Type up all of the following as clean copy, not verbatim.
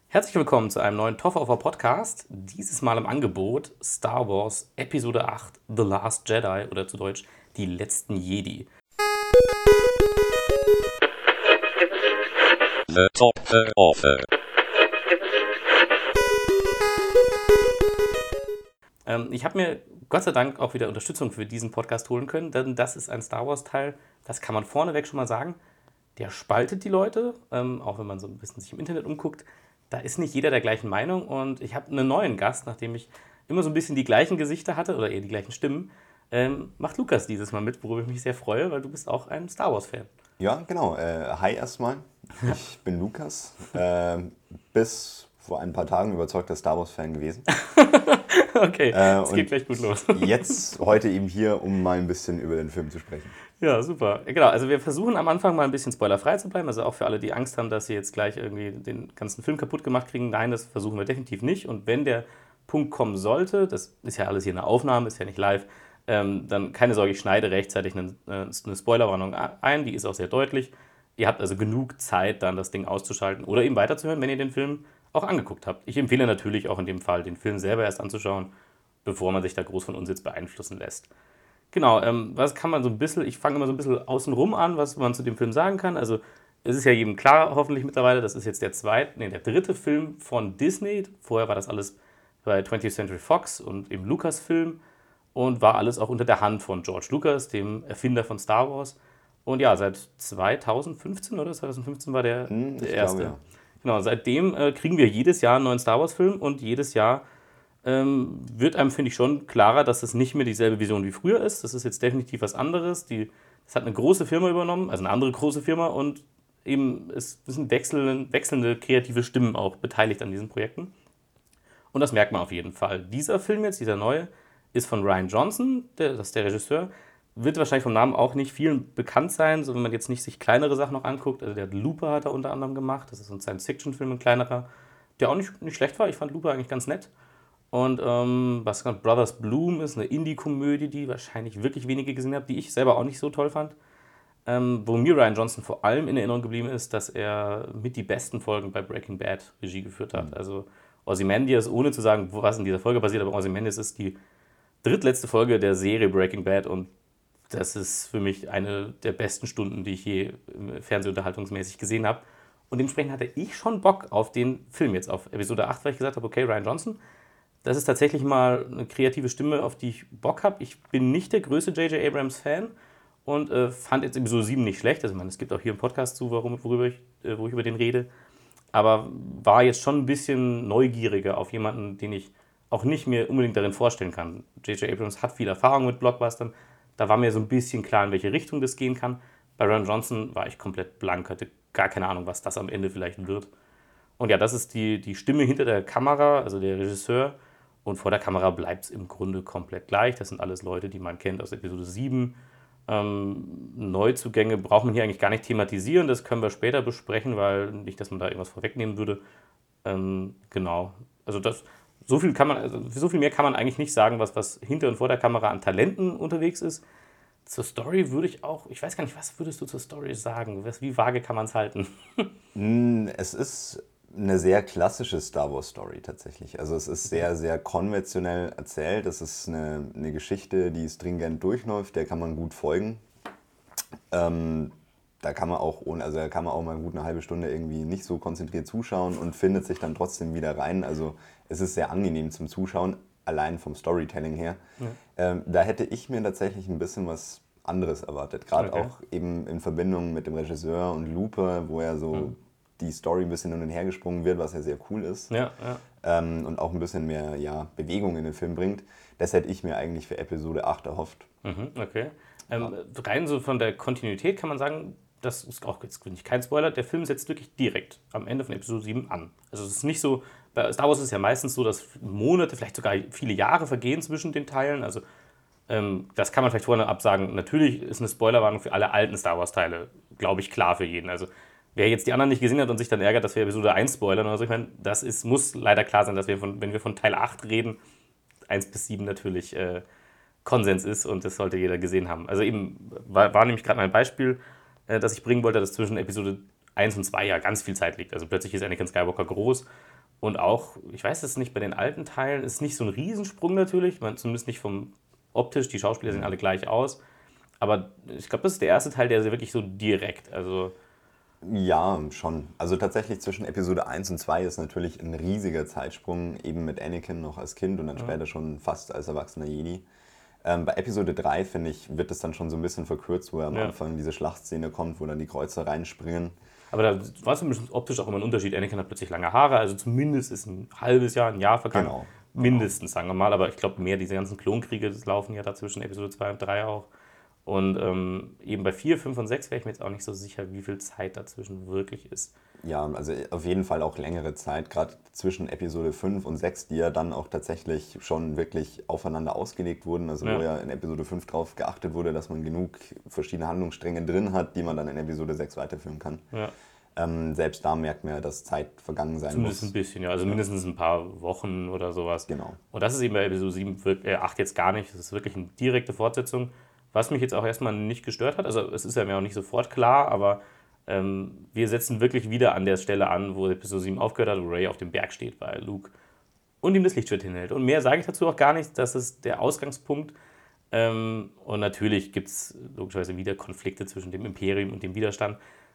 Herzlich willkommen zu einem neuen Toffer Podcast. Dieses Mal im Angebot Star Wars Episode 8 The Last Jedi oder zu Deutsch Die letzten Jedi. The Topfer Offer. Ich habe mir Gott sei Dank auch wieder Unterstützung für diesen Podcast holen können, denn das ist ein Star Wars Teil, das kann man vorneweg schon mal sagen, der spaltet die Leute, auch wenn man so ein bisschen sich im Internet umguckt. Da ist nicht jeder der gleichen Meinung und ich habe einen neuen Gast, nachdem ich immer so ein bisschen die gleichen Gesichter hatte oder eher die gleichen Stimmen, macht Lukas dieses Mal mit, worüber ich mich sehr freue, weil du bist auch ein Star Wars-Fan. Ja, genau. Hi erstmal. Ich bin Lukas. Bis vor ein paar Tagen überzeugter Star Wars-Fan gewesen. Okay, es geht gleich gut los. Jetzt heute eben hier, um mal ein bisschen über den Film zu sprechen. Ja, super. Genau, also wir versuchen am Anfang mal ein bisschen spoilerfrei zu bleiben. Also auch für alle, die Angst haben, dass sie jetzt gleich irgendwie den ganzen Film kaputt gemacht kriegen. Nein, das versuchen wir definitiv nicht. Und wenn der Punkt kommen sollte, das ist ja alles hier eine Aufnahme, ist ja nicht live, dann keine Sorge, ich schneide rechtzeitig eine Spoilerwarnung ein. Die ist auch sehr deutlich. Ihr habt also genug Zeit, dann das Ding auszuschalten oder eben weiterzuhören, wenn ihr den Film auch angeguckt habt. Ich empfehle natürlich auch in dem Fall, den Film selber erst anzuschauen, bevor man sich da groß von uns jetzt beeinflussen lässt. Genau, was kann man so ein bisschen, ich fange immer so ein bisschen außenrum an, was man zu dem Film sagen kann. Also es ist ja jedem klar, hoffentlich mittlerweile, das ist jetzt der dritte Film von Disney. Vorher war das alles bei 20th Century Fox und im Lucasfilm und war alles auch unter der Hand von George Lucas, dem Erfinder von Star Wars. Und ja, seit 2015 oder 2015 war der erste. Glaube, ja. Genau, seitdem kriegen wir jedes Jahr einen neuen Star Wars-Film und jedes Jahr wird einem, finde ich, schon klarer, dass es nicht mehr dieselbe Vision wie früher ist. Das ist jetzt definitiv was anderes. Das hat eine große Firma übernommen, also eine andere große Firma und eben es sind wechselnde kreative Stimmen auch beteiligt an diesen Projekten. Und das merkt man auf jeden Fall. Dieser Film jetzt, dieser neue, ist von Rian Johnson, das ist der Regisseur. Wird wahrscheinlich vom Namen auch nicht vielen bekannt sein, so wenn man jetzt nicht sich kleinere Sachen noch anguckt. Also der Looper hat er unter anderem gemacht. Das ist so ein Science-Fiction-Film, ein kleinerer, der auch nicht schlecht war. Ich fand Looper eigentlich ganz nett. Und Brothers Bloom ist eine Indie-Komödie, die wahrscheinlich wirklich wenige gesehen haben, die ich selber auch nicht so toll fand. Wo mir Rian Johnson vor allem in Erinnerung geblieben ist, dass er mit die besten Folgen bei Breaking Bad Regie geführt hat. Also Ozymandias, ohne zu sagen, was in dieser Folge passiert, aber Ozymandias ist die drittletzte Folge der Serie Breaking Bad und das ist für mich eine der besten Stunden, die ich je fernsehunterhaltungsmäßig gesehen habe. Und dementsprechend hatte ich schon Bock auf den Film jetzt, auf Episode 8, weil ich gesagt habe, okay, Rian Johnson, das ist tatsächlich mal eine kreative Stimme, auf die ich Bock habe. Ich bin nicht der größte J.J. Abrams-Fan und fand jetzt Episode 7 nicht schlecht. Also, ich meine, es gibt auch hier einen Podcast zu, wo ich über den rede. Aber war jetzt schon ein bisschen neugieriger auf jemanden, den ich auch nicht mehr unbedingt darin vorstellen kann. J.J. Abrams hat viel Erfahrung mit Blockbustern. Da war mir so ein bisschen klar, in welche Richtung das gehen kann. Bei Rian Johnson war ich komplett blank, hatte gar keine Ahnung, was das am Ende vielleicht wird. Und ja, das ist die Stimme hinter der Kamera, also der Regisseur. Und vor der Kamera bleibt es im Grunde komplett gleich. Das sind alles Leute, die man kennt aus Episode 7. Neuzugänge braucht man hier eigentlich gar nicht thematisieren. Das können wir später besprechen, weil nicht, dass man da irgendwas vorwegnehmen würde. Genau. Also so viel mehr kann man eigentlich nicht sagen, was hinter und vor der Kamera an Talenten unterwegs ist. Zur Story würde ich auch, ich weiß gar nicht, was würdest du zur Story sagen? Wie vage kann man es halten? Es ist eine sehr klassische Star Wars Story tatsächlich. Also es ist sehr, sehr konventionell erzählt. Es ist eine Geschichte, die stringent durchläuft, der kann man gut folgen. Da kann man auch mal gut eine halbe Stunde irgendwie nicht so konzentriert zuschauen und findet sich dann trotzdem wieder rein. Also es ist sehr angenehm zum Zuschauen, allein vom Storytelling her. Ja. Da hätte ich mir tatsächlich ein bisschen was anderes erwartet. Gerade auch eben in Verbindung mit dem Regisseur und Looper, wo er so die Story ein bisschen hin und her gesprungen wird, was ja sehr cool ist. Ja, ja. Und auch ein bisschen mehr Bewegung in den Film bringt. Das hätte ich mir eigentlich für Episode 8 erhofft. Okay. Rein so von der Kontinuität kann man sagen, das ist auch jetzt nicht kein Spoiler, der Film setzt wirklich direkt am Ende von Episode 7 an. Also es ist nicht so, bei Star Wars ist es ja meistens so, dass Monate, vielleicht sogar viele Jahre vergehen zwischen den Teilen. Also das kann man vielleicht vorne absagen. Natürlich ist eine Spoilerwarnung für alle alten Star Wars Teile, glaube ich, klar für jeden. Also wer jetzt die anderen nicht gesehen hat und sich dann ärgert, dass wir Episode 1 spoilern oder so, ich meine, muss leider klar sein, dass wenn wir von Teil 8 reden, 1 bis 7 natürlich Konsens ist und das sollte jeder gesehen haben. Also eben war nämlich gerade mein Beispiel, das ich bringen wollte, dass zwischen Episode 1 und 2 ja ganz viel Zeit liegt. Also plötzlich ist Anakin Skywalker groß Und auch, ich weiß es nicht, bei den alten Teilen ist nicht so ein Riesensprung natürlich, zumindest nicht vom optisch, die Schauspieler sehen alle gleich aus. Aber ich glaube, das ist der erste Teil, der wirklich so direkt, also Ja, schon. Also tatsächlich zwischen Episode 1 und 2 ist natürlich ein riesiger Zeitsprung, eben mit Anakin noch als Kind und dann später schon fast als erwachsener Jedi. Bei Episode 3, finde ich, wird es dann schon so ein bisschen verkürzt, wo am ja. Anfang diese Schlachtszene kommt, wo dann die Kreuzer reinspringen. Aber da war zumindest optisch auch immer ein Unterschied. Anakin hat plötzlich lange Haare, also zumindest ist ein halbes Jahr, ein Jahr vergangen. Genau. Mindestens, sagen wir mal. Aber ich glaube, mehr diese ganzen Klonkriege, das laufen ja dazwischen Episode 2 und 3 auch. Und eben bei 4, 5 und 6 wäre ich mir jetzt auch nicht so sicher, wie viel Zeit dazwischen wirklich ist. Ja, also auf jeden Fall auch längere Zeit, gerade zwischen Episode 5 und 6, die ja dann auch tatsächlich schon wirklich aufeinander ausgelegt wurden. Also wo ja in Episode 5 drauf geachtet wurde, dass man genug verschiedene Handlungsstränge drin hat, die man dann in Episode 6 weiterführen kann. Ja. Selbst da merkt man ja, dass Zeit vergangen sein Zumindest muss. ein bisschen, ja. Also mindestens ein paar Wochen oder sowas. Genau. Und das ist eben bei Episode 8 jetzt gar nicht. Das ist wirklich eine direkte Fortsetzung. Was mich jetzt auch erstmal nicht gestört hat, also es ist ja mir auch nicht sofort klar, aber wir setzen wirklich wieder an der Stelle an, wo Episode 7 aufgehört hat, wo Rey auf dem Berg steht bei Luke und ihm das Lichtschwert hinhält. Und mehr sage ich dazu auch gar nicht. Das ist der Ausgangspunkt. Und natürlich gibt es logischerweise wieder Konflikte zwischen dem Imperium und dem Widerstand.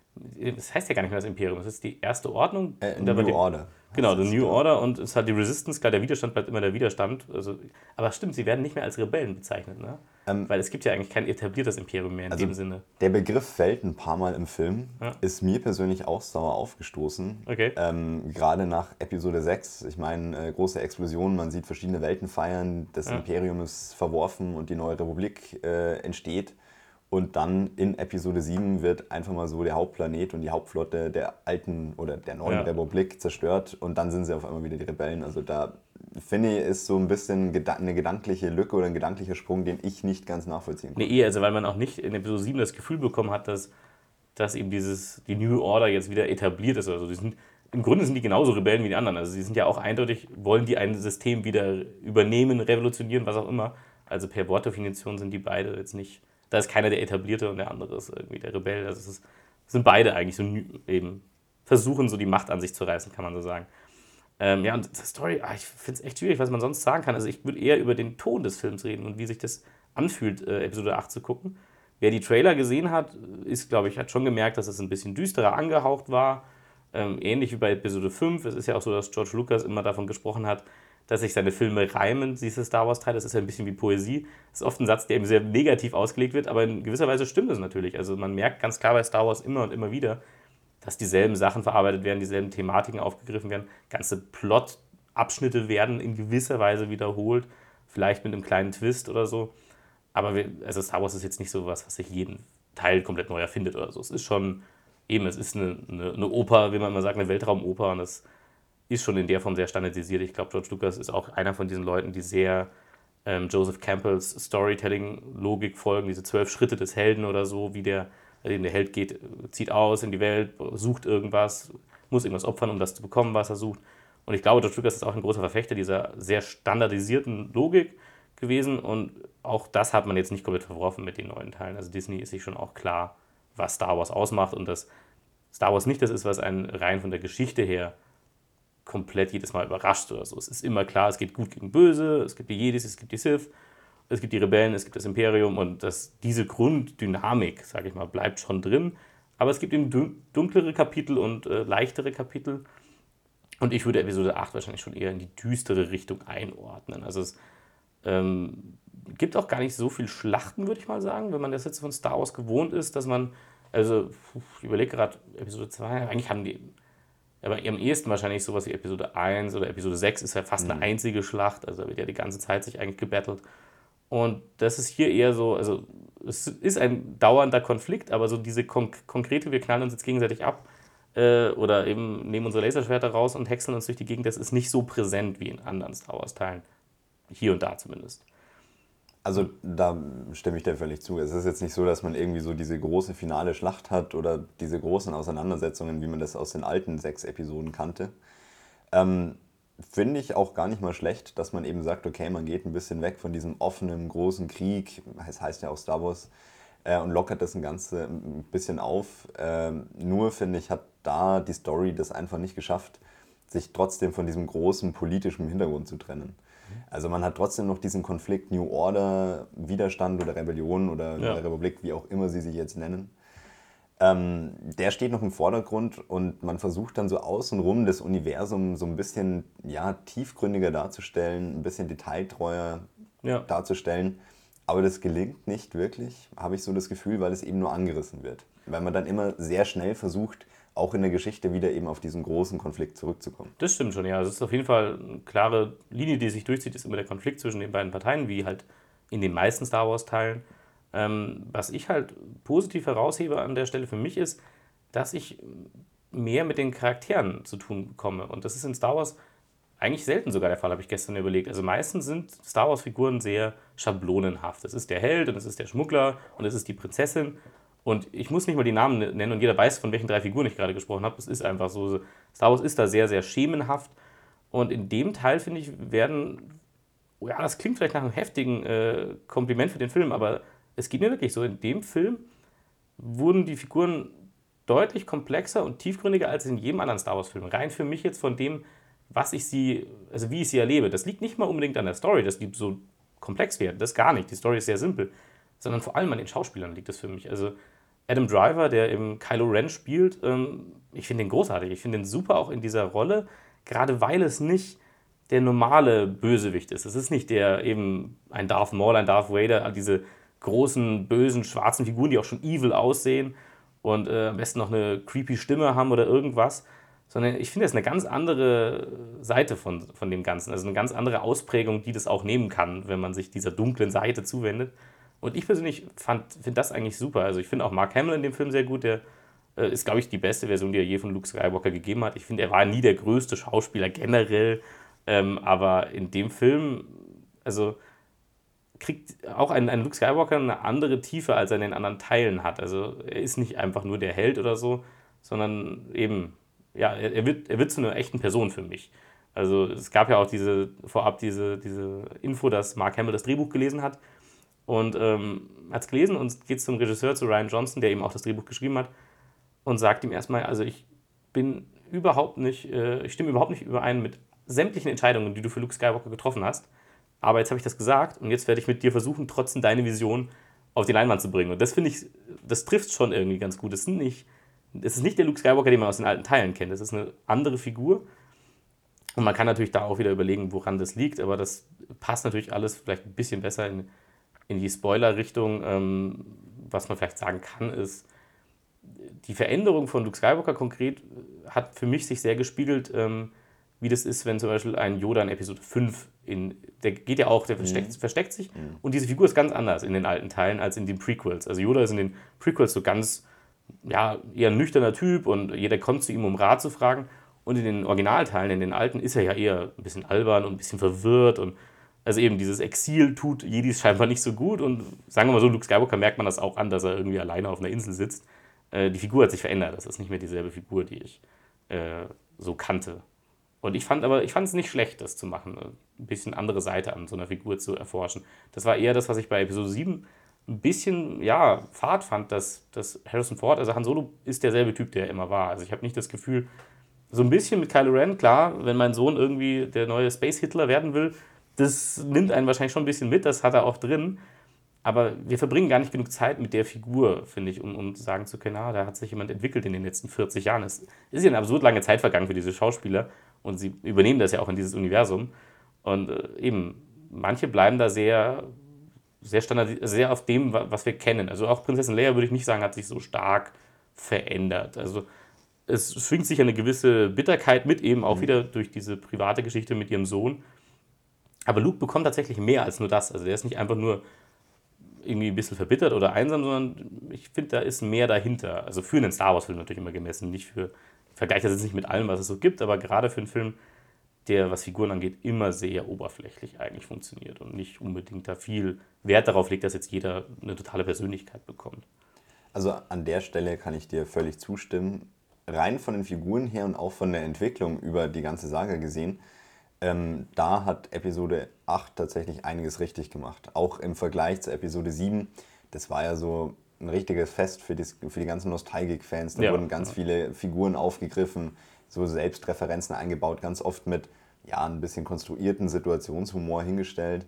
Das heißt ja gar nicht mehr das Imperium, das ist die erste Ordnung. New Order. Genau, The New Order, und es hat die Resistance, klar, der Widerstand bleibt immer der Widerstand. Also, aber stimmt, sie werden nicht mehr als Rebellen bezeichnet, ne? Weil es gibt ja eigentlich kein etabliertes Imperium mehr in dem Sinne. Der Begriff fällt ein paar Mal im Film, Ja. ist mir persönlich auch sauer aufgestoßen. Okay. Gerade nach Episode 6, ich meine, große Explosionen, man sieht verschiedene Welten feiern, das Imperium ist verworfen und die neue Republik entsteht. Und dann in Episode 7 wird einfach mal so der Hauptplanet und die Hauptflotte der alten oder der neuen Republik zerstört und dann sind sie auf einmal wieder die Rebellen. Also da finde ich, ist so ein bisschen eine gedankliche Lücke oder ein gedanklicher Sprung, den ich nicht ganz nachvollziehen kann. Nee, also weil man auch nicht in Episode 7 das Gefühl bekommen hat, dass eben die New Order jetzt wieder etabliert ist. Also im Grunde sind die genauso Rebellen wie die anderen. Also sie sind ja auch eindeutig, wollen die ein System wieder übernehmen, revolutionieren, was auch immer. Also per Wortdefinition sind die beide jetzt nicht. Da ist keiner der Etablierte und der andere ist irgendwie der Rebell. Also sind beide eigentlich so eben versuchen, so die Macht an sich zu reißen, kann man so sagen. Ja, und die Story, ich finde es echt schwierig, was man sonst sagen kann. Also ich würde eher über den Ton des Films reden und wie sich das anfühlt, Episode 8 zu gucken. Wer die Trailer gesehen hat, hat schon gemerkt, dass es ein bisschen düsterer angehaucht war. Ähnlich wie bei Episode 5. Es ist ja auch so, dass George Lucas immer davon gesprochen hat, dass sich seine Filme reimen, diese Star Wars-Teil. Das ist ja ein bisschen wie Poesie. Das ist oft ein Satz, der eben sehr negativ ausgelegt wird, aber in gewisser Weise stimmt es natürlich. Also man merkt ganz klar bei Star Wars immer und immer wieder, dass dieselben Sachen verarbeitet werden, dieselben Thematiken aufgegriffen werden. Ganze Plot-Abschnitte werden in gewisser Weise wiederholt, vielleicht mit einem kleinen Twist oder so. Aber also Star Wars ist jetzt nicht so was sich jeden Teil komplett neu erfindet oder so. Es ist schon, es ist eine Oper, wie man immer sagt, eine Weltraumoper, und das ist schon in der Form sehr standardisiert. Ich glaube, George Lucas ist auch einer von diesen Leuten, die sehr Joseph Campbells Storytelling-Logik folgen, diese 12 Schritte des Helden oder so, wie der Held geht, zieht aus in die Welt, sucht irgendwas, muss irgendwas opfern, um das zu bekommen, was er sucht. Und ich glaube, George Lucas ist auch ein großer Verfechter dieser sehr standardisierten Logik gewesen, und auch das hat man jetzt nicht komplett verworfen mit den neuen Teilen. Also Disney ist sich schon auch klar, was Star Wars ausmacht, und dass Star Wars nicht das ist, was einen rein von der Geschichte her komplett jedes Mal überrascht oder so. Es ist immer klar, es geht gut gegen böse, es gibt die Jedis, es gibt die Sith, es gibt die Rebellen, es gibt das Imperium, und diese Grunddynamik, sage ich mal, bleibt schon drin. Aber es gibt eben dunklere Kapitel und leichtere Kapitel. Und ich würde Episode 8 wahrscheinlich schon eher in die düstere Richtung einordnen. Also es gibt auch gar nicht so viel Schlachten, würde ich mal sagen, wenn man das jetzt von Star Wars gewohnt ist, dass man, also ich überlege gerade, Episode 2, eigentlich haben die, aber am ehesten wahrscheinlich sowas wie Episode 1 oder Episode 6 ist ja fast eine einzige Schlacht, also da wird ja die ganze Zeit sich eigentlich gebettelt. Und das ist hier eher so, also es ist ein dauernder Konflikt, aber so diese konkrete, wir knallen uns jetzt gegenseitig ab oder eben nehmen unsere Laserschwerter raus und häckseln uns durch die Gegend, das ist nicht so präsent wie in anderen Star Wars-Teilen. Hier und da zumindest. Also da stimme ich dir völlig zu. Es ist jetzt nicht so, dass man irgendwie so diese große finale Schlacht hat oder diese großen Auseinandersetzungen, wie man das aus den alten 6 Episoden kannte. Finde ich auch gar nicht mal schlecht, dass man eben sagt, okay, man geht ein bisschen weg von diesem offenen, großen Krieg, es heißt ja auch Star Wars, und lockert das Ganze ein bisschen auf. Nur finde ich, hat da die Story das einfach nicht geschafft, sich trotzdem von diesem großen politischen Hintergrund zu trennen. Also man hat trotzdem noch diesen Konflikt New Order, Widerstand oder Rebellion oder Ja. Republik, wie auch immer sie sich jetzt nennen. Der steht noch im Vordergrund und man versucht dann so außenrum das Universum so ein bisschen tiefgründiger darzustellen, ein bisschen detailtreuer Ja. darzustellen. Aber das gelingt nicht wirklich, habe ich so das Gefühl, weil es eben nur angerissen wird. Weil man dann immer sehr schnell versucht, auch in der Geschichte wieder eben auf diesen großen Konflikt zurückzukommen. Das stimmt schon, ja. Es ist auf jeden Fall eine klare Linie, die sich durchzieht, ist immer der Konflikt zwischen den beiden Parteien, wie halt in den meisten Star Wars-Teilen. Was ich halt positiv heraushebe an der Stelle für mich ist, dass ich mehr mit den Charakteren zu tun bekomme. Und das ist in Star Wars eigentlich selten sogar der Fall, habe ich gestern überlegt. Also meistens sind Star Wars-Figuren sehr schablonenhaft. Es ist der Held und es ist der Schmuggler und es ist die Prinzessin. Und ich muss nicht mal die Namen nennen und jeder weiß, von welchen 3 Figuren ich gerade gesprochen habe. Es ist einfach so. Star Wars ist da sehr, sehr schemenhaft. Und in dem Teil, finde ich, das klingt vielleicht nach einem heftigen Kompliment für den Film, aber es geht mir wirklich so. In dem Film wurden die Figuren deutlich komplexer und tiefgründiger als in jedem anderen Star Wars-Film. Rein für mich jetzt von dem, wie ich sie erlebe. Das liegt nicht mal unbedingt an der Story, dass die so komplex werden. Das gar nicht. Die Story ist sehr simpel. Sondern vor allem an den Schauspielern liegt das für mich. Also Adam Driver, der eben Kylo Ren spielt, ich finde den großartig. Ich finde den super auch in dieser Rolle, gerade weil es nicht der normale Bösewicht ist. Es ist nicht ein Darth Maul, ein Darth Vader, diese großen, bösen, schwarzen Figuren, die auch schon evil aussehen und am besten noch eine creepy Stimme haben oder irgendwas. Sondern ich finde, das ist eine ganz andere Seite von dem Ganzen. Also eine ganz andere Ausprägung, die das auch nehmen kann, wenn man sich dieser dunklen Seite zuwendet. Und ich persönlich finde das eigentlich super. Also ich finde auch Mark Hamill in dem Film sehr gut. Der ist, glaube ich, die beste Version, die er je von Luke Skywalker gegeben hat. Ich finde, er war nie der größte Schauspieler generell. Aber in dem Film, also kriegt auch ein Luke Skywalker eine andere Tiefe, als er in den anderen Teilen hat. Also er ist nicht einfach nur der Held oder so, sondern eben, ja, er wird zu einer echten Person für mich. Also es gab ja auch vorab diese Info, dass Mark Hamill das Drehbuch gelesen hat. Und hat es gelesen und geht zum Regisseur, zu Rian Johnson, der eben auch das Drehbuch geschrieben hat, und sagt ihm erstmal, also ich stimme überhaupt nicht überein mit sämtlichen Entscheidungen, die du für Luke Skywalker getroffen hast. Aber jetzt habe ich das gesagt und jetzt werde ich mit dir versuchen, trotzdem deine Vision auf die Leinwand zu bringen. Und das finde ich, das trifft schon irgendwie ganz gut. Es ist nicht der Luke Skywalker, den man aus den alten Teilen kennt. Es ist eine andere Figur. Und man kann natürlich da auch wieder überlegen, woran das liegt, aber das passt natürlich alles vielleicht ein bisschen besser in die Spoiler-Richtung. Was man vielleicht sagen kann, ist, die Veränderung von Luke Skywalker konkret hat für mich sich sehr gespiegelt, wie das ist, wenn zum Beispiel ein Yoda in Episode 5, der geht ja auch, der versteckt sich und diese Figur ist ganz anders in den alten Teilen als in den Prequels. Also Yoda ist in den Prequels so ganz, ja, eher ein nüchterner Typ und jeder kommt zu ihm, um Rat zu fragen. Und in den Originalteilen, in den alten, ist er ja eher ein bisschen albern und ein bisschen verwirrt und also eben dieses Exil tut Jedis scheinbar nicht so gut und sagen wir mal so, Luke Skywalker merkt man das auch an, dass er irgendwie alleine auf einer Insel sitzt. Die Figur hat sich verändert, das ist nicht mehr dieselbe Figur, die ich so kannte. Und ich fand es nicht schlecht, das zu machen, ein bisschen andere Seite an so einer Figur zu erforschen. Das war eher das, was ich bei Episode 7 ein bisschen, ja, fad fand, dass Harrison Ford, also Han Solo ist derselbe Typ, der er immer war. Also ich habe nicht das Gefühl, so ein bisschen mit Kylo Ren, klar, wenn mein Sohn irgendwie der neue Space-Hitler werden will, das nimmt einen wahrscheinlich schon ein bisschen mit, das hat er auch drin. Aber wir verbringen gar nicht genug Zeit mit der Figur, finde ich, um sagen zu können, da hat sich jemand entwickelt in den letzten 40 Jahren. Es ist ja eine absurd lange Zeit vergangen für diese Schauspieler und sie übernehmen das ja auch in dieses Universum. Und eben, manche bleiben da sehr, sehr standardisiert, sehr auf dem, was wir kennen. Also auch Prinzessin Leia, würde ich nicht sagen, hat sich so stark verändert. Also es schwingt sich eine gewisse Bitterkeit mit, eben auch wieder durch diese private Geschichte mit ihrem Sohn. Aber Luke bekommt tatsächlich mehr als nur das. Also der ist nicht einfach nur irgendwie ein bisschen verbittert oder einsam, sondern ich finde, da ist mehr dahinter. Also für einen Star Wars-Film natürlich immer gemessen, ich vergleiche das jetzt nicht mit allem, was es so gibt, aber gerade für einen Film, der, was Figuren angeht, immer sehr oberflächlich eigentlich funktioniert und nicht unbedingt da viel Wert darauf legt, dass jetzt jeder eine totale Persönlichkeit bekommt. Also an der Stelle kann ich dir völlig zustimmen. Rein von den Figuren her und auch von der Entwicklung über die ganze Saga gesehen, da hat Episode 8 tatsächlich einiges richtig gemacht. Auch im Vergleich zu Episode 7, das war ja so ein richtiges Fest für die ganzen Nostalgic-Fans. Da wurden ganz viele Figuren aufgegriffen, so Selbstreferenzen eingebaut, ganz oft mit ein bisschen konstruierten Situationshumor hingestellt.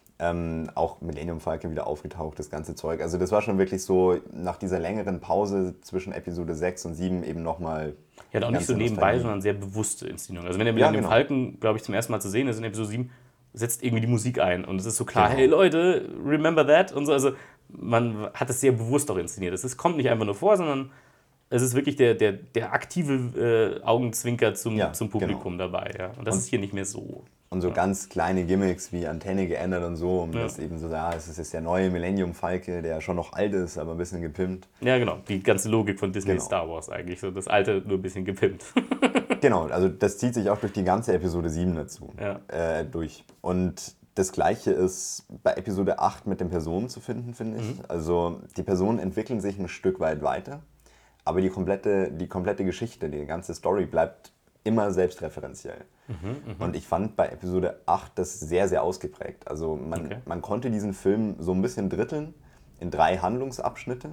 Auch Millennium Falcon wieder aufgetaucht, das ganze Zeug. Also das war schon wirklich so, nach dieser längeren Pause zwischen Episode 6 und 7 eben nochmal... Ja, auch nicht so nebenbei, sondern sehr bewusste Inszenierung. Also wenn der Millennium Falcon, glaube ich, zum ersten Mal zu sehen ist in Episode 7, setzt irgendwie die Musik ein und es ist so klar, hey Leute, remember that und so. Also man hat es sehr bewusst auch inszeniert. Es kommt nicht einfach nur vor, sondern es ist wirklich der aktive Augenzwinker zum Publikum dabei. Ja. Und das ist hier nicht mehr so. Und so ganz kleine Gimmicks wie Antenne geändert und so, um das eben so, es ist jetzt der neue Millennium Falke, der schon noch alt ist, aber ein bisschen gepimpt. Ja, genau. Die ganze Logik von Disney Star Wars eigentlich. So das alte nur ein bisschen gepimpt. Genau, also das zieht sich auch durch die ganze Episode 7 dazu durch. Und das Gleiche ist bei Episode 8 mit den Personen zu finden, finde ich. Also die Personen entwickeln sich ein Stück weit weiter, aber die komplette Geschichte, die ganze Story bleibt immer selbstreferenziell. Und ich fand bei Episode 8 das sehr, sehr ausgeprägt. Also man konnte diesen Film so ein bisschen dritteln in 3 Handlungsabschnitte.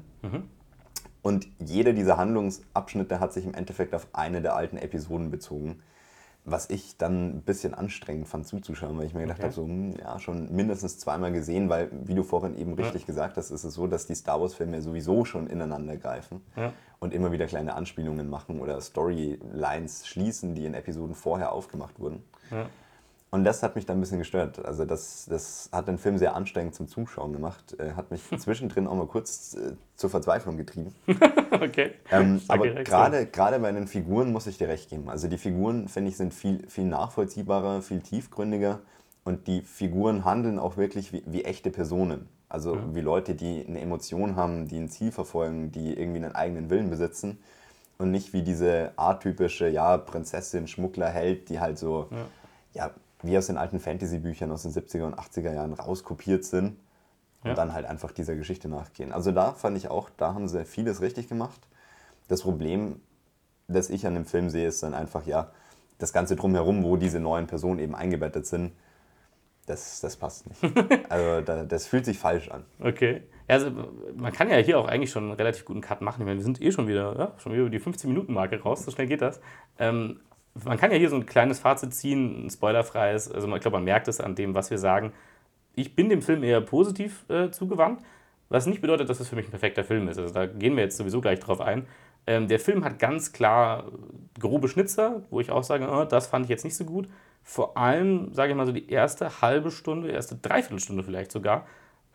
Und jeder dieser Handlungsabschnitte hat sich im Endeffekt auf eine der alten Episoden bezogen. Was ich dann ein bisschen anstrengend fand zuzuschauen, weil ich mir gedacht habe, so, schon mindestens 2-mal gesehen, weil, wie du vorhin eben richtig gesagt hast, ist es so, dass die Star Wars-Filme sowieso schon ineinander greifen und immer wieder kleine Anspielungen machen oder Storylines schließen, die in Episoden vorher aufgemacht wurden. Ja. Und das hat mich dann ein bisschen gestört. Also das hat den Film sehr anstrengend zum Zuschauen gemacht. Hat mich zwischendrin auch mal kurz zur Verzweiflung getrieben. Okay. Aber gerade bei den Figuren muss ich dir recht geben. Also die Figuren, finde ich, sind viel, viel nachvollziehbarer, viel tiefgründiger. Und die Figuren handeln auch wirklich wie echte Personen. Also wie Leute, die eine Emotion haben, die ein Ziel verfolgen, die irgendwie einen eigenen Willen besitzen. Und nicht wie diese atypische, Prinzessin, Schmuggler, Held, die halt so... wie aus den alten Fantasy-Büchern aus den 70er und 80er Jahren rauskopiert sind und dann halt einfach dieser Geschichte nachgehen. Also da fand ich auch, da haben sie vieles richtig gemacht. Das Problem, das ich an dem Film sehe, ist dann einfach, das Ganze drumherum, wo diese neuen Personen eben eingebettet sind, das passt nicht. Also das fühlt sich falsch an. Okay. Also man kann ja hier auch eigentlich schon einen relativ guten Cut machen. Ich meine, wir sind schon wieder über die 15-Minuten-Marke raus, so schnell geht das. Man kann ja hier so ein kleines Fazit ziehen, ein spoilerfreies. Also ich glaube, man merkt es an dem, was wir sagen. Ich bin dem Film eher positiv zugewandt, was nicht bedeutet, dass es für mich ein perfekter Film ist. Also da gehen wir jetzt sowieso gleich drauf ein. Der Film hat ganz klar grobe Schnitzer, wo ich auch sage, das fand ich jetzt nicht so gut. Vor allem, sage ich mal so, die erste halbe Stunde, erste Dreiviertelstunde vielleicht sogar,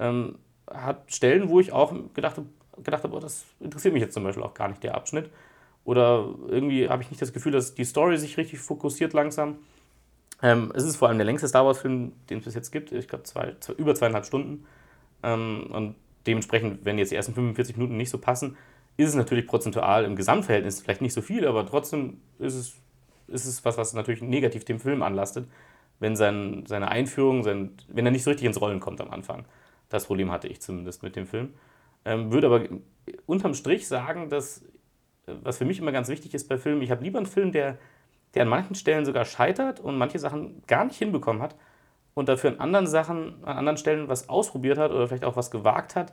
hat Stellen, wo ich auch gedacht habe, das interessiert mich jetzt zum Beispiel auch gar nicht, der Abschnitt. Oder irgendwie habe ich nicht das Gefühl, dass die Story sich richtig fokussiert langsam. Es ist vor allem der längste Star Wars-Film, den es bis jetzt gibt. Ich glaube, über 2,5 Stunden. Und dementsprechend, wenn jetzt die ersten 45 Minuten nicht so passen, ist es natürlich prozentual im Gesamtverhältnis vielleicht nicht so viel, aber trotzdem ist es was natürlich negativ dem Film anlastet, wenn seine Einführung, wenn er nicht so richtig ins Rollen kommt am Anfang. Das Problem hatte ich zumindest mit dem Film. Würde aber unterm Strich sagen, dass, was für mich immer ganz wichtig ist bei Filmen, ich habe lieber einen Film, der an manchen Stellen sogar scheitert und manche Sachen gar nicht hinbekommen hat und dafür an anderen Stellen was ausprobiert hat oder vielleicht auch was gewagt hat.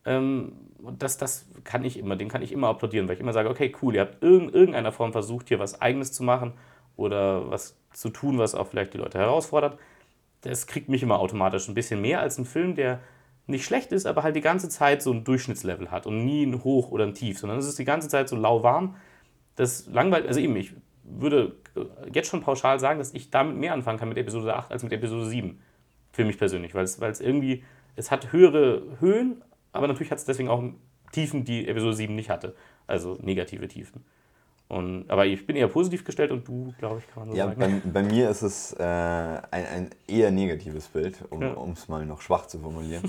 Das kann ich immer, dem kann ich immer applaudieren, weil ich immer sage, okay, cool, ihr habt in irgendeiner Form versucht, hier was Eigenes zu machen oder was zu tun, was auch vielleicht die Leute herausfordert. Das kriegt mich immer automatisch ein bisschen mehr als ein Film, der nicht schlecht ist, aber halt die ganze Zeit so ein Durchschnittslevel hat und nie ein Hoch oder ein Tief, sondern es ist die ganze Zeit so lauwarm. Das langweilt, also eben, ich würde jetzt schon pauschal sagen, dass ich damit mehr anfangen kann mit Episode 8 als mit Episode 7. Für mich persönlich, weil es irgendwie, es hat höhere Höhen, aber natürlich hat es deswegen auch Tiefen, die Episode 7 nicht hatte. Also negative Tiefen. Aber ich bin eher positiv gestellt und du, glaube ich, kann man so sagen. Bei mir ist es ein eher negatives Bild, um es mal noch schwach zu formulieren.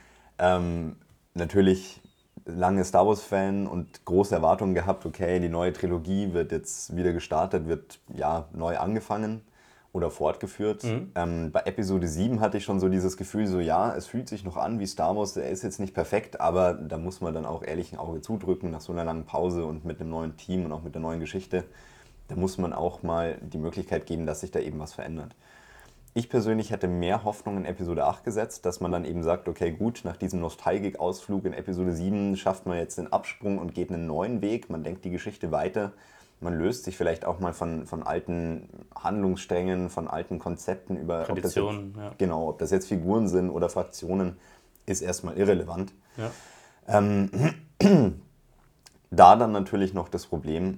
Natürlich lange Star Wars-Fan und große Erwartungen gehabt, okay, die neue Trilogie wird jetzt wieder gestartet, wird neu angefangen oder fortgeführt. Bei Episode 7 hatte ich schon so dieses Gefühl, es fühlt sich noch an wie Star Wars, er ist jetzt nicht perfekt, aber da muss man dann auch ehrlich ein Auge zudrücken nach so einer langen Pause und mit einem neuen Team und auch mit der neuen Geschichte. Da muss man auch mal die Möglichkeit geben, dass sich da eben was verändert. Ich persönlich hätte mehr Hoffnung in Episode 8 gesetzt, dass man dann eben sagt, okay gut, nach diesem Nostalgik-Ausflug in Episode 7 schafft man jetzt den Absprung und geht einen neuen Weg, man denkt die Geschichte weiter. Man löst sich vielleicht auch mal von alten Handlungssträngen, von alten Konzepten über Traditionen, ja. Genau, ob das jetzt Figuren sind oder Fraktionen, ist erstmal irrelevant. Ja. Da dann natürlich noch das Problem,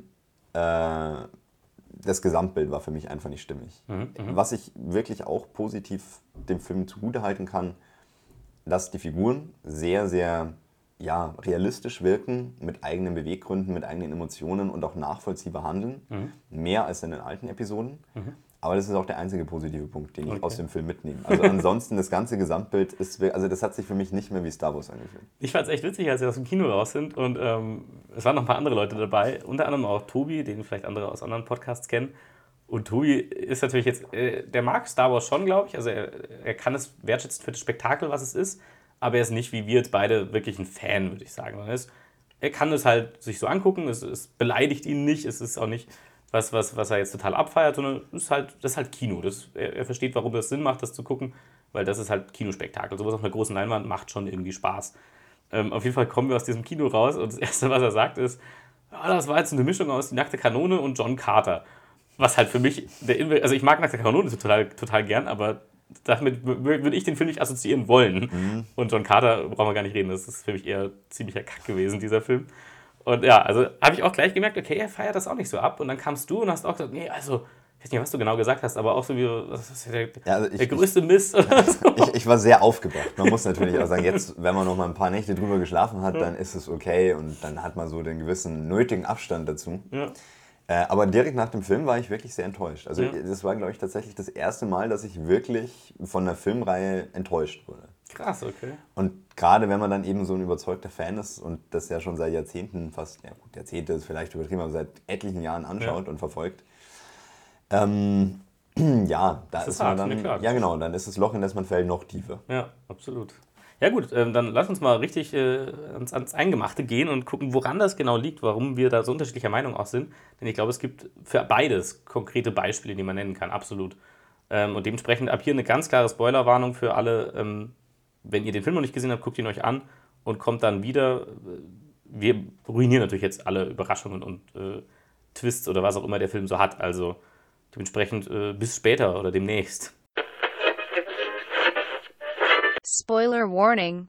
das Gesamtbild war für mich einfach nicht stimmig. Was ich wirklich auch positiv dem Film zugutehalten kann, dass die Figuren sehr, sehr realistisch wirken, mit eigenen Beweggründen, mit eigenen Emotionen und auch nachvollziehbar handeln. Mehr als in den alten Episoden. Aber das ist auch der einzige positive Punkt, den ich aus dem Film mitnehme. Also ansonsten, das ganze Gesamtbild also das hat sich für mich nicht mehr wie Star Wars angefühlt. Ich fand es echt witzig, als wir aus dem Kino raus sind und es waren noch ein paar andere Leute dabei, unter anderem auch Tobi, den vielleicht andere aus anderen Podcasts kennen. Und Tobi ist natürlich jetzt, der mag Star Wars schon, glaube ich, also er kann es wertschätzen für das Spektakel, was es ist, aber er ist nicht, wie wir jetzt beide, wirklich ein Fan, würde ich sagen. Er kann es halt sich so angucken, es beleidigt ihn nicht, es ist auch nicht was er jetzt total abfeiert, sondern das ist halt Kino. Er versteht, warum das Sinn macht, das zu gucken, weil das ist halt Kinospektakel. Sowas auf einer großen Leinwand macht schon irgendwie Spaß. Auf jeden Fall kommen wir aus diesem Kino raus und das Erste, was er sagt, ist, das war jetzt eine Mischung aus Die nackte Kanone und John Carter. Was halt für mich, also ich mag Nackte Kanone total gern, aber damit würde ich den Film nicht assoziieren wollen. Und John Carter brauchen wir gar nicht reden, das ist für mich eher ziemlicher Kack gewesen, dieser Film. Und ja, also habe ich auch gleich gemerkt, okay, er feiert das auch nicht so ab. Und dann kamst du und hast auch gesagt, nee, also, ich weiß nicht, was du genau gesagt hast, aber auch so wie, was ist der größte Mist oder so. Ich war sehr aufgebracht. Man muss natürlich auch sagen, jetzt, wenn man noch mal ein paar Nächte drüber geschlafen hat, dann ist es okay und dann hat man so den gewissen nötigen Abstand dazu. Ja. Aber direkt nach dem Film war ich wirklich sehr enttäuscht. Also das war, glaube ich, tatsächlich das erste Mal, dass ich wirklich von einer Filmreihe enttäuscht wurde. Krass, okay. Und gerade wenn man dann eben so ein überzeugter Fan ist und das ja schon seit Jahrzehnten, Jahrzehnte ist vielleicht übertrieben, aber seit etlichen Jahren anschaut und verfolgt, dann ist das Loch, in das man fällt, noch tiefer. Ja, absolut. Ja gut, dann lass uns mal richtig ans Eingemachte gehen und gucken, woran das genau liegt, warum wir da so unterschiedlicher Meinung auch sind. Denn ich glaube, es gibt für beides konkrete Beispiele, die man nennen kann, absolut. Und dementsprechend ab hier eine ganz klare Spoilerwarnung für alle. Wenn ihr den Film noch nicht gesehen habt, guckt ihn euch an und kommt dann wieder. Wir ruinieren natürlich jetzt alle Überraschungen und Twists oder was auch immer der Film so hat. Also dementsprechend bis später oder demnächst. Spoiler Warning.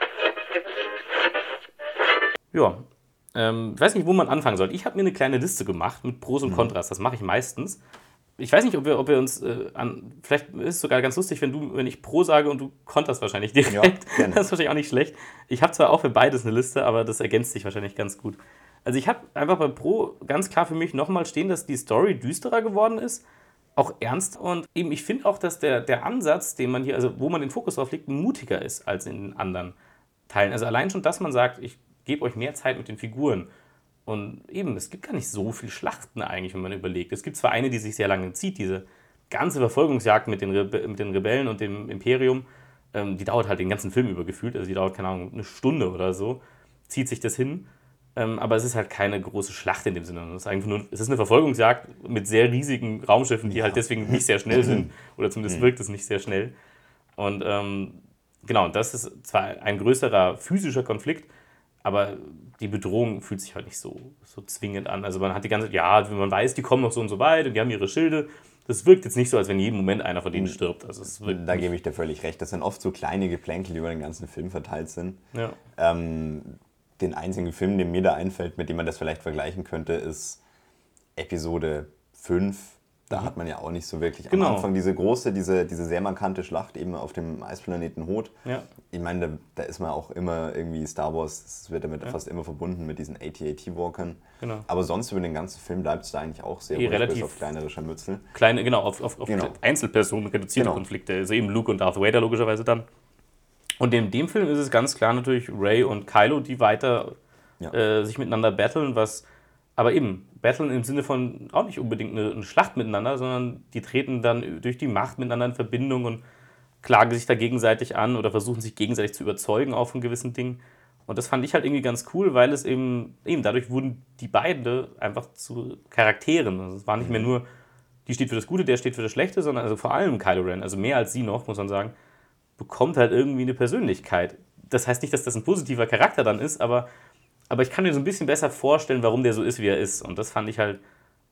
Ja, ich weiß nicht, wo man anfangen soll. Ich habe mir eine kleine Liste gemacht mit Pros und Kontras. Das mache ich meistens. Ich weiß nicht, ob wir uns vielleicht ist es sogar ganz lustig, wenn ich Pro sage und du konterst wahrscheinlich direkt. Ja, gerne. Das ist wahrscheinlich auch nicht schlecht. Ich habe zwar auch für beides eine Liste, aber das ergänzt sich wahrscheinlich ganz gut. Also ich habe einfach bei Pro ganz klar für mich nochmal stehen, dass die Story düsterer geworden ist, auch ernst. Und eben, ich finde auch, dass der Ansatz, den man hier, also wo man den Fokus drauf legt, mutiger ist als in den anderen Teilen. Also allein schon, dass man sagt, ich gebe euch mehr Zeit mit den Figuren. Und eben, es gibt gar nicht so viele Schlachten eigentlich, wenn man überlegt. Es gibt zwar eine, die sich sehr lange zieht, diese ganze Verfolgungsjagd mit den Rebellen und dem Imperium, die dauert halt den ganzen Film über gefühlt, also die dauert, keine Ahnung, eine Stunde oder so, zieht sich das hin. Aber es ist halt keine große Schlacht in dem Sinne. Es ist eine Verfolgungsjagd mit sehr riesigen Raumschiffen, die halt deswegen nicht sehr schnell sind. Oder zumindest wirkt es nicht sehr schnell. Und genau, das ist zwar ein größerer physischer Konflikt, aber die Bedrohung fühlt sich halt nicht so zwingend an. Also man hat die ganze Zeit, man weiß, die kommen noch so und so weit und die haben ihre Schilde. Das wirkt jetzt nicht so, als wenn jeden Moment einer von denen stirbt. Also da gebe ich dir völlig recht. Das sind oft so kleine Geplänkel, die über den ganzen Film verteilt sind. Ja. Den einzigen Film, der mir da einfällt, mit dem man das vielleicht vergleichen könnte, ist Episode 5. Da hat man ja auch nicht so wirklich am Anfang diese sehr markante Schlacht eben auf dem Eisplaneten Hoth. Ja. Ich meine, da ist man auch immer irgendwie Star Wars, das wird damit fast immer verbunden mit diesen AT-AT-Walkern. Genau. Aber sonst über den ganzen Film bleibt es da eigentlich auch sehr relativ bis auf kleinere Scharmützel. Auf Einzelpersonen reduzierte Konflikte. Also eben Luke und Darth Vader logischerweise dann. Und in dem Film ist es ganz klar natürlich Rey und Kylo, die weiter sich miteinander battlen, aber eben, battlen im Sinne von auch nicht unbedingt eine Schlacht miteinander, sondern die treten dann durch die Macht miteinander in Verbindung und klagen sich da gegenseitig an oder versuchen sich gegenseitig zu überzeugen auch von gewissen Dingen. Und das fand ich halt irgendwie ganz cool, weil es eben dadurch wurden die beiden einfach zu Charakteren. Also es war nicht mehr nur, die steht für das Gute, der steht für das Schlechte, sondern also vor allem Kylo Ren, also mehr als sie noch, muss man sagen, bekommt halt irgendwie eine Persönlichkeit. Das heißt nicht, dass das ein positiver Charakter dann ist, aber ich kann mir so ein bisschen besser vorstellen, warum der so ist, wie er ist. Und das fand ich halt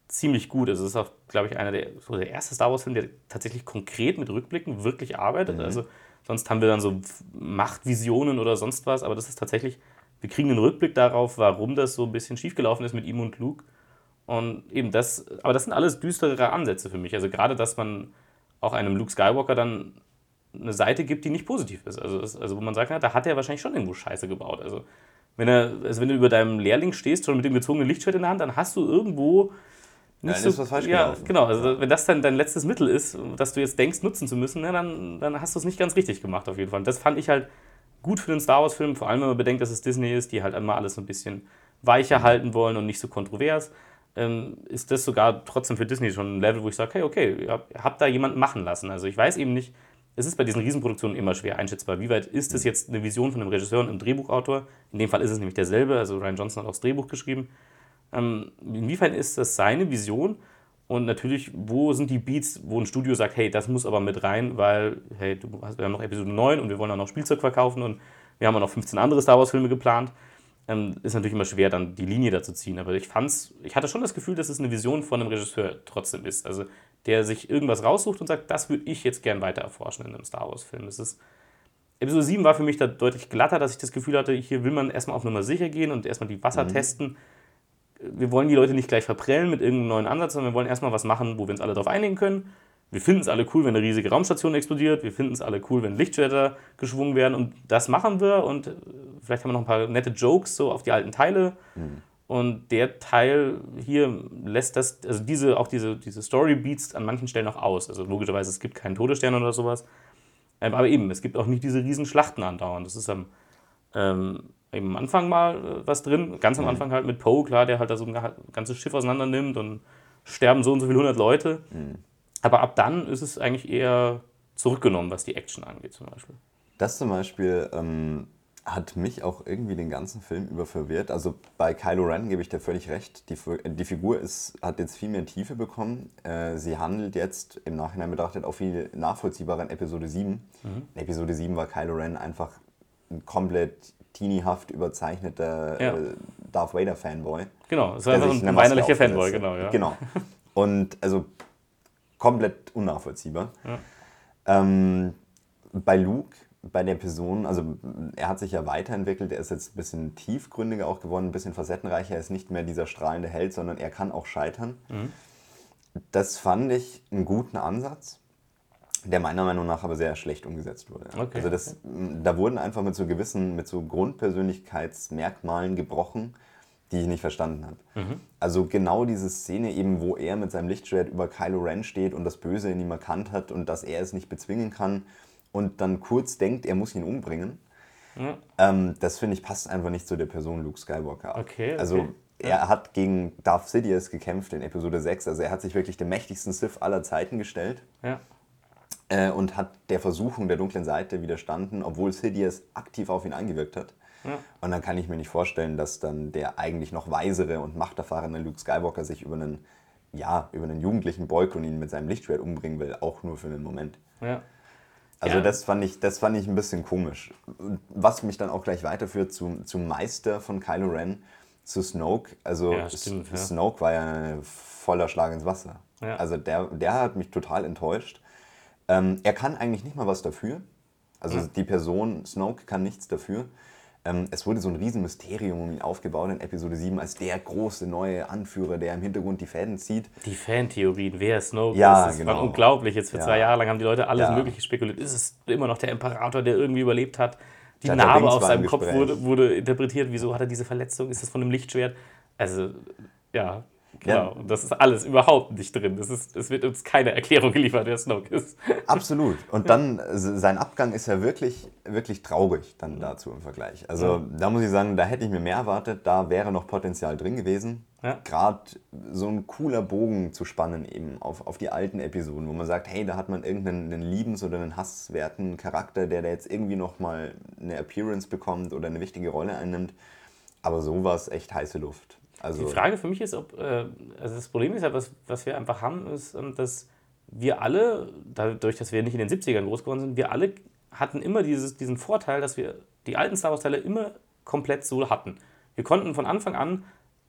ziemlich gut. Also es ist auch, glaube ich, so der erste Star Wars-Film, der tatsächlich konkret mit Rückblicken wirklich arbeitet. Also sonst haben wir dann so Machtvisionen oder sonst was, aber das ist tatsächlich, wir kriegen einen Rückblick darauf, warum das so ein bisschen schiefgelaufen ist mit ihm und Luke. Und eben das, aber das sind alles düsterere Ansätze für mich. Also gerade, dass man auch einem Luke Skywalker dann eine Seite gibt, die nicht positiv ist. Also wo man sagt, na, da hat er wahrscheinlich schon irgendwo Scheiße gebaut. Also wenn du über deinem Lehrling stehst, schon mit dem gezogenen Lichtschwert in der Hand, dann hast du irgendwo nicht dann ist was falsch ja, gelaufen. genau. Also wenn das dann dein letztes Mittel ist, das du jetzt denkst, nutzen zu müssen, na, dann hast du es nicht ganz richtig gemacht auf jeden Fall. Und das fand ich halt gut für den Star Wars-Film, vor allem wenn man bedenkt, dass es Disney ist, die halt einmal alles so ein bisschen weicher halten wollen und nicht so kontrovers. Ist das sogar trotzdem für Disney schon ein Level, wo ich sage, hey, okay, ihr habt da jemanden machen lassen. Also ich weiß eben nicht, es ist bei diesen Riesenproduktionen immer schwer einschätzbar, wie weit ist das jetzt eine Vision von einem Regisseur und einem Drehbuchautor. In dem Fall ist es nämlich derselbe, also Rian Johnson hat auch das Drehbuch geschrieben. Inwiefern ist das seine Vision? Und natürlich, wo sind die Beats, wo ein Studio sagt, hey, das muss aber mit rein, weil, hey, wir haben noch Episode 9 und wir wollen auch noch Spielzeug verkaufen und wir haben auch noch 15 andere Star Wars-Filme geplant. Ist natürlich immer schwer, dann die Linie dazu ziehen. Aber ich hatte schon das Gefühl, dass es eine Vision von einem Regisseur trotzdem ist. Also der sich irgendwas raussucht und sagt, das würde ich jetzt gern weiter erforschen in einem Star Wars-Film. Episode 7 war für mich da deutlich glatter, dass ich das Gefühl hatte, hier will man erstmal auf Nummer sicher gehen und erstmal die Wasser testen. Wir wollen die Leute nicht gleich verprellen mit irgendeinem neuen Ansatz, sondern wir wollen erstmal was machen, wo wir uns alle darauf einigen können. Wir finden es alle cool, wenn eine riesige Raumstation explodiert. Wir finden es alle cool, wenn Lichtschwerter geschwungen werden. Und das machen wir. Und vielleicht haben wir noch ein paar nette Jokes so auf die alten Teile. Und der Teil hier lässt das, also diese Story-Beats an manchen Stellen auch aus. Also logischerweise, es gibt keinen Todesstern oder sowas. Aber eben, es gibt auch nicht diese riesen Schlachten andauernd. Das ist eben am Anfang mal was drin. Ganz am Anfang halt mit Poe, klar, der halt da so ein ganzes Schiff auseinander nimmt und sterben so und so viele 100 Leute. Aber ab dann ist es eigentlich eher zurückgenommen, was die Action angeht zum Beispiel. Das zum Beispiel hat mich auch irgendwie den ganzen Film über verwirrt. Also bei Kylo Ren gebe ich dir völlig recht. Die Figur hat jetzt viel mehr Tiefe bekommen. Sie handelt jetzt im Nachhinein betrachtet auch viel nachvollziehbarer in Episode 7. In Episode 7 war Kylo Ren einfach ein komplett teenie-haft überzeichneter Darth Vader-Fanboy. Genau, es war einfach ein weinerlicher Fanboy, genau. Ja. Genau. Und also komplett unnachvollziehbar. Ja. Bei Luke, bei der Person, also er hat sich ja weiterentwickelt, er ist jetzt ein bisschen tiefgründiger auch geworden, ein bisschen facettenreicher, er ist nicht mehr dieser strahlende Held, sondern er kann auch scheitern. Das fand ich einen guten Ansatz, der meiner Meinung nach aber sehr schlecht umgesetzt wurde. Okay. Also da wurden einfach mit so Grundpersönlichkeitsmerkmalen gebrochen, die ich nicht verstanden habe. Also genau diese Szene eben, wo er mit seinem Lichtschwert über Kylo Ren steht und das Böse in ihm erkannt hat und dass er es nicht bezwingen kann und dann kurz denkt, er muss ihn umbringen. Das finde ich passt einfach nicht zu der Person Luke Skywalker. Okay. Also er hat gegen Darth Sidious gekämpft in Episode 6, also er hat sich wirklich dem mächtigsten Sith aller Zeiten gestellt. Ja. Und hat der Versuchung der dunklen Seite widerstanden, obwohl Sidious aktiv auf ihn eingewirkt hat. Ja. Und dann kann ich mir nicht vorstellen, dass dann der eigentlich noch weisere und machterfahrene Luke Skywalker sich über einen jugendlichen Boy und ihn mit seinem Lichtschwert umbringen will, auch nur für einen Moment. Ja. Also das fand ich ein bisschen komisch. Was mich dann auch gleich weiterführt zum Meister von Kylo Ren, zu Snoke. Also stimmt, Snoke war ja voller Schlag ins Wasser. Ja. Also der hat mich total enttäuscht. Er kann eigentlich nicht mal was dafür. Also die Person Snoke kann nichts dafür. Es wurde so ein Riesenmysterium um ihn aufgebaut in Episode 7 als der große neue Anführer, der im Hintergrund die Fäden zieht. Die Fantheorien, wer Snoke ist, das war unglaublich. Jetzt für 2 Jahre lang haben die Leute alles Mögliche spekuliert. Ist es immer noch der Imperator, der irgendwie überlebt hat? Die Narbe auf seinem Kopf wurde interpretiert. Wieso hat er diese Verletzung? Ist das von einem Lichtschwert? Also, ja... Genau, und das ist alles überhaupt nicht drin. Es wird uns keine Erklärung geliefert, wer Snoke ist. Absolut. Und dann, sein Abgang ist ja wirklich, wirklich traurig dann dazu im Vergleich. Also da muss ich sagen, da hätte ich mir mehr erwartet, da wäre noch Potenzial drin gewesen. Ja. Gerade so ein cooler Bogen zu spannen eben auf die alten Episoden, wo man sagt, hey, da hat man irgendeinen liebens- oder einen hasswerten Charakter, der jetzt irgendwie nochmal eine Appearance bekommt oder eine wichtige Rolle einnimmt. Aber so war es echt heiße Luft. Also die Frage für mich ist, also das Problem ist ja, was wir einfach haben, ist, dass wir alle, dadurch, dass wir nicht in den 70ern groß geworden sind, wir alle hatten immer diesen Vorteil, dass wir die alten Star Wars-Teile immer komplett so hatten. Wir konnten von Anfang an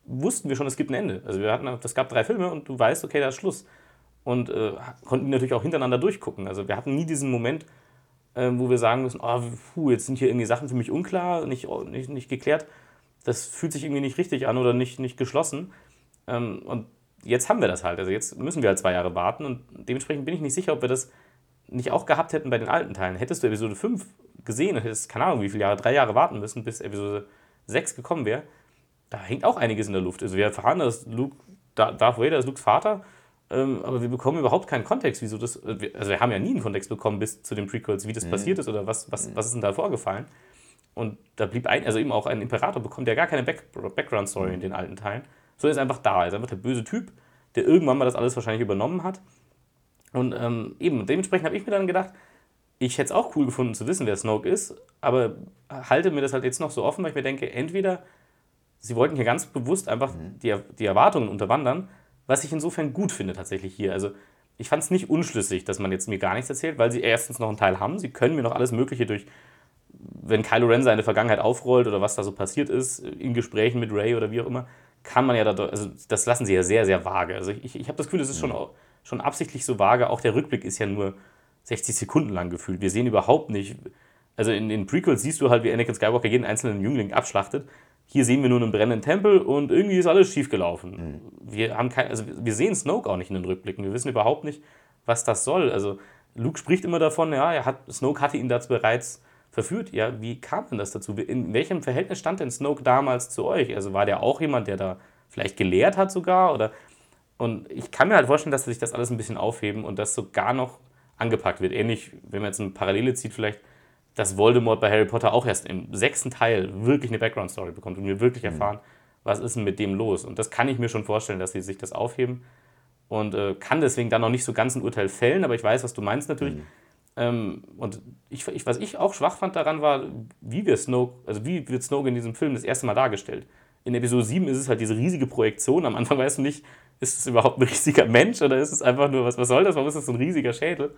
wussten wir schon, es gibt ein Ende. Also es gab 3 Filme und du weißt, okay, da ist Schluss. Und konnten die natürlich auch hintereinander durchgucken. Also wir hatten nie diesen Moment, wo wir sagen müssen, jetzt sind hier irgendwie Sachen für mich unklar, nicht geklärt. Das fühlt sich irgendwie nicht richtig an oder nicht geschlossen. Und jetzt haben wir das halt. Also jetzt müssen wir halt 2 Jahre warten und dementsprechend bin ich nicht sicher, ob wir das nicht auch gehabt hätten bei den alten Teilen. Hättest du Episode 5 gesehen und hättest, keine Ahnung, wie viele Jahre, 3 Jahre warten müssen, bis Episode 6 gekommen wäre, da hängt auch einiges in der Luft. Also wir erfahren, dass Darth Vader ist Lukes Vater, aber wir bekommen überhaupt keinen Kontext, wieso das. Also wir haben ja nie einen Kontext bekommen bis zu den Prequels, wie das passiert ist oder was ist denn da vorgefallen. Und da blieb also eben auch ein Imperator bekommt ja gar keine Background-Story in den alten Teilen. So ist einfach da. Er ist einfach der böse Typ, der irgendwann mal das alles wahrscheinlich übernommen hat. Und eben, dementsprechend habe ich mir dann gedacht, ich hätte es auch cool gefunden zu wissen, wer Snoke ist, aber halte mir das halt jetzt noch so offen, weil ich mir denke, entweder sie wollten hier ganz bewusst einfach die Erwartungen unterwandern, was ich insofern gut finde tatsächlich hier. Also ich fand es nicht unschlüssig, dass man jetzt mir gar nichts erzählt, weil sie erstens noch einen Teil haben. Sie können mir noch alles Mögliche wenn Kylo Ren seine Vergangenheit aufrollt oder was da so passiert ist, in Gesprächen mit Rey oder wie auch immer, kann man ja also das lassen sie ja sehr, sehr vage. Also ich habe das Gefühl, das ist schon absichtlich so vage. Auch der Rückblick ist ja nur 60 Sekunden lang gefühlt. Wir sehen überhaupt nicht, also in den Prequels siehst du halt, wie Anakin Skywalker jeden einzelnen Jüngling abschlachtet. Hier sehen wir nur einen brennenden Tempel und irgendwie ist alles schiefgelaufen. Wir sehen Snoke auch nicht in den Rückblicken. Wir wissen überhaupt nicht, was das soll. Also Luke spricht immer davon, ja, Snoke hatte ihn dazu bereits verführt. Ja, wie kam denn das dazu? In welchem Verhältnis stand denn Snoke damals zu euch? Also war der auch jemand, der da vielleicht gelehrt hat sogar? Und ich kann mir halt vorstellen, dass sich das alles ein bisschen aufheben und das sogar noch angepackt wird. Ähnlich, wenn man jetzt eine Parallele zieht, vielleicht, dass Voldemort bei Harry Potter auch erst im 6. Teil wirklich eine Background-Story bekommt und wir wirklich erfahren, was ist denn mit dem los. Und das kann ich mir schon vorstellen, dass sie sich das aufheben und kann deswegen dann noch nicht so ganz ein Urteil fällen, aber ich weiß, was du meinst natürlich. Und was ich auch schwach fand daran war, wie wird Snoke in diesem Film das erste Mal dargestellt. In Episode 7 ist es halt diese riesige Projektion. Am Anfang weißt du nicht, ist es überhaupt ein riesiger Mensch oder ist es einfach nur, was soll das? Warum ist das so ein riesiger Schädel?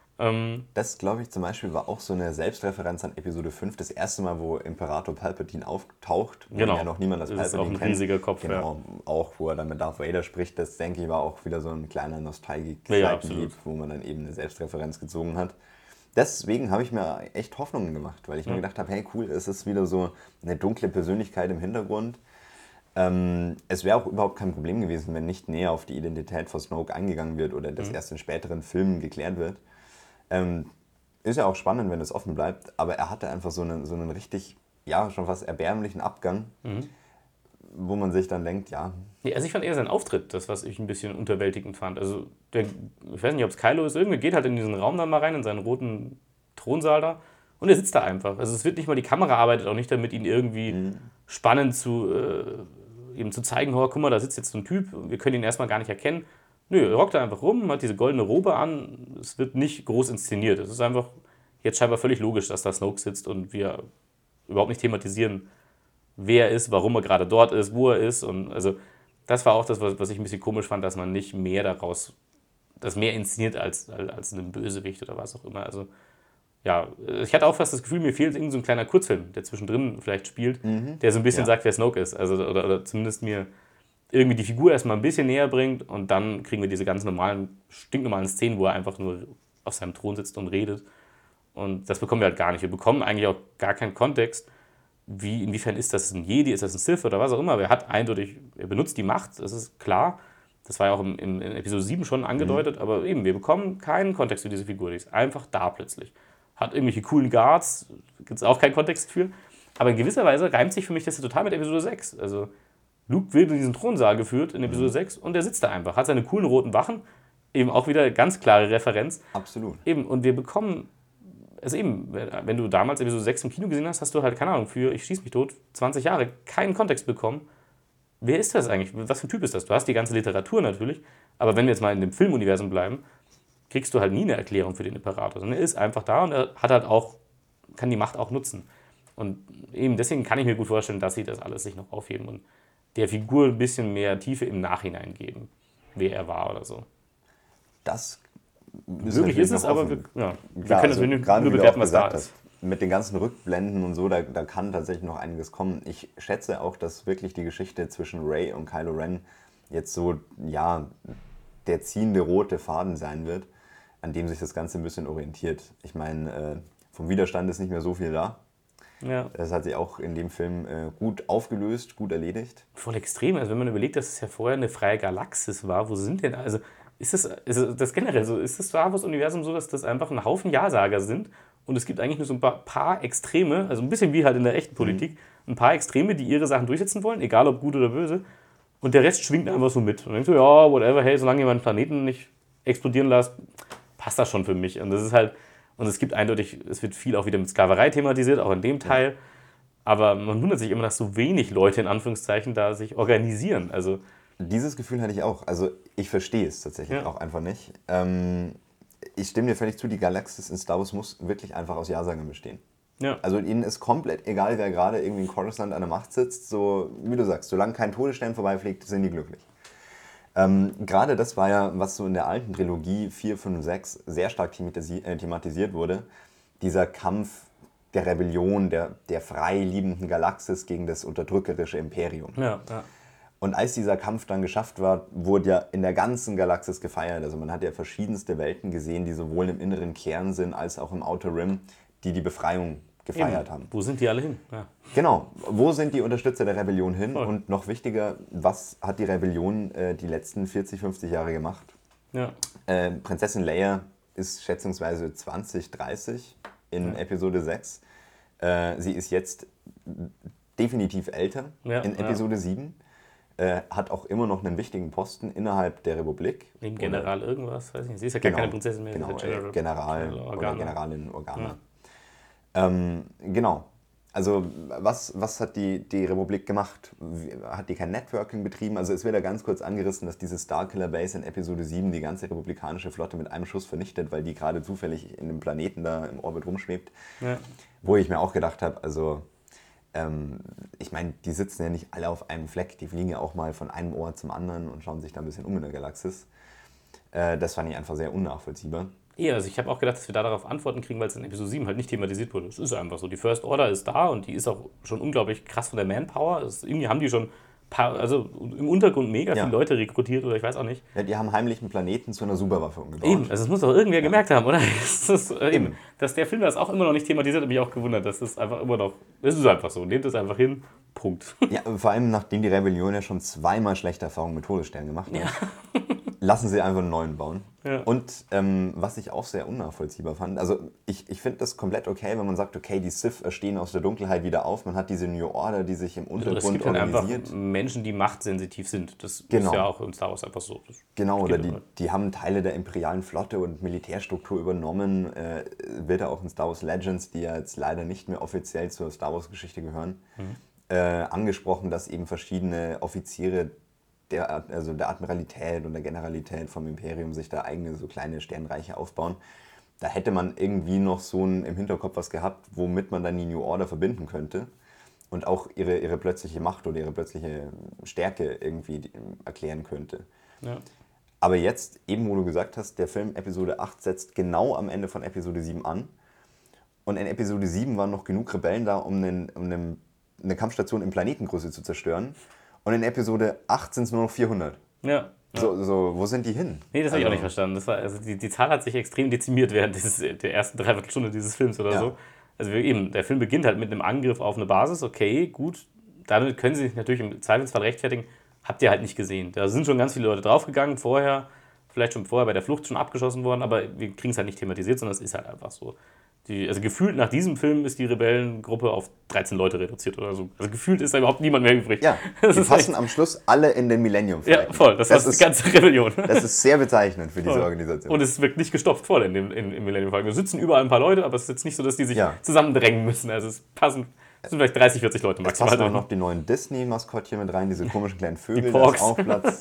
Das, glaube ich, zum Beispiel war auch so eine Selbstreferenz an Episode 5, das erste Mal, wo Imperator Palpatine auftaucht, wo ja noch niemand das Palpatine kennt. Das ist auch ein riesiger Kopf. Genau, auch wo er dann mit Darth Vader spricht, das denke ich war auch wieder so ein kleiner Nostalgik, wo man dann eben eine Selbstreferenz gezogen hat. Deswegen habe ich mir echt Hoffnungen gemacht, weil ich mir gedacht habe, hey cool, es ist wieder so eine dunkle Persönlichkeit im Hintergrund. Es wäre auch überhaupt kein Problem gewesen, wenn nicht näher auf die Identität von Snoke eingegangen wird oder das erst in späteren Filmen geklärt wird. Ist ja auch spannend, wenn es offen bleibt, aber er hatte einfach so einen richtig, ja, schon fast erbärmlichen Abgang, wo man sich dann denkt, ja. Nee, also ich fand eher seinen Auftritt, das, was ich ein bisschen unterwältigend fand. Also, ich weiß nicht, ob es Kylo ist, irgendwie geht halt in diesen Raum dann mal rein, in seinen roten Thronsaal da und er sitzt da einfach. Also es wird nicht mal, die Kamera arbeitet auch nicht damit, ihn irgendwie spannend eben zu zeigen, oh, guck mal, da sitzt jetzt so ein Typ, wir können ihn erstmal gar nicht erkennen. Nö, er rockt da einfach rum, hat diese goldene Robe an, es wird nicht groß inszeniert. Es ist einfach jetzt scheinbar völlig logisch, dass da Snoke sitzt und wir überhaupt nicht thematisieren, wer er ist, warum er gerade dort ist, wo er ist. Und also das war auch das, was ich ein bisschen komisch fand, dass man nicht mehr das mehr inszeniert als einen Bösewicht oder was auch immer. Also ja, ich hatte auch fast das Gefühl, mir fehlt irgend so ein kleiner Kurzfilm, der zwischendrin vielleicht spielt, der so ein bisschen sagt, wer Snoke ist. Also, oder zumindest mir irgendwie die Figur erstmal ein bisschen näher bringt und dann kriegen wir diese ganz stinknormalen Szenen, wo er einfach nur auf seinem Thron sitzt und redet. Und das bekommen wir halt gar nicht. Wir bekommen eigentlich auch gar keinen Kontext, inwiefern ist das ein Jedi, ist das ein Sith oder was auch immer. Er benutzt die Macht, das ist klar. Das war ja auch in Episode 7 schon angedeutet, aber eben, wir bekommen keinen Kontext für diese Figur. Die ist einfach da plötzlich. Hat irgendwelche coolen Guards, gibt es auch keinen Kontext für. Aber in gewisser Weise reimt sich für mich das total mit Episode 6. Also Luke wird in diesen Thronsaal geführt in Episode 6 und der sitzt da einfach, hat seine coolen roten Wachen, eben auch wieder ganz klare Referenz. Absolut. Eben, und wir bekommen, also eben, wenn du damals Episode 6 im Kino gesehen hast, hast du halt, keine Ahnung, ich schieß mich tot, 20 Jahre keinen Kontext bekommen. Wer ist das eigentlich? Was für ein Typ ist das? Du hast die ganze Literatur natürlich, aber wenn wir jetzt mal in dem Filmuniversum bleiben, kriegst du halt nie eine Erklärung für den Imperator, sondern er ist einfach da und er hat halt auch, kann die Macht auch nutzen. Und eben deswegen kann ich mir gut vorstellen, dass sie das alles sich noch aufheben und der Figur ein bisschen mehr Tiefe im Nachhinein geben, wer er war oder so. Das möglich ist es, aber wir können also, natürlich nur bewerten, was da ist. mit den ganzen Rückblenden und so, da kann tatsächlich noch einiges kommen. Ich schätze auch, dass wirklich die Geschichte zwischen Rey und Kylo Ren jetzt so, ja, der ziehende rote Faden sein wird, an dem sich das Ganze ein bisschen orientiert. Ich meine, vom Widerstand ist nicht mehr so viel da. Ja. Das hat sich auch in dem Film gut aufgelöst, gut erledigt. Voll extrem. Also wenn man überlegt, dass es ja vorher eine freie Galaxis war, wo sind denn, also ist das generell so, ist das Star Wars-Universum so, dass das einfach ein Haufen Ja-Sager sind und es gibt eigentlich nur so ein paar Extreme, also ein bisschen wie halt in der echten Politik, ein paar Extreme, die ihre Sachen durchsetzen wollen, egal ob gut oder böse, und der Rest schwingt einfach so mit. Und denkst du, ja, whatever, hey, solange ihr meinen Planeten nicht explodieren lasst, passt das schon für mich. Und das ist halt, und es gibt eindeutig, es wird viel auch wieder mit Sklaverei thematisiert, auch in dem Teil. Aber man wundert sich immer, dass so wenig Leute in Anführungszeichen da sich organisieren. Also Dieses Gefühl hatte ich auch. Also ich verstehe es tatsächlich auch einfach nicht. Ich stimme dir völlig zu, die Galaxis in Star Wars muss wirklich einfach aus Ja-Sagern bestehen. ja, Also ihnen ist komplett egal, wer gerade irgendwie in Coruscant an der Macht sitzt. So, wie du sagst, solange kein Todesstern vorbeifliegt, sind die glücklich. Gerade das war ja, was so in der alten Trilogie 4, 5, 6 sehr stark thematisiert wurde. Dieser Kampf der Rebellion, der frei liebenden Galaxis gegen das unterdrückerische Imperium. ja. Und als dieser Kampf dann geschafft war, wurde ja in der ganzen Galaxis gefeiert. Also man hat ja verschiedenste Welten gesehen, die sowohl im inneren Kern sind, als auch im Outer Rim, die Befreiung gefeiert haben. Wo sind die alle hin? Ja. Genau, wo sind die Unterstützer der Rebellion hin? Voll. Und noch wichtiger, was hat die Rebellion die letzten 40, 50 Jahre gemacht? Ja. Prinzessin Leia ist schätzungsweise 20, 30 in Episode 6. Sie ist jetzt definitiv älter in Episode 7. Hat auch immer noch einen wichtigen Posten innerhalb der Republik. Neben General irgendwas, weiß ich nicht. Sie ist ja gar keine Prinzessin mehr. Genau, sie ist ja General Organa. oder Generalin Organa. Genau. Also was hat die Republik gemacht? Hat die kein Networking betrieben? Also es wird ja ganz kurz angerissen, dass diese Starkiller Base in Episode 7 die ganze republikanische Flotte mit einem Schuss vernichtet, weil die gerade zufällig in dem Planeten da im Orbit rumschwebt. Ja. Wo ich mir auch gedacht habe, also ich meine, die sitzen ja nicht alle auf einem Fleck, die fliegen ja auch mal von einem Ort zum anderen und schauen sich da ein bisschen um in der Galaxis. Das fand ich einfach sehr unnachvollziehbar. Ja, also ich habe auch gedacht, dass wir da darauf Antworten kriegen, weil es in Episode 7 halt nicht thematisiert wurde. Es ist einfach so. Die First Order ist da und die ist auch schon unglaublich krass von der Manpower. Irgendwie haben die schon also im Untergrund mega viele Leute rekrutiert oder ich weiß auch nicht. Ja, die haben heimlich einen Planeten zu einer Superwaffe umgebaut. Eben, also das muss doch irgendwer gemerkt haben, oder? Eben. Dass der Film das auch immer noch nicht thematisiert, hat mich auch gewundert. Das ist einfach immer noch, das ist einfach so. Nehmt es einfach hin, Punkt. Ja, vor allem nachdem die Rebellion ja schon zweimal schlechte Erfahrungen mit Todessternen gemacht hat. Lassen sie einfach einen neuen bauen. Ja. Und was ich auch sehr unnachvollziehbar fand, also ich finde das komplett okay, wenn man sagt, okay, die Sith erstehen aus der Dunkelheit wieder auf, man hat diese New Order, die sich im Also es Untergrund gibt halt einfach organisiert. Menschen, die machtsensitiv sind. Das Genau. ist ja auch in Star Wars einfach so. Genau, oder geht halt. die haben Teile der imperialen Flotte und Militärstruktur übernommen. Wird ja auch in Star Wars Legends, die ja jetzt leider nicht mehr offiziell zur Star Wars Geschichte gehören, angesprochen, dass eben verschiedene Offiziere der Admiralität und der Generalität vom Imperium sich da eigene so kleine Sternreiche aufbauen. Da hätte man irgendwie noch so im Hinterkopf was gehabt, womit man dann die New Order verbinden könnte und auch ihre plötzliche Macht oder ihre plötzliche Stärke irgendwie erklären könnte. Ja. Aber jetzt, eben wo du gesagt hast, der Film Episode 8 setzt genau am Ende von Episode 7 an. Und in Episode 7 waren noch genug Rebellen da, um eine Kampfstation in Planetengröße zu zerstören. Und in Episode 8 sind es nur noch 400. Ja. So, wo sind die hin? Nee, das habe ich auch nicht verstanden. Das war, also die Zahl hat sich extrem dezimiert während der ersten Dreiviertelstunde dieses Films oder so. Also der Film beginnt halt mit einem Angriff auf eine Basis. Okay, gut. Damit können sie sich natürlich im Zweifelsfall rechtfertigen. Habt ihr halt nicht gesehen. Da sind schon ganz viele Leute draufgegangen vorher. Vielleicht schon vorher bei der Flucht schon abgeschossen worden. Aber wir kriegen es halt nicht thematisiert, sondern es ist halt einfach so. Also gefühlt nach diesem Film ist die Rebellengruppe auf 13 Leute reduziert oder so. Also gefühlt ist da überhaupt niemand mehr übrig. Ja, die passen am Schluss alle in den Millennium Falcon. Ja, voll. Das war die ganze Rebellion. Das ist sehr bezeichnend für diese Organisation. Und es wirkt nicht gestopft voll im Millennium Falcon. Da sitzen überall ein paar Leute, aber es ist jetzt nicht so, dass die sich zusammendrängen müssen. Also es sind vielleicht 30, 40 Leute maximal. Es passen auch noch die neuen Disney-Maskottchen mit rein, diese komischen kleinen Vögel, die Porks. da ist auch Platz.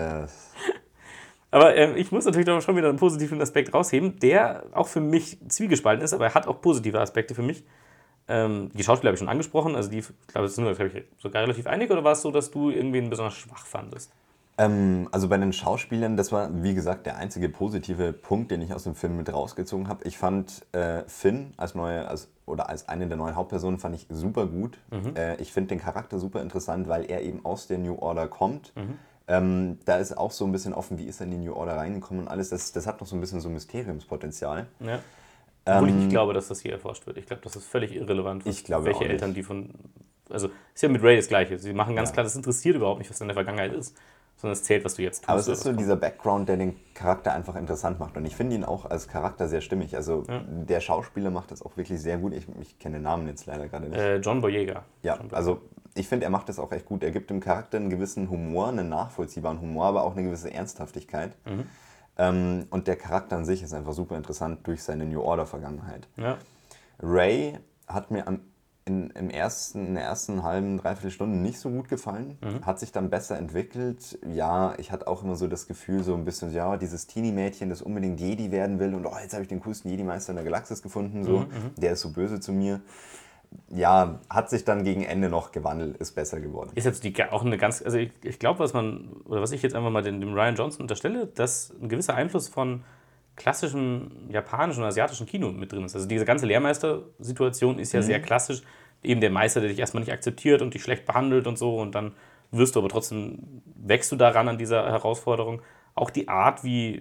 Aber ich muss natürlich doch schon wieder einen positiven Aspekt rausheben, der auch für mich zwiegespalten ist, aber er hat auch positive Aspekte für mich. Die Schauspieler habe ich schon angesprochen, also ich glaube, das sind wir, glaube ich, sogar relativ einig, oder war es so, dass du irgendwen besonders schwach fandest? Also bei den Schauspielern, das war wie gesagt der einzige positive Punkt, den ich aus dem Film mit rausgezogen habe. Ich fand Finn als eine der neuen Hauptpersonen fand ich super gut. Ich finde den Charakter super interessant, weil er eben aus der New Order kommt. Da ist auch so ein bisschen offen, wie ist er in die New Order reingekommen und alles. Das hat noch so ein bisschen so Mysteriumspotenzial. Ja. Obwohl ich nicht glaube, dass das hier erforscht wird. Ich glaube, das ist völlig irrelevant, Ich glaube welche auch nicht. Eltern die von... Also ist ja mit Ray das Gleiche. Sie machen ganz Ja. klar, das interessiert überhaupt nicht, was in der Vergangenheit ist, sondern es zählt, was du jetzt tust. Aber es oder ist was so kommt. dieser Background, der den Charakter einfach interessant macht. Und ich finde ihn auch als Charakter sehr stimmig. Also der Schauspieler macht das auch wirklich sehr gut. Ich kenne den Namen jetzt leider gerade nicht. John Boyega. Ja, John Boyega. also ich finde, er macht das auch echt gut. Er gibt dem Charakter einen gewissen Humor, einen nachvollziehbaren Humor, aber auch eine gewisse Ernsthaftigkeit. Und der Charakter an sich ist einfach super interessant durch seine New Order-Vergangenheit. Ja. Ray hat mir in der ersten halben, dreiviertel Stunde nicht so gut gefallen. Hat sich dann besser entwickelt. Ja, ich hatte auch immer so das Gefühl, so ein bisschen, ja, dieses Teenie-Mädchen, das unbedingt Jedi werden will und oh, jetzt habe ich den coolsten Jedi-Meister in der Galaxis gefunden, so. Der ist so böse zu mir. Ja, hat sich dann gegen Ende noch gewandelt, ist besser geworden. Ist jetzt auch eine ganz, also ich glaube, was ich jetzt einfach mal dem Rian Johnson unterstelle, dass ein gewisser Einfluss von klassischem japanischen und asiatischen Kino mit drin ist. Also diese ganze Lehrmeister-Situation ist ja sehr klassisch. Eben der Meister, der dich erstmal nicht akzeptiert und dich schlecht behandelt und so und dann wirst du aber trotzdem, wächst du daran an dieser Herausforderung. Auch die Art, wie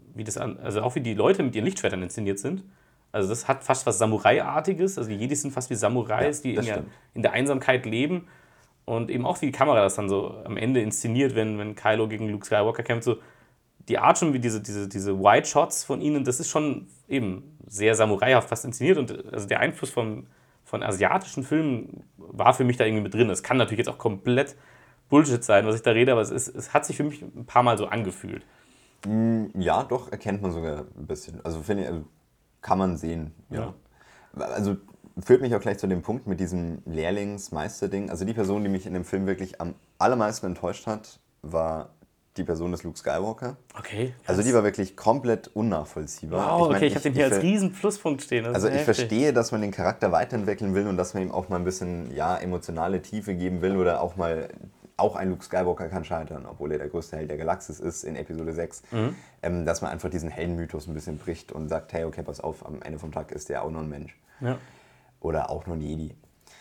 die Leute mit ihren Lichtschwertern inszeniert sind. Also das hat fast was Samurai-artiges. Also die Jedis sind fast wie Samurais, die das stimmt. in der Einsamkeit leben. Und eben auch wie die Kamera das dann so am Ende inszeniert, wenn Kylo gegen Luke Skywalker kämpft. So die Art schon, wie diese Wide Shots von ihnen, das ist schon eben sehr samuraihaft fast inszeniert. Und also der Einfluss von asiatischen Filmen war für mich da irgendwie mit drin. Es kann natürlich jetzt auch komplett Bullshit sein, was ich da rede, aber es hat sich für mich ein paar Mal so angefühlt. Ja, doch, erkennt man sogar ein bisschen. Also finde ich, kann man sehen, ja. Also führt mich auch gleich zu dem Punkt mit diesem Lehrlings-Meister-Ding. Also die Person, die mich in dem Film wirklich am allermeisten enttäuscht hat, war die Person des Luke Skywalker. Okay. Also die war wirklich komplett unnachvollziehbar. Wow, meine, ich habe den hier als riesen Pluspunkt stehen. Das Also ist ich heftig. verstehe, dass man den Charakter weiterentwickeln will und dass man ihm auch mal ein bisschen emotionale Tiefe geben will oder auch ein Luke Skywalker kann scheitern, obwohl er der größte Held der Galaxis ist in Episode 6, dass man einfach diesen Heldenmythos ein bisschen bricht und sagt, hey, okay, pass auf, am Ende vom Tag ist der auch nur ein Mensch. Ja. Oder auch nur ein Jedi.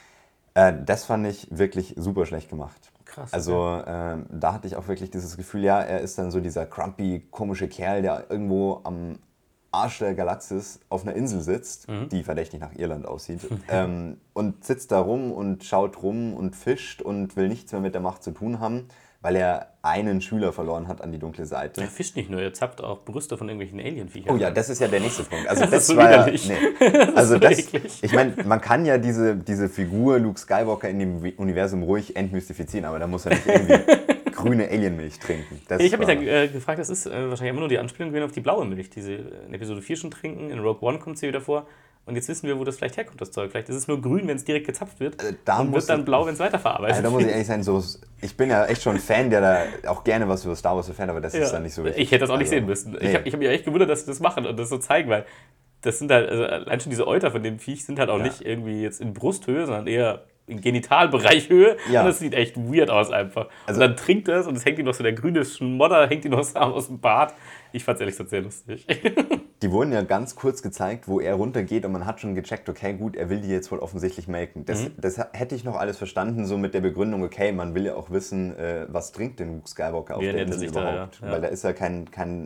Das fand ich wirklich super schlecht gemacht. Krass. Also da hatte ich auch wirklich dieses Gefühl, ja, er ist dann so dieser grumpy, komische Kerl, der irgendwo am Arsch der Galaxis auf einer Insel sitzt, die verdächtig nach Irland aussieht, und sitzt da rum und schaut rum und fischt und will nichts mehr mit der Macht zu tun haben, weil er einen Schüler verloren hat an die dunkle Seite. Er fischt nicht nur, er zappt auch Brüste von irgendwelchen Alienviechern. Oh ja, das ist ja der nächste Punkt. Also Das ist so war ja, widerlich. also so das, eklig. ich meine, man kann ja diese Figur Luke Skywalker in dem Universum ruhig entmystifizieren, aber da muss er nicht irgendwie grüne Alienmilch trinken. Das Ich habe mich war- da gefragt, das ist wahrscheinlich immer nur die Anspielung gewesen auf die blaue Milch, die sie in Episode 4 schon trinken. In Rogue One kommt sie wieder vor. Und jetzt wissen wir, wo das vielleicht herkommt, das Zeug. Vielleicht ist es nur grün, wenn es direkt gezapft wird. da und muss wird dann ich- blau, wenn es weiterverarbeitet Also da muss ich ehrlich sein, ich bin ja echt schon Fan, der da auch gerne was über Star Wars erfährt, aber das ist dann nicht so wichtig. Ich hätte das auch nicht Also, sehen müssen. nee. Ich hab mich echt gewundert, dass sie das machen und das so zeigen, weil das sind halt, also allein schon diese Euter von dem Viech sind halt auch nicht irgendwie jetzt in Brusthöhe, sondern eher in Genitalbereichhöhe. Ja. Und das sieht echt weird aus einfach. Also- und dann trinkt er es und es hängt ihm noch so der grüne Schmodder, hängt ihm noch so aus dem Bart. Ich fand es ehrlich gesagt sehr lustig. Die wurden ja ganz kurz gezeigt, wo er runtergeht und man hat schon gecheckt, okay, gut, er will die jetzt wohl offensichtlich melken. Das hätte ich noch alles verstanden, so mit der Begründung, okay, man will ja auch wissen, was trinkt denn Luke Skywalker auf Wie der ernährt er Insel sich da, überhaupt. ja. Weil da ist ja kein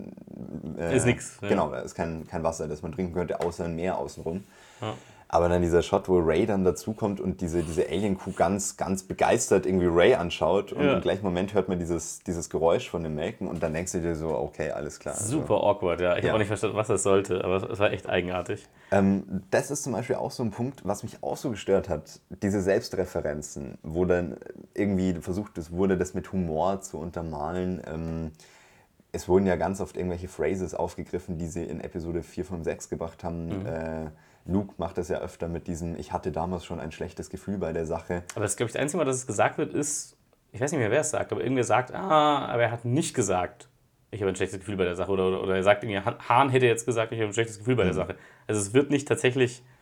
Ist nix, ja. Genau, da ist kein Wasser, das man trinken könnte, außer ein Meer außenrum. Aber dann dieser Shot, wo Ray dann dazukommt und diese Alien-Kuh ganz, ganz begeistert irgendwie Ray anschaut und im gleichen Moment hört man dieses Geräusch von dem Melken und dann denkst du dir so, okay, alles klar. Super awkward, ja. Ich habe Ja. auch nicht verstanden, was das sollte, aber es war echt eigenartig. Das ist zum Beispiel auch so ein Punkt, was mich auch so gestört hat. Diese Selbstreferenzen, wo dann irgendwie versucht wurde, das mit Humor zu untermalen. Es wurden ja ganz oft irgendwelche Phrases aufgegriffen, die sie in Episode 4, 5, 6 gebracht haben. Luke macht das ja öfter mit diesem, ich hatte damals schon ein schlechtes Gefühl bei der Sache. Aber das ist, glaube ich, das Einzige Mal, dass es gesagt wird, ist, ich weiß nicht mehr, wer es sagt, aber irgendwer sagt, aber er hat nicht gesagt, ich habe ein schlechtes Gefühl bei der Sache. Oder er sagt irgendwie, Han hätte jetzt gesagt, ich habe ein schlechtes Gefühl bei der Sache. Also es wird nicht tatsächlich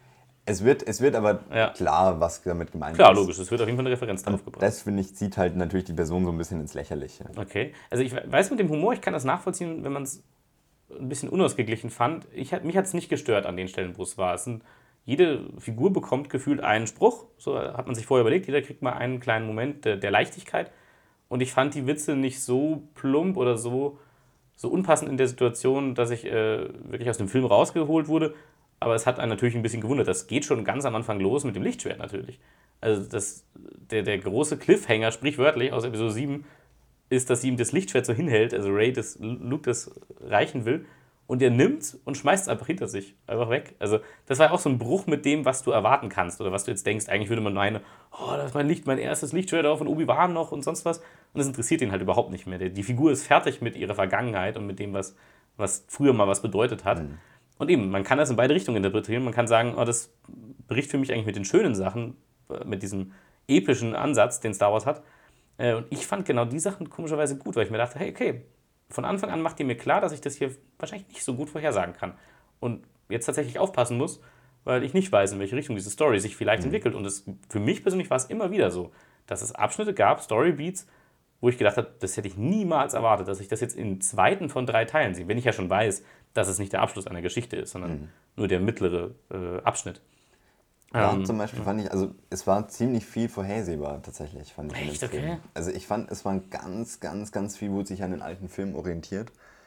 Es wird aber Ja. klar, was damit gemeint Klar, ist. logisch, es wird auf jeden Fall eine Referenz darauf gebracht. Das, finde ich, zieht halt natürlich die Person so ein bisschen ins Lächerliche. Okay, also ich weiß mit dem Humor, ich kann das nachvollziehen, wenn man es ein bisschen unausgeglichen fand. Mich hat es nicht gestört an den Stellen, wo es war. Jede Figur bekommt gefühlt einen Spruch, so hat man sich vorher überlegt, jeder kriegt mal einen kleinen Moment der Leichtigkeit. Und ich fand die Witze nicht so plump oder so unpassend in der Situation, dass ich wirklich aus dem Film rausgeholt wurde. Aber es hat einen natürlich ein bisschen gewundert. Das geht schon ganz am Anfang los mit dem Lichtschwert natürlich. Also der große Cliffhanger, sprichwörtlich aus Episode 7, ist, dass sie ihm das Lichtschwert so hinhält, also Luke das reichen will, und er nimmt und schmeißt es einfach hinter sich, einfach weg. Also das war auch so ein Bruch mit dem, was du erwarten kannst oder was du jetzt denkst. Eigentlich würde man meinen, oh, das ist mein erstes Lichtschwert auch von Obi-Wan noch und sonst was. Und das interessiert ihn halt überhaupt nicht mehr. Die Figur ist fertig mit ihrer Vergangenheit und mit dem, was früher mal was bedeutet hat. Und eben, man kann das in beide Richtungen interpretieren. Man kann sagen, oh, das bricht für mich eigentlich mit den schönen Sachen, mit diesem epischen Ansatz, den Star Wars hat. Und ich fand genau die Sachen komischerweise gut, weil ich mir dachte, hey, okay, von Anfang an macht ihr mir klar, dass ich das hier wahrscheinlich nicht so gut vorhersagen kann. Und jetzt tatsächlich aufpassen muss, weil ich nicht weiß, in welche Richtung diese Story sich vielleicht entwickelt. Und für mich persönlich war es immer wieder so, dass es Abschnitte gab, Storybeats, wo ich gedacht habe, das hätte ich niemals erwartet, dass ich das jetzt im zweiten von 3 Teilen sehe. Wenn ich ja schon weiß, dass es nicht der Abschluss einer Geschichte ist, sondern nur der mittlere Abschnitt. Da zum Beispiel fand ich, also es war ziemlich viel vorhersehbar tatsächlich, fand ich in dem Echt? Film. Okay. Also ich fand, es war ganz, ganz, ganz viel, wurde sich an den alten Film orientiert.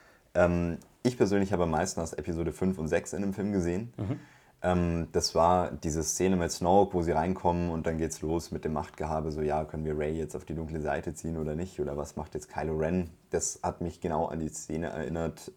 Ich persönlich habe am meisten aus Episode 5 und 6 in dem Film gesehen. Das war diese Szene mit Snoke, wo sie reinkommen und dann geht's los mit dem Machtgehabe, so ja, können wir Rey jetzt auf die dunkle Seite ziehen oder nicht? Oder was macht jetzt Kylo Ren? Das hat mich genau an die Szene erinnert,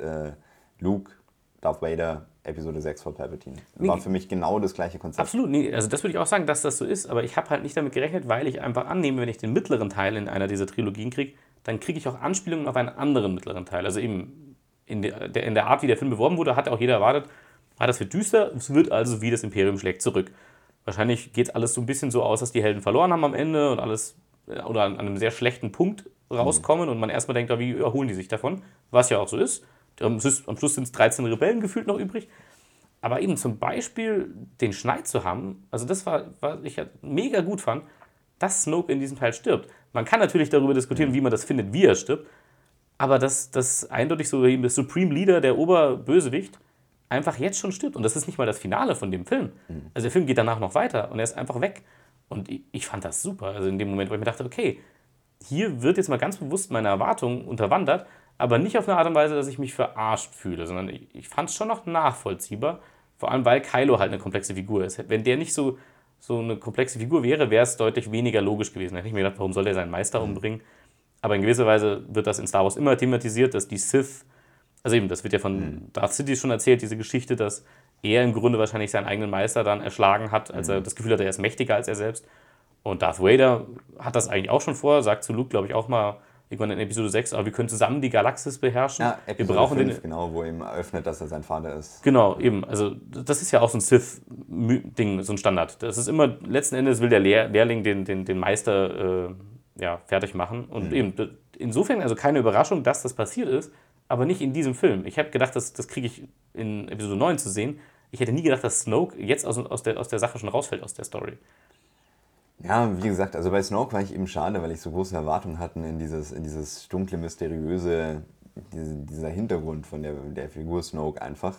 Luke, Darth Vader, Episode 6 von Palpatine. War für mich genau das gleiche Konzept. Absolut, nee, also das würde ich auch sagen, dass das so ist, aber ich habe halt nicht damit gerechnet, weil ich einfach annehme, wenn ich den mittleren Teil in einer dieser Trilogien kriege, dann kriege ich auch Anspielungen auf einen anderen mittleren Teil. Also eben in der Art, wie der Film beworben wurde, hat auch jeder erwartet, das wird düster, es wird also wie das Imperium schlägt zurück. Wahrscheinlich geht alles so ein bisschen so aus, dass die Helden verloren haben am Ende und alles oder an einem sehr schlechten Punkt rauskommen und man erstmal denkt, wie erholen die sich davon, was ja auch so ist. Am Schluss sind es 13 Rebellen gefühlt noch übrig. Aber eben zum Beispiel den Schneid zu haben, also das war, was ich ja mega gut fand, dass Snoke in diesem Teil stirbt. Man kann natürlich darüber diskutieren, wie man das findet, wie er stirbt, aber dass eindeutig so eben der Supreme Leader, der Oberbösewicht, einfach jetzt schon stirbt. Und das ist nicht mal das Finale von dem Film. Also der Film geht danach noch weiter und er ist einfach weg. Und ich fand das super. Also in dem Moment, wo ich mir dachte, okay, hier wird jetzt mal ganz bewusst meine Erwartung unterwandert, aber nicht auf eine Art und Weise, dass ich mich verarscht fühle, sondern ich fand es schon noch nachvollziehbar, vor allem weil Kylo halt eine komplexe Figur ist. Wenn der nicht so eine komplexe Figur wäre, wäre es deutlich weniger logisch gewesen. Da hätte ich mir gedacht, warum soll der seinen Meister umbringen? Aber in gewisser Weise wird das in Star Wars immer thematisiert, dass die Sith, also eben, das wird ja von Darth Sidious schon erzählt, diese Geschichte, dass er im Grunde wahrscheinlich seinen eigenen Meister dann erschlagen hat, als er das Gefühl hatte, er ist mächtiger als er selbst. Und Darth Vader hat das eigentlich auch schon vor, sagt zu Luke, glaube ich, auch mal irgendwann in Episode 6, aber wir können zusammen die Galaxis beherrschen. Ja, wir Episode brauchen 5, genau, wo ihm eröffnet, dass er sein Vater ist. Genau, eben. Also das ist ja auch so ein Sith-Ding, so ein Standard. Das ist immer, letzten Endes will der Lehrling den Meister fertig machen. Und eben, insofern also keine Überraschung, dass das passiert ist, aber nicht in diesem Film. Ich habe gedacht, das kriege ich in Episode 9 zu sehen. Ich hätte nie gedacht, dass Snoke jetzt aus der Sache schon rausfällt, aus der Story. Ja, wie gesagt, also bei Snoke war ich eben schade, weil ich so große Erwartungen hatte in dieses dunkle, mysteriöse, dieser Hintergrund von der Figur Snoke einfach.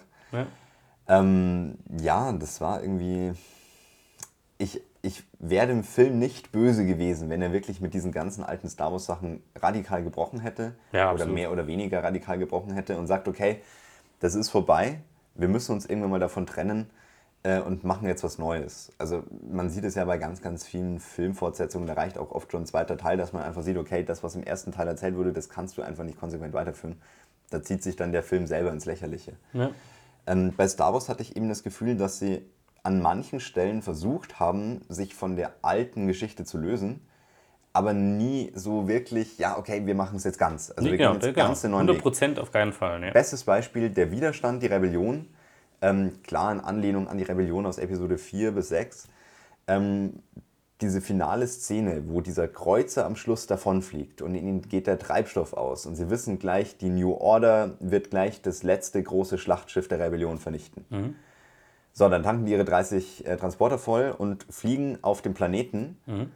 Ja. Das war irgendwie... Ich wäre dem Film nicht böse gewesen, wenn er wirklich mit diesen ganzen alten Star Wars Sachen radikal gebrochen hätte. Ja, oder absolut. mehr oder weniger radikal gebrochen hätte und sagt, okay, das ist vorbei, wir müssen uns irgendwann mal davon trennen und machen jetzt was Neues. Also man sieht es ja bei ganz, ganz vielen Filmfortsetzungen, da reicht auch oft schon ein zweiter Teil, dass man einfach sieht, okay, das, was im ersten Teil erzählt wurde, das kannst du einfach nicht konsequent weiterführen. Da zieht sich dann der Film selber ins Lächerliche. Ja. Bei Star Wars hatte ich eben das Gefühl, dass sie an manchen Stellen versucht haben, sich von der alten Geschichte zu lösen, aber nie so wirklich, ja, okay, wir machen es jetzt ganz. Also wir gehen jetzt ganz den neuen Weg. 100% auf keinen Fall. Ja. Bestes Beispiel, der Widerstand, die Rebellion. Klar in Anlehnung an die Rebellion aus Episode 4 bis 6. Diese finale Szene, wo dieser Kreuzer am Schluss davonfliegt und ihnen geht der Treibstoff aus und sie wissen gleich, die New Order wird gleich das letzte große Schlachtschiff der Rebellion vernichten. So, dann tanken die ihre 30 Transporter voll und fliegen auf den Planeten,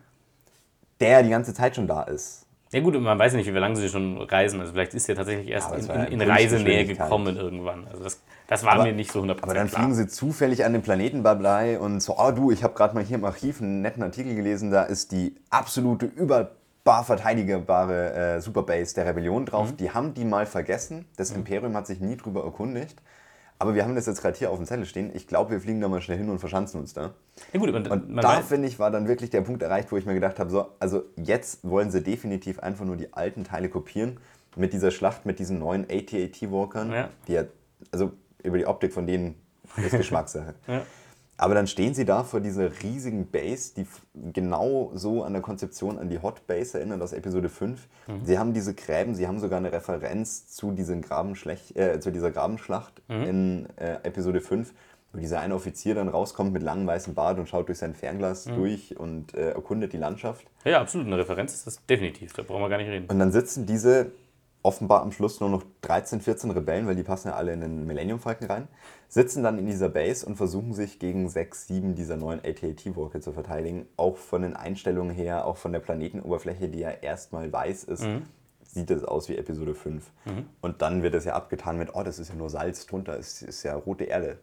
der die ganze Zeit schon da ist. Ja gut, man weiß ja nicht, wie lange sie schon reisen. Also vielleicht ist der tatsächlich erst aber es in war Reisenähe Kunstgeschwindigkeit. gekommen irgendwann. Also das war mir nicht so 100% Aber dann klar. fliegen sie zufällig an den Planeten Bablai und so, oh du, ich habe gerade mal hier im Archiv einen netten Artikel gelesen, da ist die absolute überbar verteidigbare Superbase der Rebellion drauf. Die haben die mal vergessen, das Imperium hat sich nie drüber erkundigt. Aber wir haben das jetzt gerade hier auf dem Zettel stehen. Ich glaube, wir fliegen da mal schnell hin und verschanzen uns da. Ja gut, Und man da, weiß, finde ich, war dann wirklich der Punkt erreicht, wo ich mir gedacht habe, so, also jetzt wollen sie definitiv einfach nur die alten Teile kopieren. Mit dieser Schlacht, mit diesen neuen AT-AT-Walkern, Ja. die ja, also über die Optik von denen ist Geschmackssache. Ja. Aber dann stehen sie da vor dieser riesigen Base, die genau so an der Konzeption an die Hot Base erinnert aus Episode 5. Sie haben diese Gräben, sie haben sogar eine Referenz zu, zu dieser Grabenschlacht in Episode 5, wo dieser eine Offizier dann rauskommt mit langem weißem Bart und schaut durch sein Fernglas durch und erkundet die Landschaft. ja, absolut, eine Referenz ist das definitiv, da brauchen wir gar nicht reden. Und dann sitzen diese offenbar am Schluss nur noch 13, 14 Rebellen, weil die passen ja alle in den Millennium Falcon rein, sitzen dann in dieser Base und versuchen sich gegen 6, 7 dieser neuen AT-AT-Walker zu verteidigen. Auch von den Einstellungen her, auch von der Planetenoberfläche, die ja erstmal weiß ist, sieht es aus wie Episode 5. Und dann wird es ja abgetan mit, oh, das ist ja nur Salz, drunter ist ja rote Erde.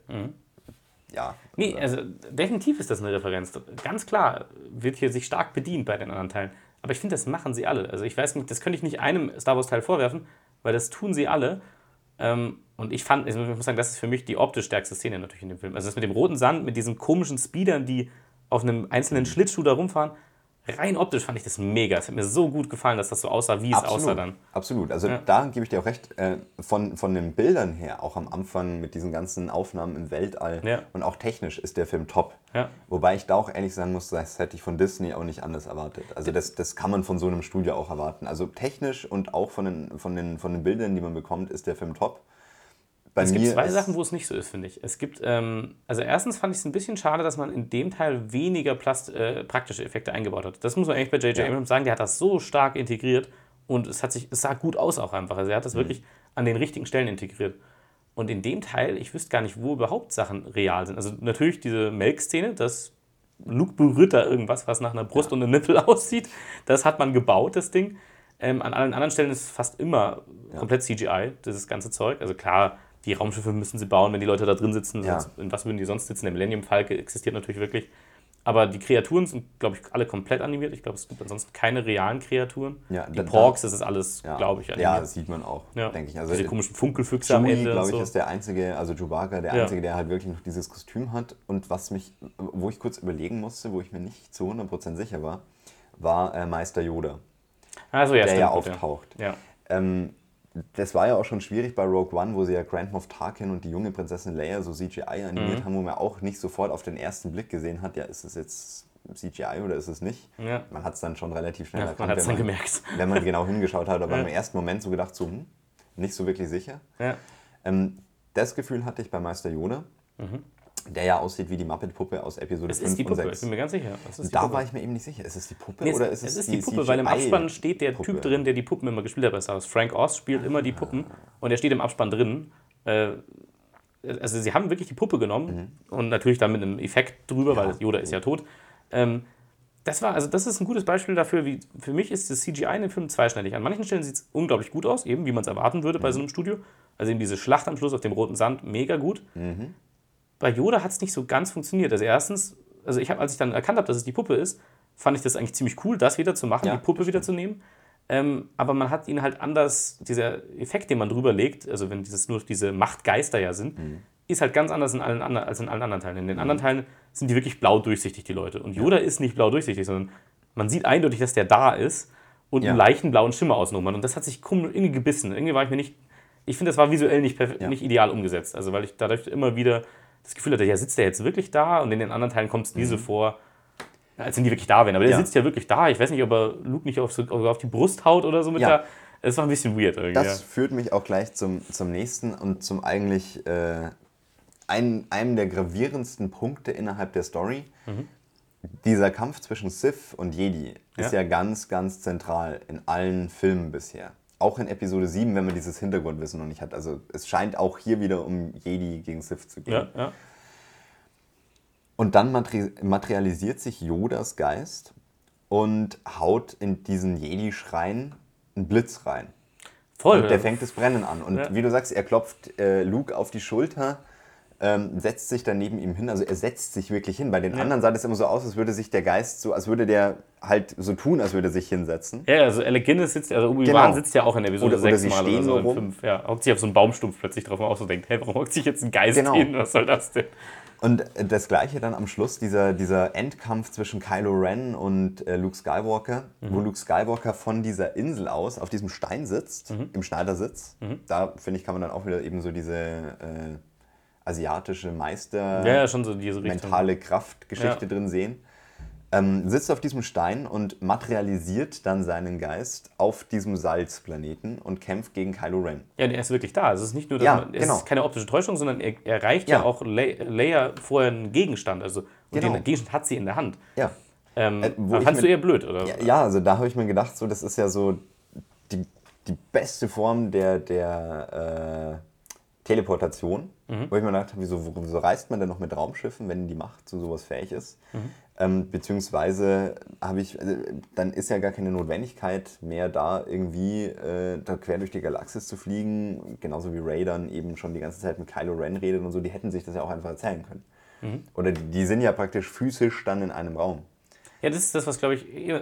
Ja. Nee, also definitiv ist das eine Referenz. Ganz klar wird hier sich stark bedient bei den anderen Teilen. Aber ich finde, das machen sie alle. Also ich weiß nicht, das könnte ich nicht einem Star Wars Teil vorwerfen, weil das tun sie alle. Und ich muss sagen, das ist für mich die optisch stärkste Szene natürlich in dem Film. Also das mit dem roten Sand, mit diesen komischen Speedern, die auf einem einzelnen Schlittschuh da rumfahren. Rein optisch fand ich das mega. Es hat mir so gut gefallen, dass das so aussah, wie es aussah dann. Absolut. Also da gebe ich dir auch recht. Von den Bildern her, auch am Anfang mit diesen ganzen Aufnahmen im Weltall und auch technisch ist der Film top. Ja. Wobei ich da auch ehrlich sagen muss, das hätte ich von Disney auch nicht anders erwartet. Also das kann man von so einem Studio auch erwarten. Also technisch und auch von den Bildern, die man bekommt, ist der Film top. Es gibt zwei Sachen, wo es nicht so ist, finde ich. Es gibt, also erstens fand ich es ein bisschen schade, dass man in dem Teil weniger praktische Effekte eingebaut hat. Das muss man eigentlich bei J.J. Abrams sagen, der hat das so stark integriert und es sah gut aus auch einfach. Also er hat das wirklich an den richtigen Stellen integriert. Und in dem Teil, ich wüsste gar nicht, wo überhaupt Sachen real sind. Also natürlich diese Melkszene, dass Luke berührt da irgendwas, was nach einer Brust und einem Nippel aussieht. Das hat man gebaut, das Ding. An allen anderen Stellen ist es fast immer komplett CGI, dieses ganze Zeug. Also klar, die Raumschiffe müssen sie bauen, wenn die Leute da drin sitzen. Ja. Sonst, in was würden die sonst sitzen? Der Millennium Falke existiert natürlich wirklich. Aber die Kreaturen sind, glaube ich, alle komplett animiert. Ich glaube, es gibt ansonsten keine realen Kreaturen. Ja, die Porks, das ist alles, glaube ich, animiert. Ja, das sieht man auch, denke ich. Also diese komischen Funkelfüchse am Ende. glaube ich, so. ist der einzige, also Chewbacca, der einzige, der halt wirklich noch dieses Kostüm hat. Und wo ich kurz überlegen musste, wo ich mir nicht zu 100% sicher war Meister Yoda, Also, ja, der stimmt, ja gut, auftaucht. Ja. Das war ja auch schon schwierig bei Rogue One, wo sie ja Grand Moff Tarkin und die junge Prinzessin Leia so CGI animiert haben, wo man auch nicht sofort auf den ersten Blick gesehen hat, ja, ist es jetzt CGI oder ist es nicht? Ja. Man hat es dann schon relativ schnell erkannt, Man hat es dann gemerkt. wenn man genau hingeschaut hat, aber im ersten Moment so gedacht, so, nicht so wirklich sicher. Ja. Das Gefühl hatte ich bei Meister Yoda, der ja aussieht wie die Muppet-Puppe aus Episode Es 5 ist die und Puppe, 6. ich bin mir ganz sicher. Es ist die Da Puppe. war ich mir eben nicht sicher. Ist es die Puppe Nee, oder es ist die Puppe, weil im Abspann steht der Typ drin, der die Puppen immer gespielt hat bei Star Wars. Frank Oz spielt immer die Puppen und er steht im Abspann drin. Also sie haben wirklich die Puppe genommen und natürlich dann mit einem Effekt drüber, weil Yoda ist ja tot. Das ist ein gutes Beispiel dafür, wie für mich ist das CGI in dem Film zweischneidig. An manchen Stellen sieht es unglaublich gut aus, eben wie man es erwarten würde bei so einem Studio. Also eben diese Schlacht am Schluss auf dem roten Sand, mega gut. Bei Yoda hat es nicht so ganz funktioniert. Also erstens, als ich dann erkannt habe, dass es die Puppe ist, fand ich das eigentlich ziemlich cool, das wieder zu machen, Ja, die Puppe wieder zu nehmen. Aber man hat ihn halt anders, dieser Effekt, den man drüber legt, also wenn nur diese Machtgeister ja sind, ist halt ganz anders als in allen anderen Teilen. In den anderen Teilen sind die wirklich blau durchsichtig, die Leute. Und Yoda ist nicht blau durchsichtig, sondern man sieht eindeutig, dass der da ist und einen leichten blauen Schimmer außenrum hat. Und das hat sich irgendwie gebissen. Irgendwie war ich mir nicht, ich finde, das war visuell nicht ideal umgesetzt. Also weil ich dadurch immer wieder das Gefühl hatte, ja, sitzt der jetzt wirklich da? Und in den anderen Teilen kommt es nie so vor, als wenn die wirklich da wären. Aber der sitzt ja wirklich da. Ich weiß nicht, ob er Luke nicht auf die Brust haut oder so mit da. Das war ein bisschen weird irgendwie. Das führt mich auch gleich zum nächsten und zum eigentlich einem der gravierendsten Punkte innerhalb der Story. Dieser Kampf zwischen Sith und Jedi ist ja ganz, ganz zentral in allen Filmen bisher. Auch in Episode 7, wenn man dieses Hintergrundwissen noch nicht hat. Also es scheint auch hier wieder um Jedi gegen Sith zu gehen. Ja. Und dann materialisiert sich Yodas Geist und haut in diesen Jedi-Schrein einen Blitz rein. Voll. Und der fängt das Brennen an. Und Ja. wie du sagst, er klopft Luke auf die Schulter, setzt sich dann neben ihm hin. Also er setzt sich wirklich hin. Bei den anderen sah das immer so aus, als würde sich der Geist so, als würde der halt so tun, als würde er sich hinsetzen. Ja, also Alec Guinness sitzt, also Obi-Wan Genau. sitzt ja auch in Episode Oder 6 sie mal stehen oder so nur in rum. 5. Ja, hockt sich auf so einen Baumstumpf plötzlich drauf und auch so denkt, hey, warum hockt sich jetzt ein Geist Genau. hin? Was soll das denn? Und das Gleiche dann am Schluss, dieser Endkampf zwischen Kylo Ren und Luke Skywalker, wo Luke Skywalker von dieser Insel aus auf diesem Stein sitzt, im Schneidersitz. Da, finde ich, kann man dann auch wieder eben so diese asiatische Meister, Ja, schon so diese Richtung. mentale Kraftgeschichte drin sehen. Sitzt auf diesem Stein und materialisiert dann seinen Geist auf diesem Salzplaneten und kämpft gegen Kylo Ren. Ja, und er ist wirklich da. Also es ist nicht nur, dass Ja, es genau. ist keine optische Täuschung, sondern er erreicht ja Ja. auch Leia vorher einen Gegenstand. Also, und Genau. den Gegenstand hat sie in der Hand. Ja. Wo Aber ich fandst du mir- eher blöd, oder? Ja, also da habe ich mir gedacht, so, das ist ja so die beste Form der Teleportation. Wo ich mir gedacht habe, wieso reist man denn noch mit Raumschiffen, wenn die Macht zu sowas fähig ist? Beziehungsweise dann ist ja gar keine Notwendigkeit mehr da, irgendwie da quer durch die Galaxis zu fliegen. Genauso wie Rey dann eben schon die ganze Zeit mit Kylo Ren redet und so. Die hätten sich das ja auch einfach erzählen können. Oder die sind ja praktisch physisch dann in einem Raum. Ja, das ist das, was, glaube ich,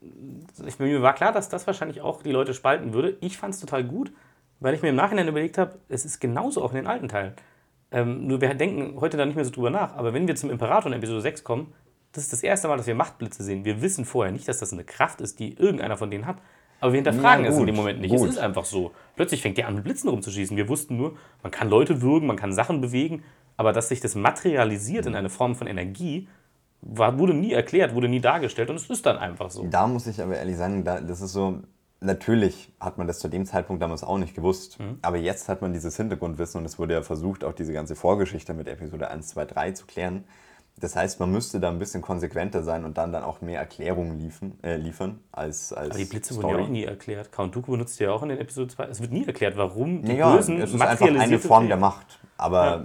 mir war klar, dass das wahrscheinlich auch die Leute spalten würde. Ich fand es total gut, weil ich mir im Nachhinein überlegt habe, es ist genauso auch in den alten Teilen. Nur wir denken heute da nicht mehr so drüber nach. Aber wenn wir zum Imperator in Episode 6 kommen, das ist das erste Mal, dass wir Machtblitze sehen. Wir wissen vorher nicht, dass das eine Kraft ist, die irgendeiner von denen hat. Aber wir hinterfragen Ja, es in gut, dem Moment nicht. gut. Es ist einfach so. Plötzlich fängt der an, mit Blitzen rumzuschießen. Wir wussten nur, man kann Leute würgen, man kann Sachen bewegen. Aber dass sich das materialisiert in eine Form von Energie, wurde nie erklärt, wurde nie dargestellt. Und es ist dann einfach so. Da muss ich aber ehrlich sagen, das ist so, natürlich hat man das zu dem Zeitpunkt damals auch nicht gewusst, aber jetzt hat man dieses Hintergrundwissen und es wurde ja versucht, auch diese ganze Vorgeschichte mit Episode 1, 2, 3 zu klären. Das heißt, man müsste da ein bisschen konsequenter sein und dann auch mehr Erklärungen liefern als Aber die Blitze Story. wurden ja auch nie erklärt. Count Dooku benutzt ja auch in den Episode 2. Es wird nie erklärt, warum die Ja, Bösen es ist einfach eine materialisierte Form der Fähigkeiten- Macht. Aber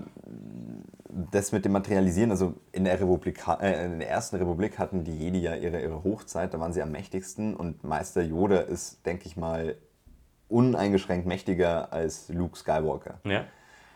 das mit dem Materialisieren, also in der ersten Republik hatten die Jedi ja ihre Hochzeit, da waren sie am mächtigsten und Meister Yoda ist, denke ich mal, uneingeschränkt mächtiger als Luke Skywalker. Ja.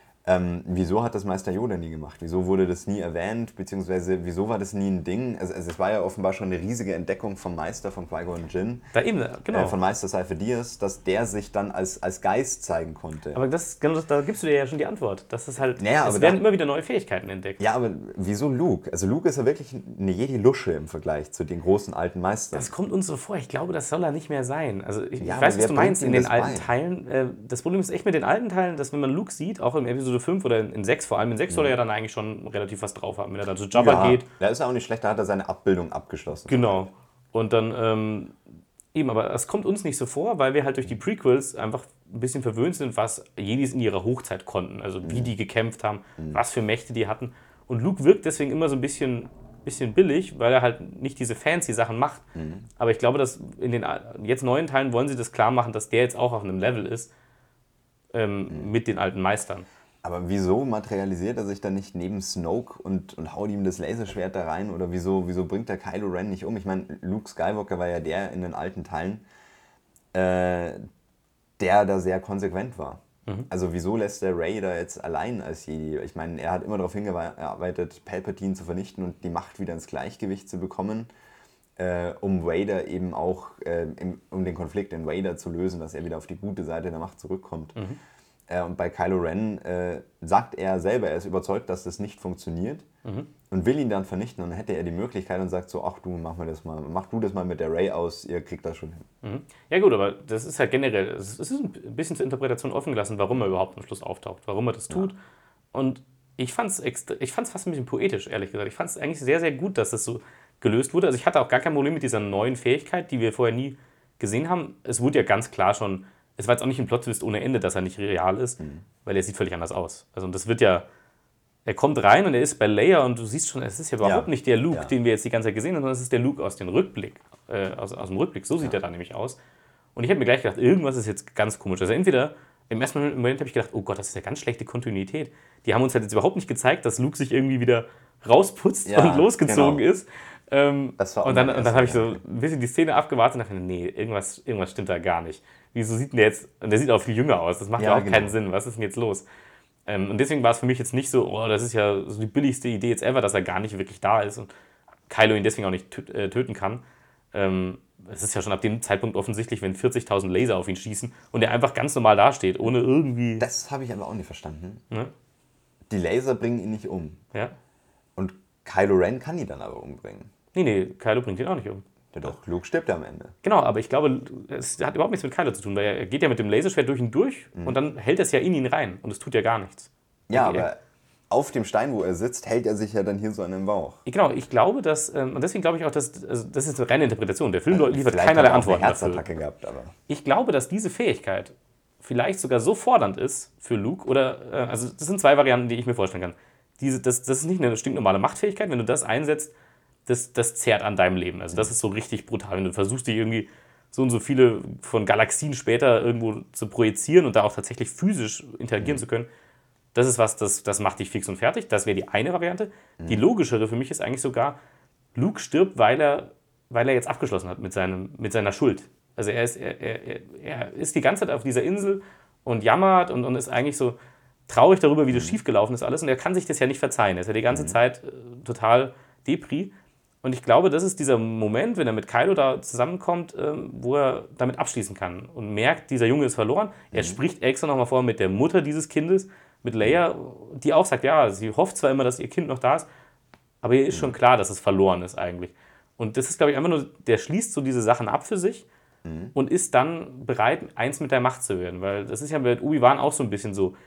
Wieso hat das Meister Yoda nie gemacht? Wieso wurde das nie erwähnt? Beziehungsweise wieso war das nie ein Ding? Also es war ja offenbar schon eine riesige Entdeckung vom Meister von Qui-Gon Jinn, Da eben, genau. von Meister Seife Dyas, dass der sich dann als Geist zeigen konnte. Aber da gibst du dir ja schon die Antwort. Das ist halt, Naja, es aber werden da- immer wieder neue Fähigkeiten entdeckt. Ja, aber wieso Luke? Also Luke ist ja wirklich eine Jedi-Lusche im Vergleich zu den großen alten Meistern. Das kommt uns so vor. Ich glaube, das soll er nicht mehr sein. Also ich Ja, weiß, aber was du wer meinst bringt in ihm den das alten bei? Teilen. Das Problem ist echt mit den alten Teilen, dass wenn man Luke sieht, auch in Episode 5 oder in 6 vor allem, in 6 soll er ja dann eigentlich schon relativ was drauf haben. Wenn er dann zu Jabba geht, Da ist er auch nicht schlecht, da hat er seine Abbildung abgeschlossen. genau. Und dann, eben, aber das kommt uns nicht so vor, weil wir halt durch die Prequels einfach ein bisschen verwöhnt sind, was Jedis in ihrer Hochzeit konnten. Also wie die gekämpft haben, was für Mächte die hatten. Und Luke wirkt deswegen immer so ein bisschen billig, weil er halt nicht diese fancy Sachen macht. Aber ich glaube, dass in den jetzt neuen Teilen wollen sie das klar machen, dass der jetzt auch auf einem Level ist mit den alten Meistern. Aber wieso materialisiert er sich dann nicht neben Snoke und haut ihm das Laserschwert da rein? Oder wieso bringt er Kylo Ren nicht um? Ich meine, Luke Skywalker war ja der in den alten Teilen, der da sehr konsequent war. Also wieso lässt der Rey da jetzt allein als Jedi? Ich meine, er hat immer darauf hingearbeitet, Palpatine zu vernichten und die Macht wieder ins Gleichgewicht zu bekommen, um Vader eben auch, um den Konflikt in Vader zu lösen, dass er wieder auf die gute Seite der Macht zurückkommt. Und bei Kylo Ren sagt er selber, er ist überzeugt, dass das nicht funktioniert und will ihn dann vernichten. Und dann hätte er die Möglichkeit und sagt so, ach du, mach du das mal mit der Rey aus, ihr kriegt das schon hin. Ja gut, aber das ist halt generell, es ist ein bisschen zur Interpretation offen gelassen, warum er überhaupt am Schluss auftaucht, warum er das tut. Und ich fand es fast ein bisschen poetisch, ehrlich gesagt. Ich fand es eigentlich sehr, sehr gut, dass das so gelöst wurde. Also ich hatte auch gar kein Problem mit dieser neuen Fähigkeit, die wir vorher nie gesehen haben. Es wurde ja ganz klar schon, es war jetzt auch nicht ein Plot-Twist ohne Ende, dass er nicht real ist, weil er sieht völlig anders aus. Also und das wird ja, er kommt rein und er ist bei Leia und du siehst schon, es ist ja überhaupt nicht der Luke, den wir jetzt die ganze Zeit gesehen haben, sondern es ist der Luke aus dem Rückblick. Aus dem Rückblick, so sieht er da nämlich aus. Und ich habe mir gleich gedacht, irgendwas ist jetzt ganz komisch. Also entweder, im ersten Moment habe ich gedacht, oh Gott, das ist ja ganz schlechte Kontinuität. Die haben uns halt jetzt überhaupt nicht gezeigt, dass Luke sich irgendwie wieder rausputzt Ja, und losgezogen genau. ist. Das war auch Und dann mein habe ich erster so ein bisschen die Szene abgewartet und dachte, nee, irgendwas stimmt da gar nicht. Wieso sieht denn der jetzt, und der sieht auch viel jünger aus, das macht ja Ja, auch keinen genau. Sinn, was ist denn jetzt los? Und deswegen war es für mich jetzt nicht so, oh, das ist ja so die billigste Idee jetzt ever, dass er gar nicht wirklich da ist und Kylo ihn deswegen auch nicht töten kann. Es ist ja schon ab dem Zeitpunkt offensichtlich, wenn 40.000 Laser auf ihn schießen und er einfach ganz normal dasteht, ohne irgendwie... Das habe ich aber auch nicht verstanden. Ne? Die Laser bringen ihn nicht um. Ja? Und Kylo Ren kann ihn dann aber umbringen. Nee, Kylo bringt ihn auch nicht um. Ja doch, Luke stirbt ja am Ende. Genau, aber ich glaube, es hat überhaupt nichts mit Kylo zu tun, weil er geht ja mit dem Laserschwert durch ihn durch und dann hält es ja in ihn rein und es tut ja gar nichts. Ja, Okay. aber auf dem Stein, wo er sitzt, hält er sich ja dann hier so an den Bauch. Genau, ich glaube, dass, und deswegen glaube ich auch, also das ist eine reine Interpretation. Der Film liefert Vielleicht keinerlei hat er auch Antworten eine dafür. Herzattacke gehabt, aber... Ich glaube, dass diese Fähigkeit vielleicht sogar so fordernd ist für Luke, oder, also das sind zwei Varianten, die ich mir vorstellen kann. Das ist nicht eine stinknormale Machtfähigkeit, wenn du das einsetzt, das zehrt an deinem Leben. Also das ist so richtig brutal, wenn du versuchst, dich irgendwie so und so viele von Galaxien später irgendwo zu projizieren und da auch tatsächlich physisch interagieren zu können. Das ist was, das macht dich fix und fertig. Das wäre die eine Variante. Die logischere für mich ist eigentlich sogar, Luke stirbt, weil er jetzt abgeschlossen hat mit seiner Schuld. Also er ist die ganze Zeit auf dieser Insel und jammert und ist eigentlich so traurig darüber, wie das schiefgelaufen ist alles. Und er kann sich das ja nicht verzeihen. Er ist ja die ganze Zeit total Depri. Und ich glaube, das ist dieser Moment, wenn er mit Kylo da zusammenkommt, wo er damit abschließen kann und merkt, dieser Junge ist verloren. Er spricht extra nochmal vor mit der Mutter dieses Kindes, mit Leia, die auch sagt, ja, sie hofft zwar immer, dass ihr Kind noch da ist, aber ihr ist schon klar, dass es verloren ist eigentlich. Und das ist, glaube ich, einfach nur, der schließt so diese Sachen ab für sich und ist dann bereit, eins mit der Macht zu werden. Weil das ist ja mit Obi-Wan auch so ein bisschen so,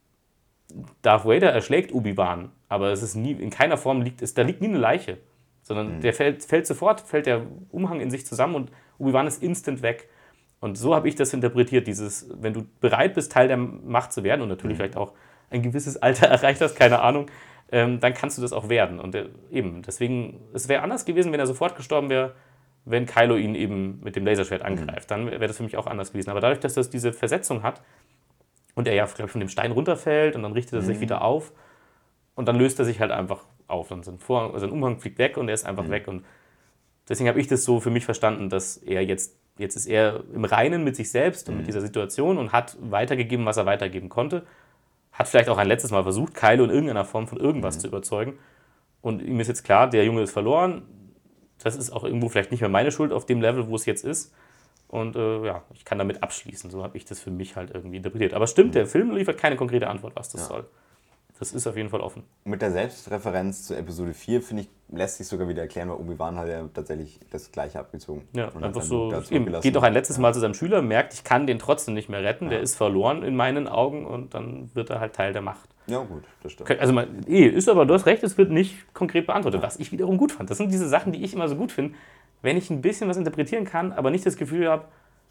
Darth Vader erschlägt Obi-Wan, aber es ist nie, in keiner Form da liegt nie eine Leiche. Sondern der fällt sofort, fällt der Umhang in sich zusammen und Obi-Wan ist instant weg. Und so habe ich das interpretiert, wenn du bereit bist, Teil der Macht zu werden und natürlich vielleicht auch ein gewisses Alter erreicht hast, keine Ahnung, dann kannst du das auch werden. Und eben, deswegen, es wäre anders gewesen, wenn er sofort gestorben wäre, wenn Kylo ihn eben mit dem Laserschwert angreift. Dann wäre das für mich auch anders gewesen. Aber dadurch, dass das diese Versetzung hat und er ja, glaube ich, von dem Stein runterfällt und dann richtet er sich wieder auf und dann löst er sich halt einfach auf. Dann sein Umhang fliegt weg und er ist einfach weg. Und deswegen habe ich das so für mich verstanden, dass er jetzt ist er im Reinen mit sich selbst und mit dieser Situation und hat weitergegeben, was er weitergeben konnte. Hat vielleicht auch ein letztes Mal versucht, Kylo in irgendeiner Form von irgendwas zu überzeugen. Und ihm ist jetzt klar, der Junge ist verloren. Das ist auch irgendwo vielleicht nicht mehr meine Schuld auf dem Level, wo es jetzt ist. Und ja, ich kann damit abschließen. So habe ich das für mich halt irgendwie interpretiert. Aber stimmt, der Film liefert keine konkrete Antwort, was das soll. Das ist auf jeden Fall offen. Mit der Selbstreferenz zu Episode 4, finde ich, lässt sich sogar wieder erklären, weil Obi-Wan hat ja tatsächlich das Gleiche abgezogen. Ja, und hat einfach dann so, Luke da eben, zurückgelassen. geht doch ein letztes Mal zu seinem Schüler, merkt, ich kann den trotzdem nicht mehr retten, der ist verloren in meinen Augen und dann wird er halt Teil der Macht. Ja gut, das stimmt. Also ist aber, du hast recht, es wird nicht konkret beantwortet, was ich wiederum gut fand. Das sind diese Sachen, die ich immer so gut finde, wenn ich ein bisschen was interpretieren kann, aber nicht das Gefühl habe,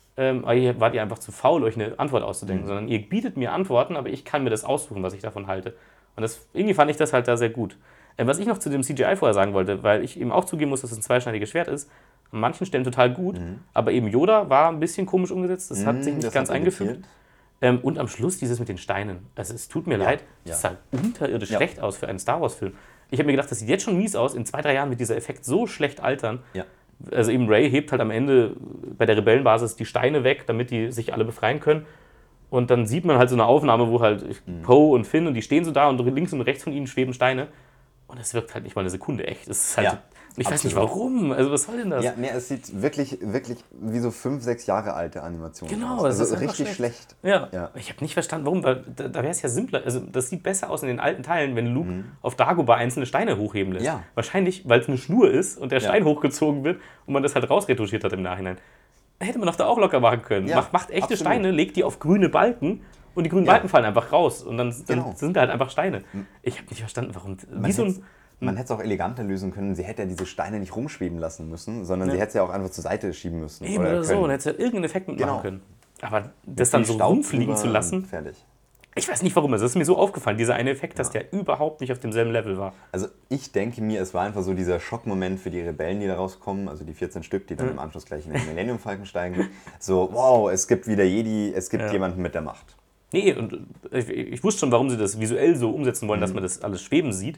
hier wart ihr einfach zu faul, euch eine Antwort auszudenken, sondern ihr bietet mir Antworten, aber ich kann mir das aussuchen, was ich davon halte. Und irgendwie fand ich das halt da sehr gut. Was ich noch zu dem CGI vorher sagen wollte, weil ich eben auch zugeben muss, dass es ein zweischneidiges Schwert ist, an manchen Stellen total gut, aber eben Yoda war ein bisschen komisch umgesetzt, das hat sich nicht das ganz hat eingefügt. irritiert. Und am Schluss dieses mit den Steinen. Also es tut mir leid, das sah unterirdisch schlecht aus für einen Star-Wars-Film. Ich habe mir gedacht, das sieht jetzt schon mies aus, in 2-3 Jahren wird dieser Effekt so schlecht altern. Ja. Also eben Rey hebt halt am Ende bei der Rebellenbasis die Steine weg, damit die sich alle befreien können. Und dann sieht man halt so eine Aufnahme, wo halt Poe und Finn und die stehen so da und links und rechts von ihnen schweben Steine. Und es wirkt halt nicht mal eine Sekunde echt. Das ist halt, Ja, ich weiß nicht absolut. warum. Also was soll denn das? Ja, nee, es sieht wirklich wie so 5-6 Jahre alte Animationen Genau, aus. es Also ist einfach richtig schlecht. Ja. Ja. Ich habe nicht verstanden, warum. Weil da wäre es ja simpler. Also das sieht besser aus in den alten Teilen, wenn Luke auf Dagobah einzelne Steine hochheben lässt. Ja. Wahrscheinlich, weil es eine Schnur ist und der Stein hochgezogen wird und man das halt rausretuschiert hat im Nachhinein. Hätte man doch da auch locker machen können. Ja, Macht echte absolut. Steine, legt die auf grüne Balken und die grünen Balken fallen einfach raus. Und dann Genau. sind da halt einfach Steine. Ich habe nicht verstanden, warum. Wie so ein. Man hätte es auch eleganter lösen können. Sie hätte ja diese Steine nicht rumschweben lassen müssen, sondern sie hätte es ja auch einfach zur Seite schieben müssen. Eben oder so, können. und hätte ja irgendeinen Effekt mitmachen Genau. können. Aber das dann Viel so Staub rumfliegen drüber zu lassen, und fertig. ich weiß nicht warum. Es ist mir so aufgefallen, dieser eine Effekt, dass der überhaupt nicht auf demselben Level war. Also ich denke mir, es war einfach so dieser Schockmoment für die Rebellen, die da rauskommen, also die 14 Stück, die dann im Anschluss gleich in den Millennium Falcon steigen. So, wow, es gibt wieder Jedi, es gibt jemanden mit der Macht. Nee, und ich wusste schon, warum sie das visuell so umsetzen wollen, dass man das alles schweben sieht.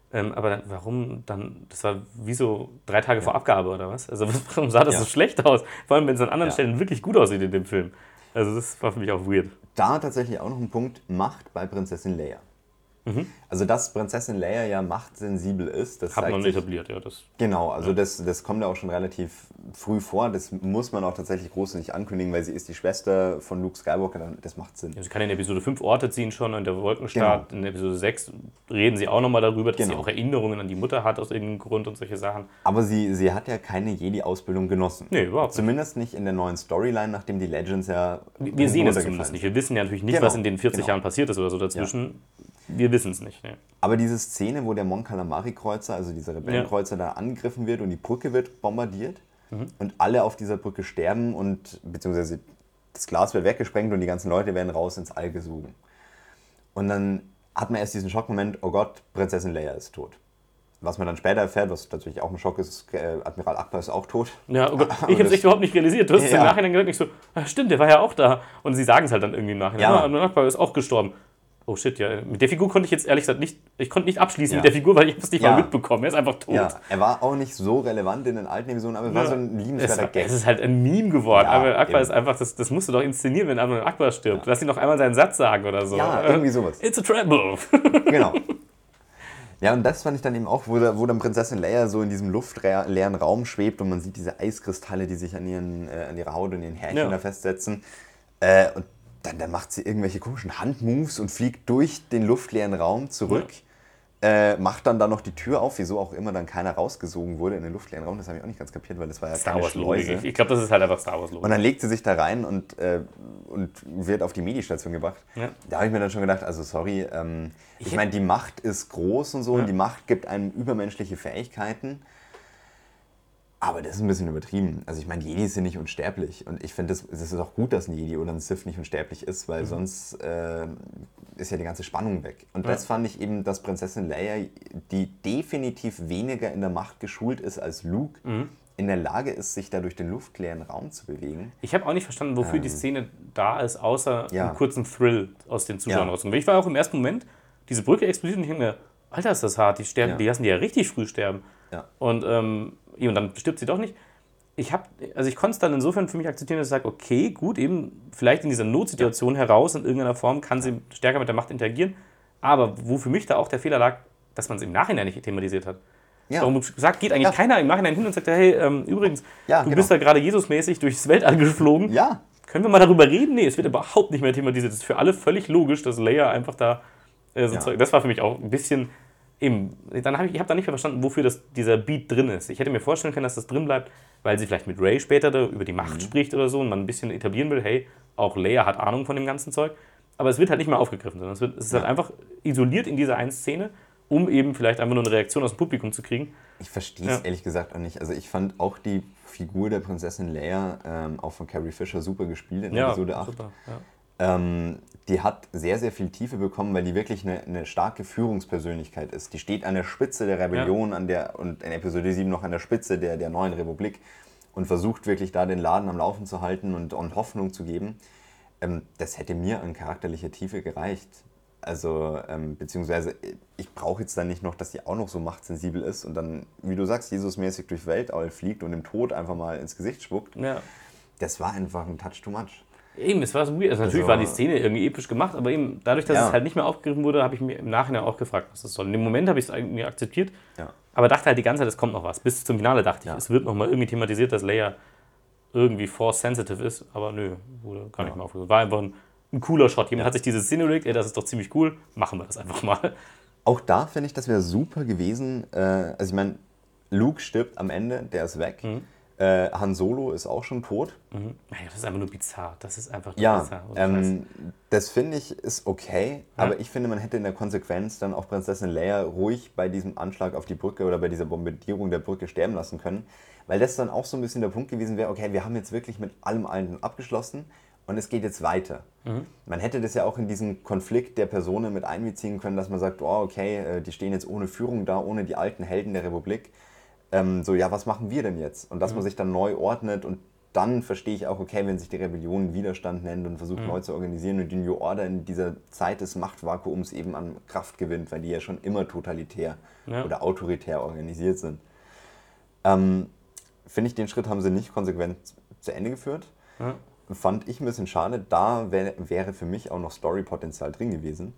Aber warum dann, das war wie so 3 Tage vor Abgabe oder was? Also warum sah das so schlecht aus? Vor allem, wenn es an anderen Stellen wirklich gut aussieht in dem Film. Also das war für mich auch weird. Da tatsächlich auch noch ein Punkt, Macht bei Prinzessin Leia. Also, dass Prinzessin Leia ja machtsensibel ist, das Hat zeigt man sich, etabliert, ja. Das, genau, also das kommt ja auch schon relativ früh vor. Das muss man auch tatsächlich groß nicht ankündigen, weil sie ist die Schwester von Luke Skywalker, das macht Sinn. sie kann in Episode 5 Orte ziehen schon, in der Wolkenstadt. In Episode 6 reden sie auch nochmal darüber, dass sie auch Erinnerungen an die Mutter hat aus irgendeinem Grund und solche Sachen. Aber sie hat ja keine Jedi-Ausbildung genossen. Nee, überhaupt nicht. Zumindest nicht in der neuen Storyline, nachdem die Legends ja Wir sehen es zumindest nicht. Wir wissen ja natürlich nicht, was in den 40 Jahren passiert ist oder so dazwischen. Wir wissen es nicht. Nee. Aber diese Szene, wo der Mon Calamari-Kreuzer, also dieser Rebellenkreuzer, da angegriffen wird und die Brücke wird bombardiert und alle auf dieser Brücke sterben und beziehungsweise das Glas wird weggesprengt und die ganzen Leute werden raus ins All gesogen. Und dann hat man erst diesen Schockmoment, oh Gott, Prinzessin Leia ist tot. Was man dann später erfährt, was natürlich auch ein Schock ist, Admiral Akbar ist auch tot. Ja, oh Gott, ich habe es echt überhaupt nicht realisiert. Du hast es im Nachhinein gesagt, ich so, stimmt, der war ja auch da. Und sie sagen es halt dann irgendwie im Nachhinein. Admiral Akbar ist auch gestorben. Oh shit, ja. Mit der Figur konnte ich jetzt ehrlich gesagt ich konnte nicht abschließen mit der Figur, weil ich es nicht mal mitbekommen. Er ist einfach tot. Ja, er war auch nicht so relevant in den alten Episoden, aber es war so ein liebenswerter Gag. Es ist halt ein Meme geworden. Ja, Admiral Akbar eben. ist einfach, das musst du doch inszenieren, wenn Admiral Akbar stirbt. Lass ihn noch einmal seinen Satz sagen oder so. Ja, irgendwie sowas. It's a trap move. Genau. Ja, und das fand ich dann eben auch, wo dann Prinzessin Leia so in diesem luftleeren Raum schwebt und man sieht diese Eiskristalle, die sich an ihrer Haut und ihren Härchen da festsetzen. Und dann macht sie irgendwelche komischen Handmoves und fliegt durch den luftleeren Raum zurück. Macht dann da noch die Tür auf, wieso auch immer dann keiner rausgesogen wurde in den luftleeren Raum. Das habe ich auch nicht ganz kapiert, weil das war ja Star keine Wars Logik. Schleuse. Ich glaube, das ist halt einfach Star Wars Logik. Und dann legt sie sich da rein und wird auf die Medistation gebracht. Ja. Da habe ich mir dann schon gedacht, also sorry, ich meine, die Macht ist groß und so und die Macht gibt einem übermenschliche Fähigkeiten. Aber das ist ein bisschen übertrieben. Also ich meine, Jedis sind nicht unsterblich. Und ich finde, das ist auch gut, dass ein Jedi oder ein Sith nicht unsterblich ist, weil sonst ist ja die ganze Spannung weg. Und das fand ich eben, dass Prinzessin Leia, die definitiv weniger in der Macht geschult ist als Luke, in der Lage ist, sich da durch den luftleeren Raum zu bewegen. Ich habe auch nicht verstanden, wofür die Szene da ist, außer Ja. einen kurzen Thrill aus den Zuschauern Ja. rauskommen. Ich war auch im ersten Moment, diese Brücke explodiert und ich denke mir, Alter, ist das hart, die lassen die ja richtig früh sterben. Ja. Und dann stirbt sie doch nicht. Ich konnte es dann insofern für mich akzeptieren, dass ich sage, okay, gut, eben vielleicht in dieser Notsituation heraus in irgendeiner Form kann sie stärker mit der Macht interagieren. Aber wo für mich da auch der Fehler lag, dass man es im Nachhinein nicht thematisiert hat. Ja. Warum gesagt, geht eigentlich keiner im Nachhinein hin und sagt, hey, übrigens, du bist da gerade Jesusmäßig durchs Weltall geflogen. Ja. Können wir mal darüber reden? Nee, es wird überhaupt nicht mehr thematisiert. Es ist für alle völlig logisch, dass Leia einfach da das war für mich auch ein bisschen eben. Ich habe da nicht mehr verstanden, wofür dieser Beat drin ist. Ich hätte mir vorstellen können, dass das drin bleibt, weil sie vielleicht mit Rey später da über die Macht spricht oder so und man ein bisschen etablieren will, hey, auch Leia hat Ahnung von dem ganzen Zeug. Aber es wird halt nicht mehr aufgegriffen, sondern es ist halt einfach isoliert in dieser einen Szene, um eben vielleicht einfach nur eine Reaktion aus dem Publikum zu kriegen. Ich verstehe es ehrlich gesagt auch nicht. Also ich fand auch die Figur der Prinzessin Leia, auch von Carrie Fisher, super gespielt in Episode 8. Super, ja. Die hat sehr, sehr viel Tiefe bekommen, weil die wirklich eine starke Führungspersönlichkeit ist. Die steht an der Spitze der Rebellion und in Episode 7 noch an der Spitze der neuen Republik und versucht wirklich da den Laden am Laufen zu halten und Hoffnung zu geben. Das hätte mir an charakterlicher Tiefe gereicht. Also, beziehungsweise, ich brauche jetzt dann nicht noch, dass die auch noch so machtsensibel ist und dann, wie du sagst, Jesusmäßig durch Weltall fliegt und dem Tod einfach mal ins Gesicht spuckt. Ja. Das war einfach ein Touch too much. Eben, es war so weird. Also natürlich war die Szene irgendwie episch gemacht, aber eben dadurch, dass es halt nicht mehr aufgegriffen wurde, habe ich mir im Nachhinein auch gefragt, was das soll. In dem Moment habe ich es irgendwie akzeptiert, aber dachte halt die ganze Zeit, es kommt noch was. Bis zum Finale dachte ich, es wird noch mal irgendwie thematisiert, dass Leia irgendwie Force-sensitive ist, aber nö, wurde gar nicht mehr aufgegriffen. War einfach ein cooler Shot. Jemand hat sich diese Szene überlegt, das ist doch ziemlich cool, machen wir das einfach mal. Auch da finde ich, das wäre super gewesen. Also ich meine, Luke stirbt am Ende, der ist weg. Han Solo ist auch schon tot. Das ist einfach nur bizarr. Das ist einfach nur bizarr. Das finde ich ist okay, aber ich finde, man hätte in der Konsequenz dann auch Prinzessin Leia ruhig bei diesem Anschlag auf die Brücke oder bei dieser Bombardierung der Brücke sterben lassen können, weil das dann auch so ein bisschen der Punkt gewesen wäre, okay, wir haben jetzt wirklich mit allem allen abgeschlossen und es geht jetzt weiter. Man hätte das ja auch in diesen Konflikt der Personen mit einbeziehen können, dass man sagt, oh, okay, die stehen jetzt ohne Führung da, ohne die alten Helden der Republik. Was machen wir denn jetzt? Und dass man sich dann neu ordnet und dann verstehe ich auch, okay, wenn sich die Rebellion Widerstand nennt und versucht neu zu organisieren und die New Order in dieser Zeit des Machtvakuums eben an Kraft gewinnt, weil die ja schon immer totalitär oder autoritär organisiert sind. Finde ich, den Schritt haben sie nicht konsequent zu Ende geführt. Ja. Fand ich ein bisschen schade. Da wäre für mich auch noch Story-Potenzial drin gewesen.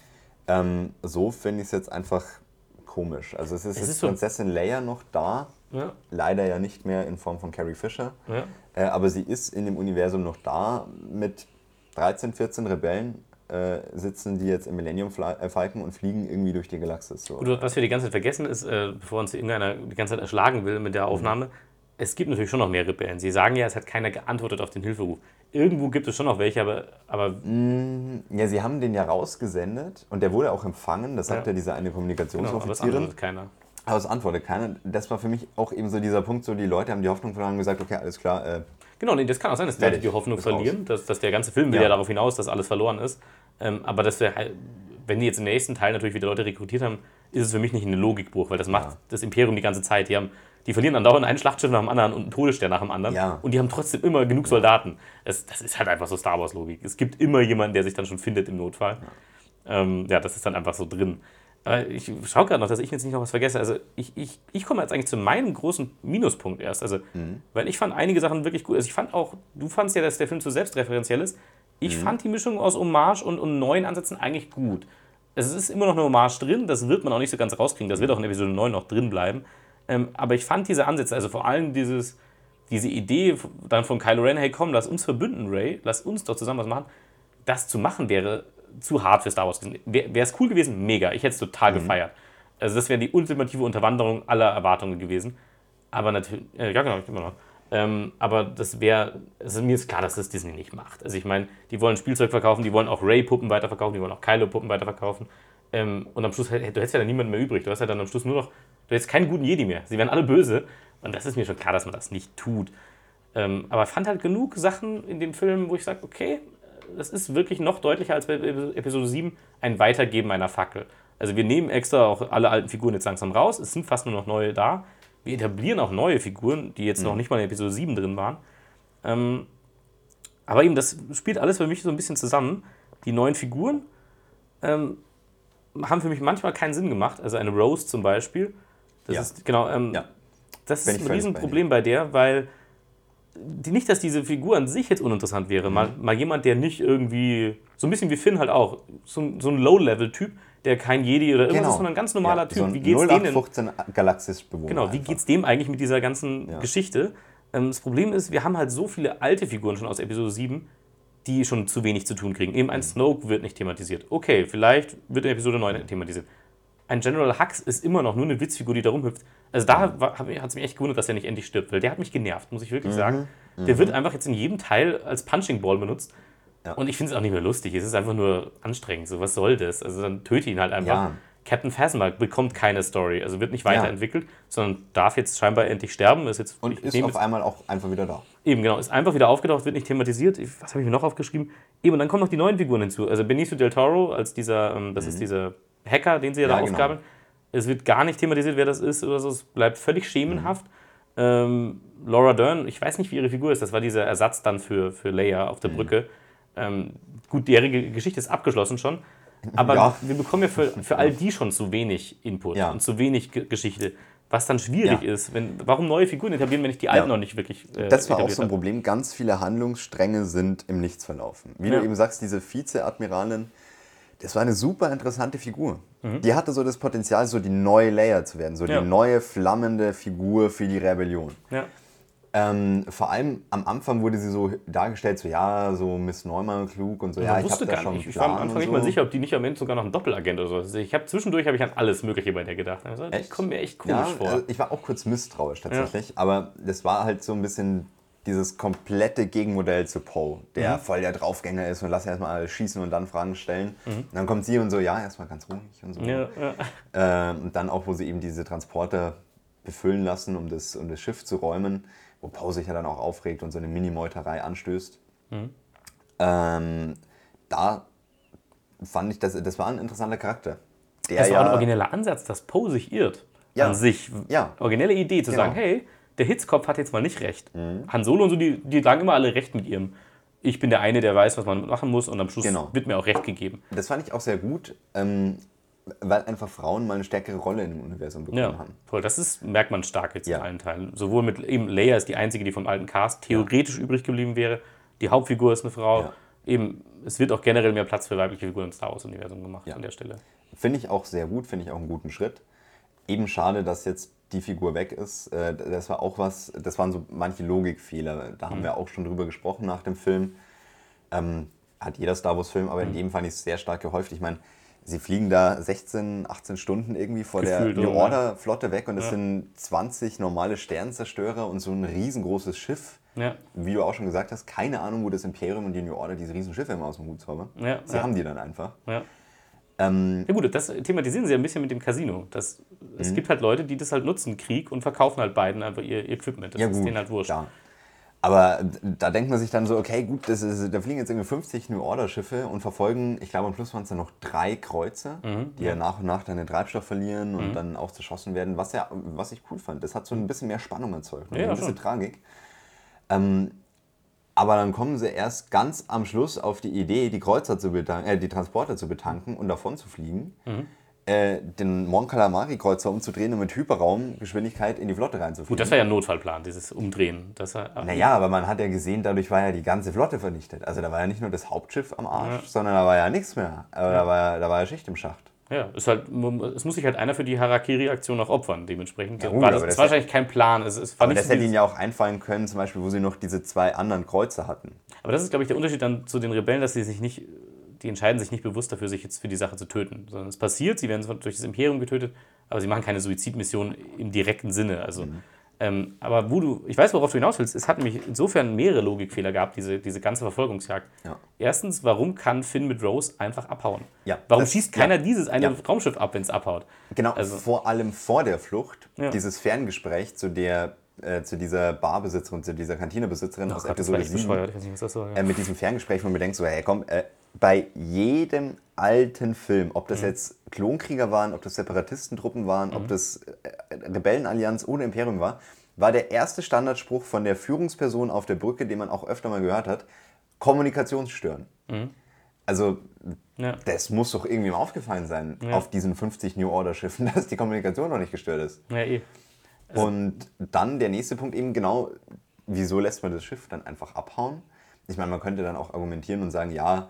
So finde ich es jetzt einfach komisch. Also es ist jetzt so Prinzessin Leia noch da. Ja. Leider ja nicht mehr in Form von Carrie Fisher. Ja. Aber sie ist in dem Universum noch da. Mit 13, 14 Rebellen sitzen die jetzt im Millennium Falcon und fliegen irgendwie durch die Galaxis. So. Gut, was wir die ganze Zeit vergessen ist, bevor uns irgendeiner die ganze Zeit erschlagen will mit der Aufnahme, es gibt natürlich schon noch mehr Rebellen. Sie sagen ja, es hat keiner geantwortet auf den Hilferuf. Irgendwo gibt es schon noch welche, aber ja, sie haben den ja rausgesendet und der wurde auch empfangen. Das sagt ja diese eine Kommunikationsoffizierin. Genau, aber es antwortet keiner. Aber es antwortet keiner. Das war für mich auch eben so dieser Punkt, so die Leute haben die Hoffnung verloren und gesagt, okay, alles klar. Genau, nee, das kann auch sein, dass die Leute die Hoffnung verlieren, dass der ganze Film will ja darauf hinaus, dass alles verloren ist. Aber dass wenn die jetzt im nächsten Teil natürlich wieder Leute rekrutiert haben, ist es für mich nicht ein Logikbruch, weil das macht das Imperium die ganze Zeit. Die verlieren andauernd ein Schlachtschiff nach dem anderen und einen Todesstern nach dem anderen. Ja. Und die haben trotzdem immer genug Soldaten. Das ist halt einfach so Star Wars-Logik. Es gibt immer jemanden, der sich dann schon findet im Notfall. Das ist dann einfach so drin. Ich schaue gerade noch, dass ich jetzt nicht noch was vergesse. Also ich komme jetzt eigentlich zu meinem großen Minuspunkt erst. Also, weil ich fand einige Sachen wirklich gut. Also ich fand auch, du fandst ja, dass der Film zu selbstreferenziell ist. Ich fand die Mischung aus Hommage und neuen Ansätzen eigentlich gut. Es ist immer noch eine Hommage drin, das wird man auch nicht so ganz rauskriegen. Das wird auch in Episode 9 noch drin bleiben. Aber ich fand diese Ansätze, also vor allem diese Idee dann von Kylo Ren, hey komm, lass uns verbünden, Rey, lass uns doch zusammen was machen. Das zu machen wäre zu hart für Star Wars gewesen. Wäre es cool gewesen? Mega, ich hätte es total gefeiert. Also das wäre die ultimative Unterwanderung aller Erwartungen gewesen. Aber natürlich, ja genau, immer noch. Aber das wäre, also mir ist klar, dass das Disney nicht macht. Also ich meine, die wollen Spielzeug verkaufen, die wollen auch Rey-Puppen weiterverkaufen, die wollen auch Kylo-Puppen weiterverkaufen. Und am Schluss, du hättest ja dann niemanden mehr übrig. Du hast ja dann am Schluss nur noch, du hättest keinen guten Jedi mehr. Sie wären alle böse. Und das ist mir schon klar, dass man das nicht tut. Aber ich fand halt genug Sachen in dem Film, wo ich sage, okay, das ist wirklich noch deutlicher als bei Episode 7 ein Weitergeben einer Fackel. Also wir nehmen extra auch alle alten Figuren jetzt langsam raus. Es sind fast nur noch neue da. Wir etablieren auch neue Figuren, die jetzt noch nicht mal in Episode 7 drin waren. Aber eben, das spielt alles für mich so ein bisschen zusammen. Die neuen Figuren haben für mich manchmal keinen Sinn gemacht. Also eine Rose zum Beispiel. Das ist genau. Das ist ein Riesenproblem bei der, weil nicht, dass diese Figur an sich jetzt uninteressant wäre. Mal jemand, der nicht irgendwie, so ein bisschen wie Finn halt auch, so ein Low-Level-Typ, der kein Jedi oder irgendwas ist, sondern ein ganz normaler Typ. So ein wie geht's 0815 Galaxis-Bewohner. Genau, wie geht's dem eigentlich mit dieser ganzen Geschichte? Das Problem ist, wir haben halt so viele alte Figuren schon aus Episode 7, die schon zu wenig zu tun kriegen. Eben ein Snoke wird nicht thematisiert. Okay, vielleicht wird in Episode 9 thematisiert. Ein General Hux ist immer noch nur eine Witzfigur, die da rumhüpft. Also da hat es mich echt gewundert, dass er nicht endlich stirbt, weil der hat mich genervt, muss ich wirklich sagen. Der wird einfach jetzt in jedem Teil als Punching Ball benutzt. Ja. Und ich finde es auch nicht mehr lustig. Es ist einfach nur anstrengend. So, was soll das? Also dann töte ihn halt einfach. Ja. Captain Phasma bekommt keine Story, also wird nicht weiterentwickelt, sondern darf jetzt scheinbar endlich sterben. Ist jetzt, ist auf einmal auch einfach wieder da. Eben, genau. Ist einfach wieder aufgetaucht, wird nicht thematisiert. Was habe ich mir noch aufgeschrieben? Eben, und dann kommen noch die neuen Figuren hinzu. Also Benicio del Toro als dieser, das ist dieser Hacker, den sie ja da ausgabeln. Genau. Es wird gar nicht thematisiert, wer das ist oder so. Es bleibt völlig schemenhaft. Laura Dern, ich weiß nicht, wie ihre Figur ist. Das war dieser Ersatz dann für Leia auf der Brücke. Gut, die Geschichte ist abgeschlossen schon. Aber wir bekommen ja für all die schon zu wenig Input und zu wenig Geschichte. Was dann schwierig ist. Warum neue Figuren etablieren, wenn ich die alten noch nicht wirklich das war auch so ein Problem. Ganz viele Handlungsstränge sind im Nichts verlaufen. Wie du eben sagst, diese Vize-Admiralin, das war eine super interessante Figur. Die hatte so das Potenzial, so die neue Leia zu werden. So die neue, flammende Figur für die Rebellion. Ja. Vor allem am Anfang wurde sie so dargestellt, so Miss Neumann klug und so. Ja, ich habe da schon einen Plan. Ich war am Anfang nicht mal sicher, ob die nicht am Ende sogar noch ein Doppelagent oder so ist. Zwischendurch habe ich an alles Mögliche bei der gedacht. Also, das kommt mir echt komisch vor. Also ich war auch kurz misstrauisch tatsächlich, aber das war halt so ein bisschen dieses komplette Gegenmodell zu Poe, der voll der Draufgänger ist und lass erstmal alle schießen und dann Fragen stellen. Und dann kommt sie und so, erstmal ganz ruhig und so. Und dann auch, wo sie eben diese Transporter befüllen lassen, um das Schiff zu räumen, wo Poe sich ja dann auch aufregt und so eine Mini-Meuterei anstößt. Da fand ich, das war ein interessanter Charakter. Das war ein origineller Ansatz, dass Poe sich irrt. An sich. Originelle Idee, zu sagen, hey, der Hitzkopf hat jetzt mal nicht recht. Han Solo und so, die sagen immer alle recht mit ihrem, ich bin der eine, der weiß, was man machen muss und am Schluss wird mir auch recht gegeben. Das fand ich auch sehr gut, weil einfach Frauen mal eine stärkere Rolle in dem Universum bekommen haben. Voll, merkt man stark jetzt in allen Teilen. Sowohl mit eben Leia ist die einzige, die vom alten Cast theoretisch übrig geblieben wäre. Die Hauptfigur ist eine Frau. Ja. Eben, es wird auch generell mehr Platz für weibliche Figuren im Star Wars-Universum gemacht an der Stelle. Finde ich auch sehr gut, finde ich auch einen guten Schritt. Eben schade, dass jetzt die Figur weg ist. Das war auch das waren so manche Logikfehler. Da haben wir auch schon drüber gesprochen nach dem Film. Hat jeder Star Wars-Film, aber in dem fand ich es sehr stark gehäuft. Ich meine, sie fliegen da 16, 18 Stunden irgendwie vor Gefühlt, der New Order-Flotte weg und es sind 20 normale Sternzerstörer und so ein riesengroßes Schiff. Ja. Wie du auch schon gesagt hast, keine Ahnung, wo das Imperium und die New Order diese riesen Schiffe immer aus dem Hut zaubern. Sie haben die dann einfach. Ja. Ja gut, das thematisieren sie ein bisschen mit dem Casino. Es gibt halt Leute, die das halt nutzen, Krieg, und verkaufen halt beiden einfach ihr Equipment. Das ist denen halt wurscht. Klar. Aber da denkt man sich dann so, okay, gut, da fliegen jetzt irgendwie 50 New Order Schiffe und verfolgen, ich glaube am Schluss waren es dann noch 3 Kreuzer, die ja nach und nach dann den Treibstoff verlieren und dann auch zerschossen werden, was ich cool fand. Das hat so ein bisschen mehr Spannung erzeugt, ein bisschen Tragik. Aber dann kommen sie erst ganz am Schluss auf die Idee, die Transporter zu betanken und davon zu fliegen, den Mon Calamari-Kreuzer umzudrehen und mit Hyperraumgeschwindigkeit in die Flotte reinzufliegen. Gut, das war ja ein Notfallplan, dieses Umdrehen. Naja, aber man hat ja gesehen, dadurch war ja die ganze Flotte vernichtet. Also da war ja nicht nur das Hauptschiff am Arsch, sondern da war ja nichts mehr. Aber da war ja Schicht im Schacht. Ja, es muss sich halt einer für die Harakiri-Aktion auch opfern, dementsprechend. Ja, gut, das war wahrscheinlich kein Plan. Aber das hätte ihnen ja auch einfallen können, zum Beispiel, wo sie noch diese 2 anderen Kreuzer hatten. Aber das ist, glaube ich, der Unterschied dann zu den Rebellen, dass die entscheiden sich nicht bewusst dafür, sich jetzt für die Sache zu töten. Sondern es passiert, sie werden durch das Imperium getötet, aber sie machen keine Suizidmission im direkten Sinne. Also, aber ich weiß, worauf du hinaus willst, es hat nämlich insofern mehrere Logikfehler gehabt, diese ganze Verfolgungsjagd. Ja. Erstens, warum kann Finn mit Rose einfach abhauen? Ja, warum schießt keiner dieses eine Raumschiff ab, wenn es abhaut? Genau, vor allem vor der Flucht, dieses Ferngespräch zu dieser Barbesitzerin, zu dieser Kantinebesitzerin aus Episode 7. Mit diesem Ferngespräch, wo man denkt so, hey komm, bei jedem alten Film, ob das jetzt Klonkrieger waren, ob das Separatistentruppen waren, ob das Rebellenallianz oder Imperium war der erste Standardspruch von der Führungsperson auf der Brücke, den man auch öfter mal gehört hat, Kommunikationsstören. Also das muss doch irgendwie mal aufgefallen sein auf diesen 50 New Order Schiffen, dass die Kommunikation noch nicht gestört ist. Ja, Und dann der nächste Punkt eben genau, wieso lässt man das Schiff dann einfach abhauen? Ich meine, man könnte dann auch argumentieren und sagen, ja,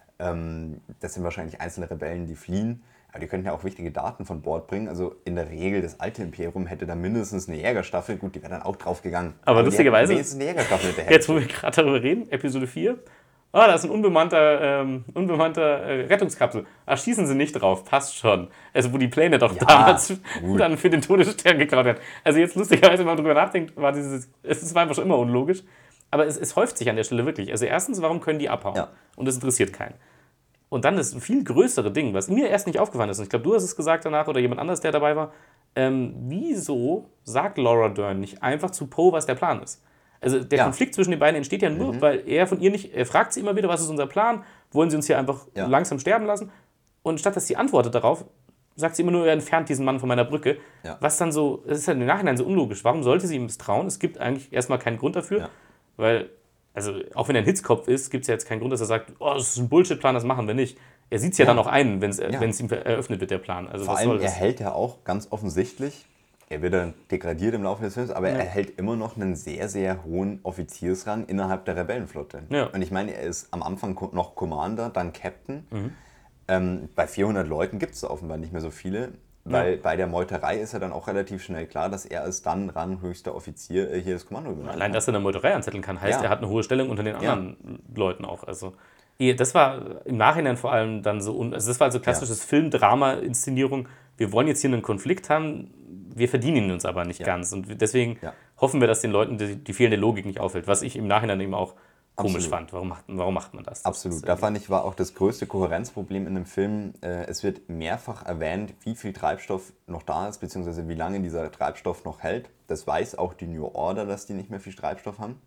das sind wahrscheinlich einzelne Rebellen, die fliehen, aber die könnten ja auch wichtige Daten von Bord bringen. Also in der Regel, das alte Imperium hätte da mindestens eine Jägerstaffel, gut, die wäre dann auch draufgegangen. Aber lustigerweise, eine Jägerstaffel hinterher. Jetzt wo wir gerade darüber reden, Episode 4, da ist ein unbemannter Rettungskapsel. Schießen Sie nicht drauf, passt schon. Also wo die Pläne doch damals dann für den Todesstern geklaut werden. Also jetzt lustigerweise, wenn man drüber nachdenkt, es war einfach schon immer unlogisch. Aber es häuft sich an der Stelle wirklich. Also erstens, warum können die abhauen? Ja. Und das interessiert keinen. Und dann das viel größere Ding, was mir erst nicht aufgefallen ist, und ich glaube, du hast es gesagt danach oder jemand anderes, der dabei war, wieso sagt Laura Dern nicht einfach zu Poe, was der Plan ist? Also der Konflikt zwischen den beiden entsteht ja nur, weil er von ihr nicht, er fragt sie immer wieder, was ist unser Plan? Wollen sie uns hier einfach langsam sterben lassen? Und statt dass sie antwortet darauf, sagt sie immer nur, er entfernt diesen Mann von meiner Brücke. Ja. Was dann so, es ist ja im Nachhinein so unlogisch. Warum sollte sie ihm misstrauen? Es gibt eigentlich erstmal keinen Grund dafür, weil, also auch wenn er ein Hitzkopf ist, gibt es ja jetzt keinen Grund, dass er sagt, das ist ein Bullshit-Plan, das machen wir nicht. Er sieht es ja dann auch ein, wenn es ihm eröffnet wird, der Plan. Also vor allem, er hält ja auch ganz offensichtlich, er wird dann degradiert im Laufe des Films, aber er hält immer noch einen sehr, sehr hohen Offiziersrang innerhalb der Rebellenflotte. Ja. Und ich meine, er ist am Anfang noch Commander, dann Captain. Bei 400 Leuten gibt es offenbar nicht mehr so viele, weil bei der Meuterei ist ja dann auch relativ schnell klar, dass er als dann ranghöchster Offizier hier das Kommando übernimmt. Allein, dass er eine Meuterei anzetteln kann, heißt, er hat eine hohe Stellung unter den anderen Leuten auch. Also das war im Nachhinein vor allem dann so, also das war also klassisches Film-Drama-Inszenierung. Wir wollen jetzt hier einen Konflikt haben, wir verdienen ihn uns aber nicht ganz. Und deswegen hoffen wir, dass den Leuten die fehlende Logik nicht auffällt, was ich im Nachhinein eben auch komisch fand. Warum macht man das? Absolut. Da fand ich, war auch das größte Kohärenzproblem in dem Film. Es wird mehrfach erwähnt, wie viel Treibstoff noch da ist, beziehungsweise wie lange dieser Treibstoff noch hält. Das weiß auch die New Order, dass die nicht mehr viel Treibstoff haben.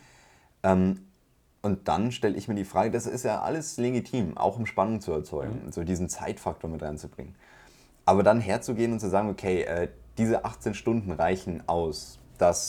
Und dann stelle ich mir die Frage, das ist ja alles legitim, auch um Spannung zu erzeugen, so diesen Zeitfaktor mit reinzubringen. Aber dann herzugehen und zu sagen, okay, diese 18 Stunden reichen aus, dass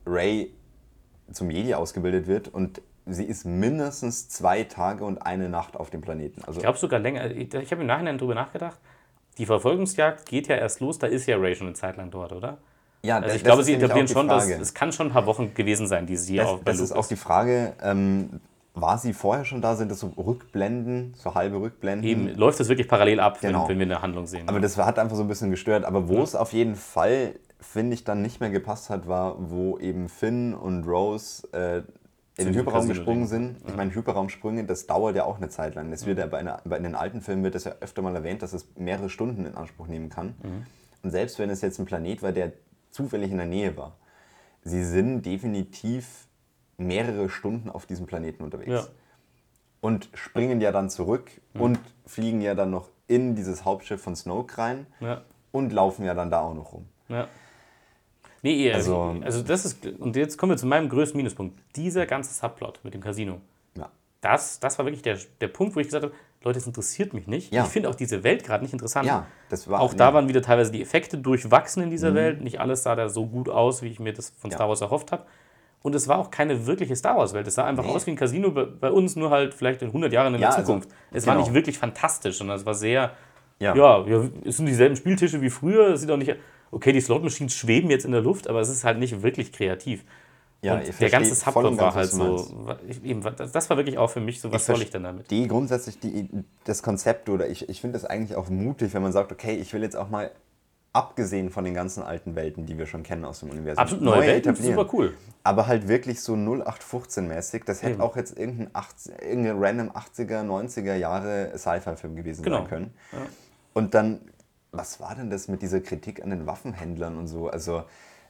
Rey zum Jedi ausgebildet wird und sie ist mindestens 2 Tage und eine Nacht auf dem Planeten. Also Ich glaube sogar länger. Ich habe im Nachhinein drüber nachgedacht. Die Verfolgungsjagd geht ja erst los, da ist ja Ray schon eine Zeit lang dort, oder? ja, Also ich das glaube, ist sie nämlich etablieren auch die schon, dass Frage. es kann schon ein paar Wochen gewesen sein, die sie auch bei Das ist Luke auch die Frage, war sie vorher schon da? Sind das so Rückblenden, so halbe Rückblenden? Eben, läuft das wirklich parallel ab, Genau. wenn wir eine Handlung sehen. Aber das hat einfach so ein bisschen gestört. Aber wo es auf jeden Fall, finde ich, dann nicht mehr gepasst hat, war, wo eben Finn und Rose in den diesem Hyperraum Casino-Ding. gesprungen sind. Ich meine, Hyperraumsprünge, das dauert ja auch eine Zeit lang. Das wird ja bei den alten Filmen wird das ja öfter mal erwähnt, dass es mehrere Stunden in Anspruch nehmen kann. Und selbst wenn es jetzt ein Planet war, der zufällig in der Nähe war, sie sind definitiv mehrere Stunden auf diesem Planeten unterwegs. Ja. Und springen ja dann zurück und fliegen ja dann noch in dieses Hauptschiff von Snoke rein Ja. und laufen ja dann da auch noch rum. Ja. Nee, Also- also das ist, und jetzt kommen wir zu meinem größten Minuspunkt. Dieser ganze Subplot mit dem Casino. Ja. Das war wirklich der Punkt, wo ich gesagt habe, Leute, das interessiert mich nicht. Ja. Ich finde auch diese Welt gerade nicht interessant. Ja, das war- auch da ja. waren wieder teilweise die Effekte durchwachsen in dieser Welt. Nicht alles sah da so gut aus, wie ich mir das von Ja. Star Wars erhofft habe. Und es war auch keine wirkliche Star Wars-Welt. Es sah einfach aus wie ein Casino bei uns, nur halt vielleicht in 100 Jahren in der Ja, also, Zukunft. Es war genau. nicht wirklich fantastisch, sondern es war sehr, Ja. ja, es sind dieselben Spieltische wie früher. Es sieht auch nicht, okay, die Slot-Machines schweben jetzt in der Luft, aber es ist halt nicht wirklich kreativ. Ja, und ich der verstehe ganze voll und Subplot war ganz, halt was du so, das war wirklich auch für mich so, was soll ich denn damit? Die grundsätzlich das Konzept oder ich finde das eigentlich auch mutig, wenn man sagt, okay, ich will jetzt auch mal abgesehen von den ganzen alten Welten, die wir schon kennen aus dem Universum. Absolut neue Welten, etablieren. super cool. Aber halt wirklich so 0815-mäßig. Das hätte Eben. auch jetzt irgendein random 80er, 90er Jahre Sci-Fi-Film gewesen Genau. sein können. Und dann, was war denn das mit dieser Kritik an den Waffenhändlern und so? Also,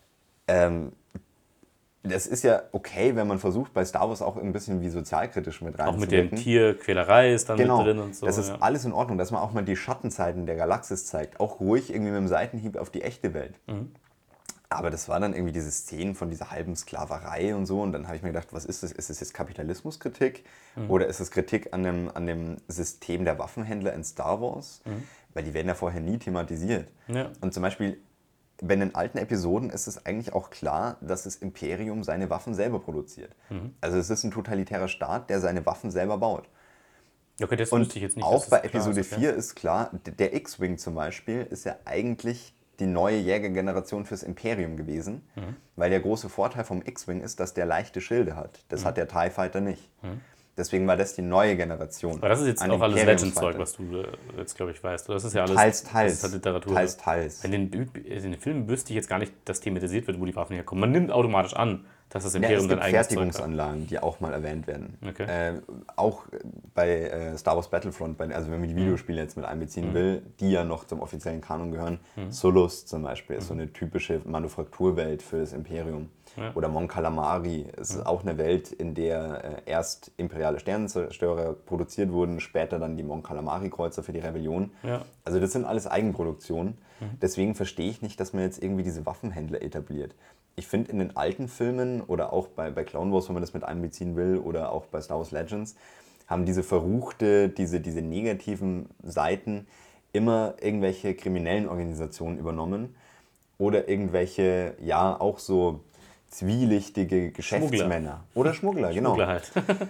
das ist ja okay, wenn man versucht, bei Star Wars auch ein bisschen wie sozialkritisch mit Auch mit dem reinzuwirken. Tierquälerei ist dann Genau, mit drin und so. das ist ja. alles in Ordnung, dass man auch mal die Schattenseiten der Galaxis zeigt. Auch ruhig irgendwie mit dem Seitenhieb auf die echte Welt. Mhm. Aber das war dann irgendwie diese Szenen von dieser halben Sklaverei und so. Und dann habe ich mir gedacht, was ist das? Ist es jetzt Kapitalismuskritik? Mhm. Oder ist es Kritik an dem System der Waffenhändler in Star Wars? Weil die werden ja vorher nie thematisiert. Ja. Und zum Beispiel bei den alten Episoden ist es eigentlich auch klar, dass das Imperium seine Waffen selber produziert. Also es ist ein totalitärer Staat, der seine Waffen selber baut. Okay, das Und wüsste ich jetzt nicht. auch dass bei das klar Episode ist, okay. 4 ist klar, der X-Wing zum Beispiel ist ja eigentlich die neue Jägergeneration fürs Imperium gewesen, weil der große Vorteil vom X-Wing ist, dass der leichte Schilde hat. Das hat der TIE Fighter nicht. Deswegen war das die neue Generation. Aber das ist jetzt an auch alles Imperiumsfighter. Legend-Zeug, was du jetzt, glaube ich, weißt. Oder das ist ja alles Teils. Das ist halt Literatur. Teils. In den Filmen wüsste ich jetzt gar nicht, dass thematisiert wird, wo die Waffen herkommen. Man nimmt automatisch an, dass das Ja, Imperium es sein gibt eigenes Zeug hat. Fertigungsanlagen, die auch mal erwähnt werden. Okay. Auch bei Star Wars Battlefront, also wenn man die Videospiele jetzt mit einbeziehen will, die ja noch zum offiziellen Kanon gehören. Solus zum Beispiel ist so eine typische Manufakturwelt für das Imperium. Oder Mon Calamari ist auch eine Welt, in der erst imperiale Sternenzerstörer produziert wurden, später dann die Mon Calamari-Kreuzer für die Rebellion. Ja. Also das sind alles Eigenproduktionen. Deswegen verstehe ich nicht, dass man jetzt irgendwie diese Waffenhändler etabliert. Ich finde in den alten Filmen oder auch bei Clone Wars, wenn man das mit einbeziehen will, oder auch bei Star Wars Legends, haben diese diese negativen Seiten immer irgendwelche kriminellen Organisationen übernommen oder irgendwelche, ja, auch so zwielichtige Geschäftsmänner. Oder Schmuggler, genau. Schmuggler halt.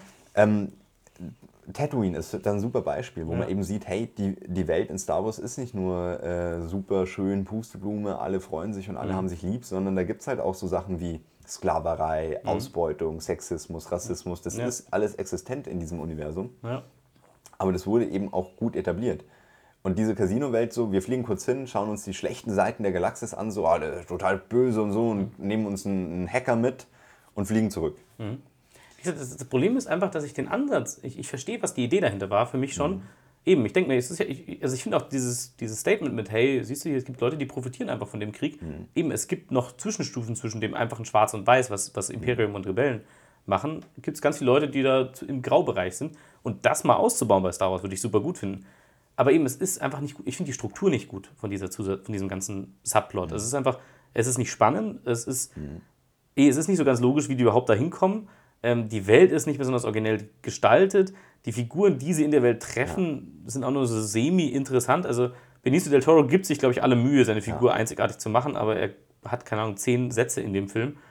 Tatooine ist dann ein super Beispiel, wo man eben sieht, hey, die Welt in Star Wars ist nicht nur super schön, Pusteblume, alle freuen sich und alle haben sich lieb, sondern da gibt es halt auch so Sachen wie Sklaverei, Ausbeutung, Sexismus, Rassismus. Das ist alles existent in diesem Universum. Ja. Aber das wurde eben auch gut etabliert. Und diese Casino-Welt so, wir fliegen kurz hin, schauen uns die schlechten Seiten der Galaxis an, so, der ist total böse und so, und nehmen uns einen Hacker mit und fliegen zurück. Wie gesagt, das Problem ist einfach, dass ich den Ansatz, ich verstehe, was die Idee dahinter war, für mich schon. Eben, ich denke mir, es ist ja, ich finde auch dieses Statement mit, hey, siehst du, es gibt Leute, die profitieren einfach von dem Krieg. Eben, es gibt noch Zwischenstufen zwischen dem einfachen Schwarz und Weiß, was Imperium und Rebellen machen. Gibt es ganz viele Leute, die da im Graubereich sind. Und das mal auszubauen bei Star Wars, würde ich super gut finden. Aber eben, es ist einfach nicht gut. Ich finde die Struktur nicht gut von diesem ganzen Subplot. Es ist einfach, es ist nicht spannend, es ist nicht so ganz logisch, wie die überhaupt da hinkommen. Die Welt ist nicht besonders originell gestaltet. Die Figuren, die sie in der Welt treffen, sind auch nur so semi-interessant. Also Benicio del Toro gibt sich, glaube ich, alle Mühe, seine Figur einzigartig zu machen, aber er hat, keine Ahnung, 10 Sätze in dem Film.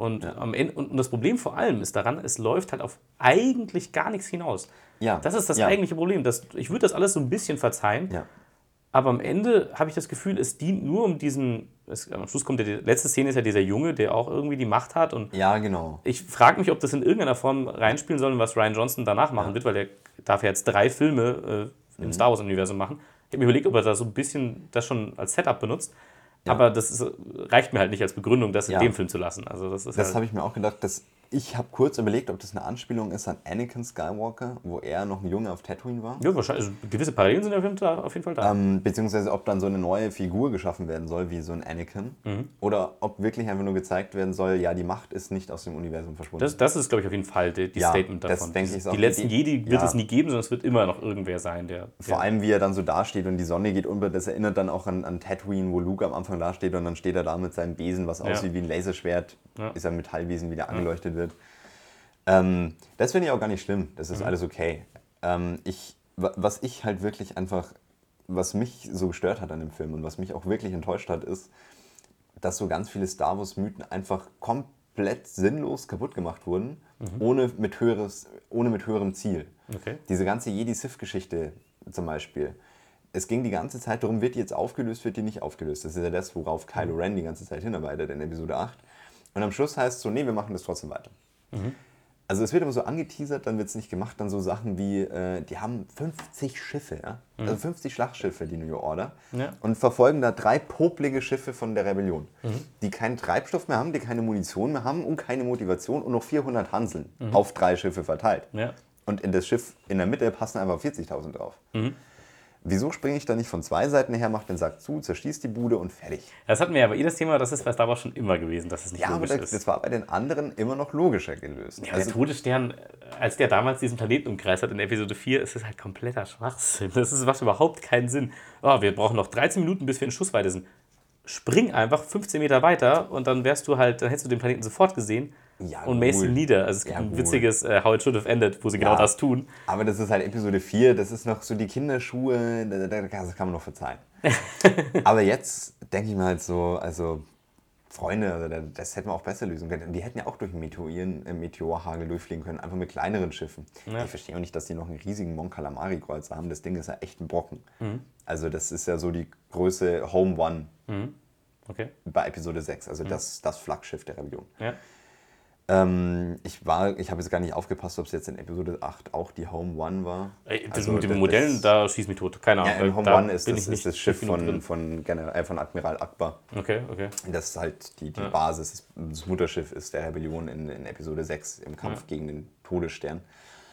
Und am Ende, und das Problem vor allem ist daran, es läuft halt auf eigentlich gar nichts hinaus. Ja. Das ist das Ja. eigentliche Problem. Ich würde das alles so ein bisschen verzeihen, Ja. aber am Ende habe ich das Gefühl, es dient nur um am Schluss kommt die letzte Szene ist ja dieser Junge, der auch irgendwie die Macht hat. Und Ja, genau. ich frage mich, ob das in irgendeiner Form reinspielen soll, was Rian Johnson danach machen wird, weil der darf ja jetzt 3 Filme im Star Wars-Universum machen. Ich habe mir überlegt, ob er da so ein bisschen das schon als Setup benutzt. Aber reicht mir halt nicht als Begründung, das in dem Film zu lassen. Also das Das habe ich mir auch gedacht, ich habe kurz überlegt, ob das eine Anspielung ist an Anakin Skywalker, wo er noch ein Junge auf Tatooine war. ja, wahrscheinlich. Also gewisse Parallelen sind auf jeden Fall da. Beziehungsweise ob dann so eine neue Figur geschaffen werden soll, wie so ein Anakin. Oder ob wirklich einfach nur gezeigt werden soll, ja, die Macht ist nicht aus dem Universum verschwunden. Das ist, glaube ich, auf jeden Fall die Statement davon. Das denke ich auch. Die letzten Jedi wird Ja. es nie geben, sondern es wird immer noch irgendwer sein, der. Vor allem, wie er dann so dasteht und die Sonne geht unter, das erinnert dann auch an Tatooine, wo Luke am Anfang dasteht und dann steht er da mit seinem Besen, was aussieht wie ein Laserschwert, ist ein Metallwesen, wie der angeleuchtet wird. Das finde ich auch gar nicht schlimm, das ist alles okay. Was ich halt wirklich einfach, was mich so gestört hat an dem Film und was mich auch wirklich enttäuscht hat, ist, dass so ganz viele Star Wars-Mythen einfach komplett sinnlos kaputt gemacht wurden, ohne mit höherem Ziel. Okay. Diese ganze Jedi-Sith-Geschichte zum Beispiel. Es ging die ganze Zeit darum, wird die jetzt aufgelöst, wird die nicht aufgelöst. Das ist ja das, worauf Kylo Ren die ganze Zeit hinarbeitet in Episode 8. Und am Schluss heißt es so, nee, wir machen das trotzdem weiter. Also es wird immer so angeteasert, dann wird es nicht gemacht, dann so Sachen wie, die haben 50 Schiffe, ja? Also 50 Schlachtschiffe, die New Order, und verfolgen da 3 poplige Schiffe von der Rebellion, die keinen Treibstoff mehr haben, die keine Munition mehr haben und keine Motivation und noch 400 Hanseln auf 3 Schiffe verteilt. Ja. Und in das Schiff in der Mitte passen einfach 40.000 drauf. Wieso springe ich da nicht von 2 Seiten her, mach den Sack zu, zerschießt die Bude und fertig? Das hatten wir aber das Thema, das ist bei Star Wars schon immer gewesen, dass es nicht Ja, aber logisch ist. das war bei den anderen immer noch logischer gelöst. Ja, der Todesstern, als der damals diesen Planeten umkreist hat in Episode 4, ist es halt kompletter Schwachsinn. Das macht überhaupt keinen Sinn. Oh, wir brauchen noch 13 Minuten, bis wir in Schussweite sind. Spring einfach 15 Meter weiter und dann hättest du den Planeten sofort gesehen Ja, und mähst cool. ihn nieder. Also es gibt Ja, ein cool. witziges How It Should Have Ended, wo sie genau das tun. Aber das ist halt Episode 4, das ist noch so die Kinderschuhe, das kann man noch verzeihen. Aber jetzt denke ich mir halt so, also Freunde, also das hätten wir auch besser lösen können. Die hätten ja auch durch einen Meteorhagel durchfliegen können, einfach mit kleineren Schiffen. Ja. Ich verstehe auch nicht, dass die noch einen riesigen Mon Calamari-Kreuzer haben. Das Ding ist ja echt ein Brocken. Also das ist ja so die Größe Home One Okay. bei Episode 6, also das Flaggschiff der Rebellion. Ja. Ich habe jetzt gar nicht aufgepasst, ob es jetzt in Episode 8 auch die Home One war. Das mit den Modellen, da schieß mich tot. Keine Ahnung. Ja, in Home da One ist bin ich nicht das Schiff tief genug drin. von Admiral Akbar. Okay. Das ist halt die Basis, das Mutterschiff ist der Rebellion in Episode 6 im Kampf gegen den Todesstern.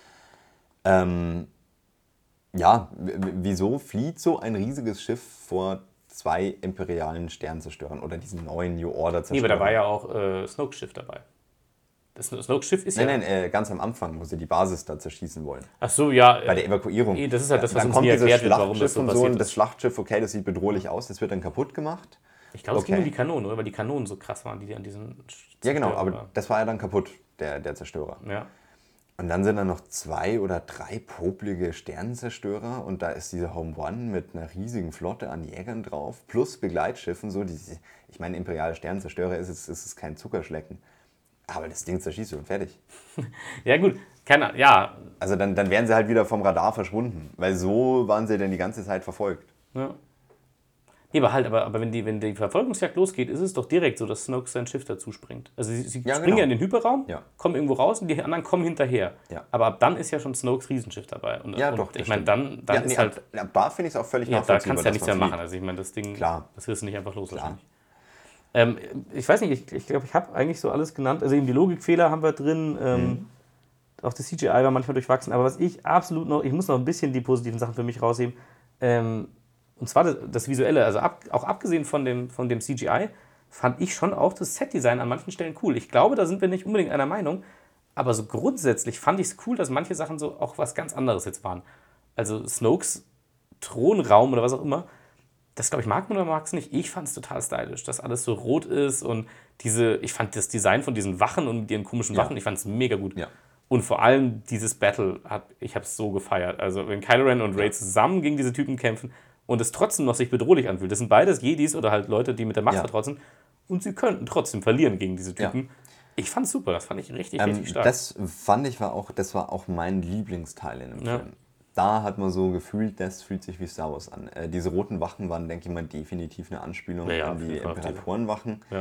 Wieso flieht so ein riesiges Schiff vor 2 imperialen Sternzerstörern oder diesen neuen New Order Nee, Zerstörern? aber da war ja auch Snokes Schiff dabei. Das Snokes Schiff ist Nein, ganz am Anfang, wo sie die Basis da zerschießen wollen. Ach so, ja. Bei der Evakuierung. Das ist halt das, was dann uns kommt nie dieses erklärt wird, warum das Schlachtschiff so und so passiert und das ist. Schlachtschiff, okay, das sieht bedrohlich aus, das wird dann kaputt gemacht. Ich glaube, es ging Okay. um die Kanonen, oder? Weil die Kanonen so krass waren, die an diesen... Ja, genau, Zerstörer- aber das war ja dann kaputt, der Zerstörer. Ja. Und dann sind da noch 2 oder 3 poplige Sternenzerstörer und da ist diese Home One mit einer riesigen Flotte an Jägern drauf, plus Begleitschiffen. Ich meine, imperiale Sternenzerstörer ist es kein Zuckerschlecken. Aber das Ding zerschießt du und fertig. Ja, gut. Ja. Also dann wären sie halt wieder vom Radar verschwunden, weil so waren sie dann die ganze Zeit verfolgt. Ja. Nee, aber wenn die Verfolgungsjagd losgeht, ist es doch direkt so, dass Snoke sein Schiff dazu springt. Also sie Ja, springen genau. ja in den Hyperraum, Ja. kommen irgendwo raus und die anderen kommen hinterher. Ja. Aber ab dann ist ja schon Snokes Riesenschiff dabei. Und, Ja, und doch. ich das meine, stimmt. dann ist halt... Ab da finde ich es auch völlig Ja, da nachvollziehbar. kannst du ja dass nichts man mehr fliegt. machen. Also ich meine, das Ding, Klar. das wirst du nicht einfach los Klar. wahrscheinlich. Ich weiß nicht, ich glaube, ich habe eigentlich so alles genannt. Also eben die Logikfehler haben wir drin. Auch das CGI war manchmal durchwachsen. Aber was ich absolut noch, ich muss noch ein bisschen die positiven Sachen für mich rausheben. Und zwar das Visuelle. Also auch abgesehen von dem CGI fand ich schon auch das Setdesign an manchen Stellen cool. Ich glaube, da sind wir nicht unbedingt einer Meinung. Aber so grundsätzlich fand ich es cool, dass manche Sachen so auch was ganz anderes jetzt waren. Also Snokes Thronraum oder was auch immer. Das, glaube ich, mag man oder mag es nicht. Ich fand es total stylisch, dass alles so rot ist und ich fand das Design von diesen Wachen und mit ihren komischen Waffen, ich fand es mega gut. Ja. Und vor allem dieses Battle, ich habe es so gefeiert. Also wenn Kylo Ren und Rey zusammen gegen diese Typen kämpfen und es trotzdem noch sich bedrohlich anfühlt. Das sind beides Jedis oder halt Leute, die mit der Macht Ja. vertraut sind. Und sie könnten trotzdem verlieren gegen diese Typen. Ich fand's super, das fand ich richtig stark. Das fand ich das war auch mein Lieblingsteil in dem Ja. Film. Da hat man so gefühlt, das fühlt sich wie Star Wars an. Diese roten Wachen waren, denke ich mal, definitiv eine Anspielung Ja, an auf die jeden Fall auf die. Imperatorenwachen. Ja.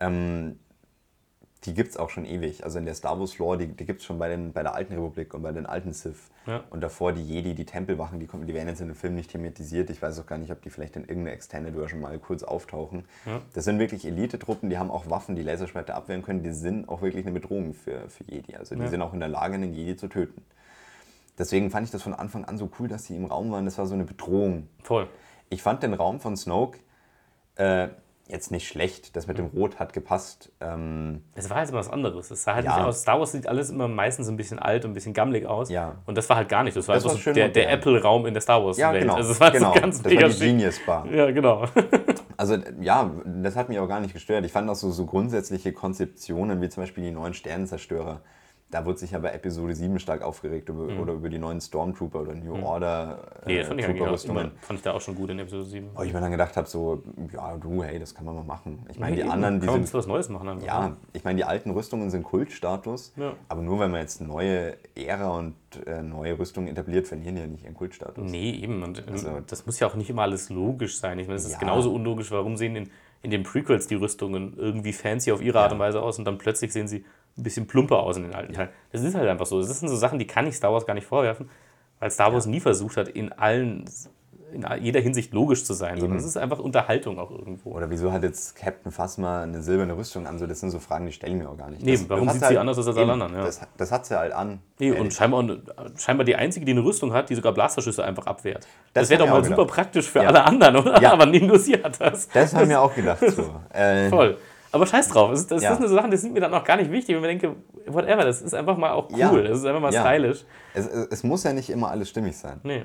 Die gibt es auch schon ewig. Also in der Star Wars Lore, die gibt es schon bei der alten Republik und bei den alten Sith. Ja. Und davor die Jedi, die Tempelwachen, die werden jetzt in dem Film nicht thematisiert. Ich weiß auch gar nicht, ob die vielleicht in irgendeiner Extended Version mal kurz auftauchen. Ja. Das sind wirklich Elite-Truppen, die haben auch Waffen, die Laserschwerter abwehren können. Die sind auch wirklich eine Bedrohung für Jedi. Also die sind auch in der Lage, einen Jedi zu töten. Deswegen fand ich das von Anfang an so cool, dass die im Raum waren. Das war so eine Bedrohung. Voll. Ich fand den Raum von Snoke jetzt nicht schlecht. Das mit dem Rot hat gepasst. Es war halt immer was anderes. Es sah halt Ja. nicht aus. Star Wars sieht alles immer meistens ein bisschen alt und ein bisschen gammelig aus. Ja. Und das war halt gar nicht. Das war Das einfach war so schön der modern. Apple-Raum in der Star Wars-Welt. Ja, genau. Also es war genau. so ganz das mega war die schick. Genius Bar. Ja, genau. Also ja, das hat mich auch gar nicht gestört. Ich fand auch so grundsätzliche Konzeptionen, wie zum Beispiel die neuen Sternenzerstörer. Da wurde sich aber Episode 7 stark aufgeregt oder über die neuen Stormtrooper oder New Order Nee, das fand ich eigentlich auch, Trooper-Rüstungen. fand ich da auch schon gut in Episode 7. Wo ich mir dann gedacht habe, so, ja du, hey, das kann man mal machen. Ich meine, die anderen, die kann man ein sind, bisschen was Neues machen. Einfach. ja, ich meine, die alten Rüstungen sind Kultstatus, Ja. aber nur wenn man jetzt neue Ära und neue Rüstungen etabliert, verlieren die ja nicht ihren Kultstatus. Nee, eben. Und Also- das muss ja auch nicht immer alles logisch sein. Ich meine, es ist Ja. genauso unlogisch. Warum sehen in den Prequels die Rüstungen irgendwie fancy auf ihre Art und Weise aus und dann plötzlich sehen sie ein bisschen plumper aus in den alten Teilen. Das ist halt einfach so. Das sind so Sachen, die kann ich Star Wars gar nicht vorwerfen, weil Star Wars nie versucht hat, in jeder Hinsicht logisch zu sein. Sondern es ist einfach Unterhaltung auch irgendwo. Oder wieso hat jetzt Captain Phasma eine silberne Rüstung an? So, das sind so Fragen, die stelle ich mir auch gar nicht. Nee, warum hat sieht sie anders aus als alle anderen, ja. Das hat sie halt an. Nee, und scheinbar die einzige, die eine Rüstung hat, die sogar Blasterschüsse einfach abwehrt. Das Das wäre hab doch ich mal auch super gedacht. praktisch für Ja. alle anderen, oder? Ja. Aber nicht nur sie hat das. Das haben wir auch gedacht. So. Voll. Aber scheiß drauf. Das Ja. sind so Sachen, die sind mir dann auch gar nicht wichtig. Und ich denke, whatever, das ist einfach mal auch cool. Ja. Das ist einfach mal Ja. stylisch. Es muss ja nicht immer alles stimmig sein. Nee.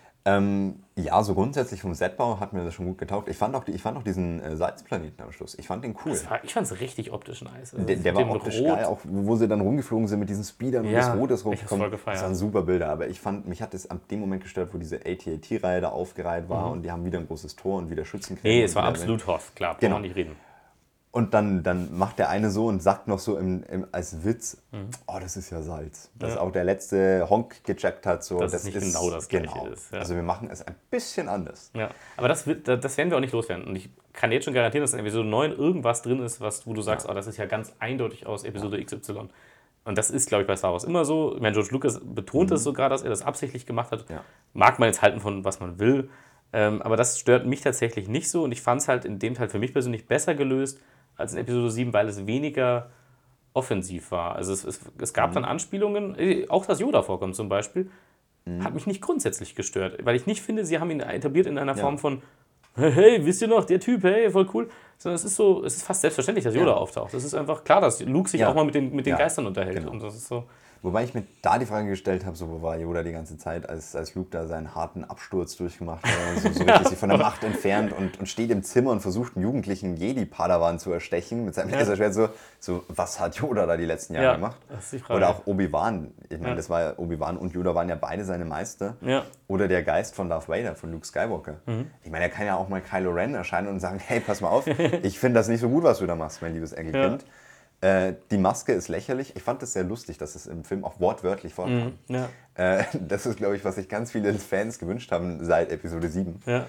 Ja, so grundsätzlich vom Setbau hat mir das schon gut getaugt. Ich fand auch diesen Salzplaneten am Schluss. Ich fand den cool. Ich fand es richtig optisch nice. Also Der mit war dem optisch Rot. geil, auch wo sie dann rumgeflogen sind mit diesen Speedern und Ja, das Rot ist ich hab's voll hochgekommen. gefeiert. Das waren super Bilder, aber mich hat es ab dem Moment gestört, wo diese AT-AT-Reihe da aufgereiht war und die haben wieder ein großes Tor und wieder Schützenkräfte. Nee, es war und wieder- absolut Hoth, klar, Genau. brauchen wir nicht reden. Und dann macht der eine so und sagt noch so als Witz, oh, das ist ja Salz. Dass Ja. auch der letzte Honk gecheckt hat. So, Dass es nicht genau das Gleiche ist, ja. Also wir machen es ein bisschen anders. Ja, aber das werden wir auch nicht loswerden. Und ich kann jetzt schon garantieren, dass in Episode 9 irgendwas drin ist, wo du sagst, oh, das ist ja ganz eindeutig aus Episode XY. Und das ist, glaube ich, bei Star Wars immer so. Ich meine, George Lucas betont es sogar, dass er das absichtlich gemacht hat. Ja. Mag man jetzt halten von was man will. Aber das stört mich tatsächlich nicht so. Und ich fand es halt in dem Teil für mich persönlich besser gelöst als in Episode 7, weil es weniger offensiv war. Also es gab dann Anspielungen, auch dass Yoda vorkommt zum Beispiel, hat mich nicht grundsätzlich gestört. Weil ich nicht finde, sie haben ihn etabliert in einer Form von hey, wisst ihr noch, der Typ, hey, voll cool. Sondern es ist fast selbstverständlich, dass Yoda auftaucht. Es ist einfach klar, dass Luke sich Ja. auch mal mit den Ja. Geistern unterhält. Genau. Und das ist so. Wobei ich mir da die Frage gestellt habe, so wo war Yoda die ganze Zeit, als Luke da seinen harten Absturz durchgemacht hat, so richtig sich von der Macht entfernt und steht im Zimmer und versucht einen jugendlichen Jedi-Padawan zu erstechen mit seinem Laserschwert. So, was hat Yoda da die letzten Jahre Ja, gemacht? das ist die Frage. Oder auch Obi-Wan. Ich meine, Ja. das war ja Obi-Wan und Yoda waren ja beide seine Meister. Ja. Oder der Geist von Darth Vader, von Luke Skywalker. Ich meine, er kann ja auch mal Kylo Ren erscheinen und sagen, hey, pass mal auf, ich finde das nicht so gut, was du da machst, mein liebes Enkelkind. Die Maske ist lächerlich. Ich fand es sehr lustig, dass es im Film auch wortwörtlich vorkam. Ja. Das ist, glaube ich, was sich ganz viele Fans gewünscht haben seit Episode 7. Ja.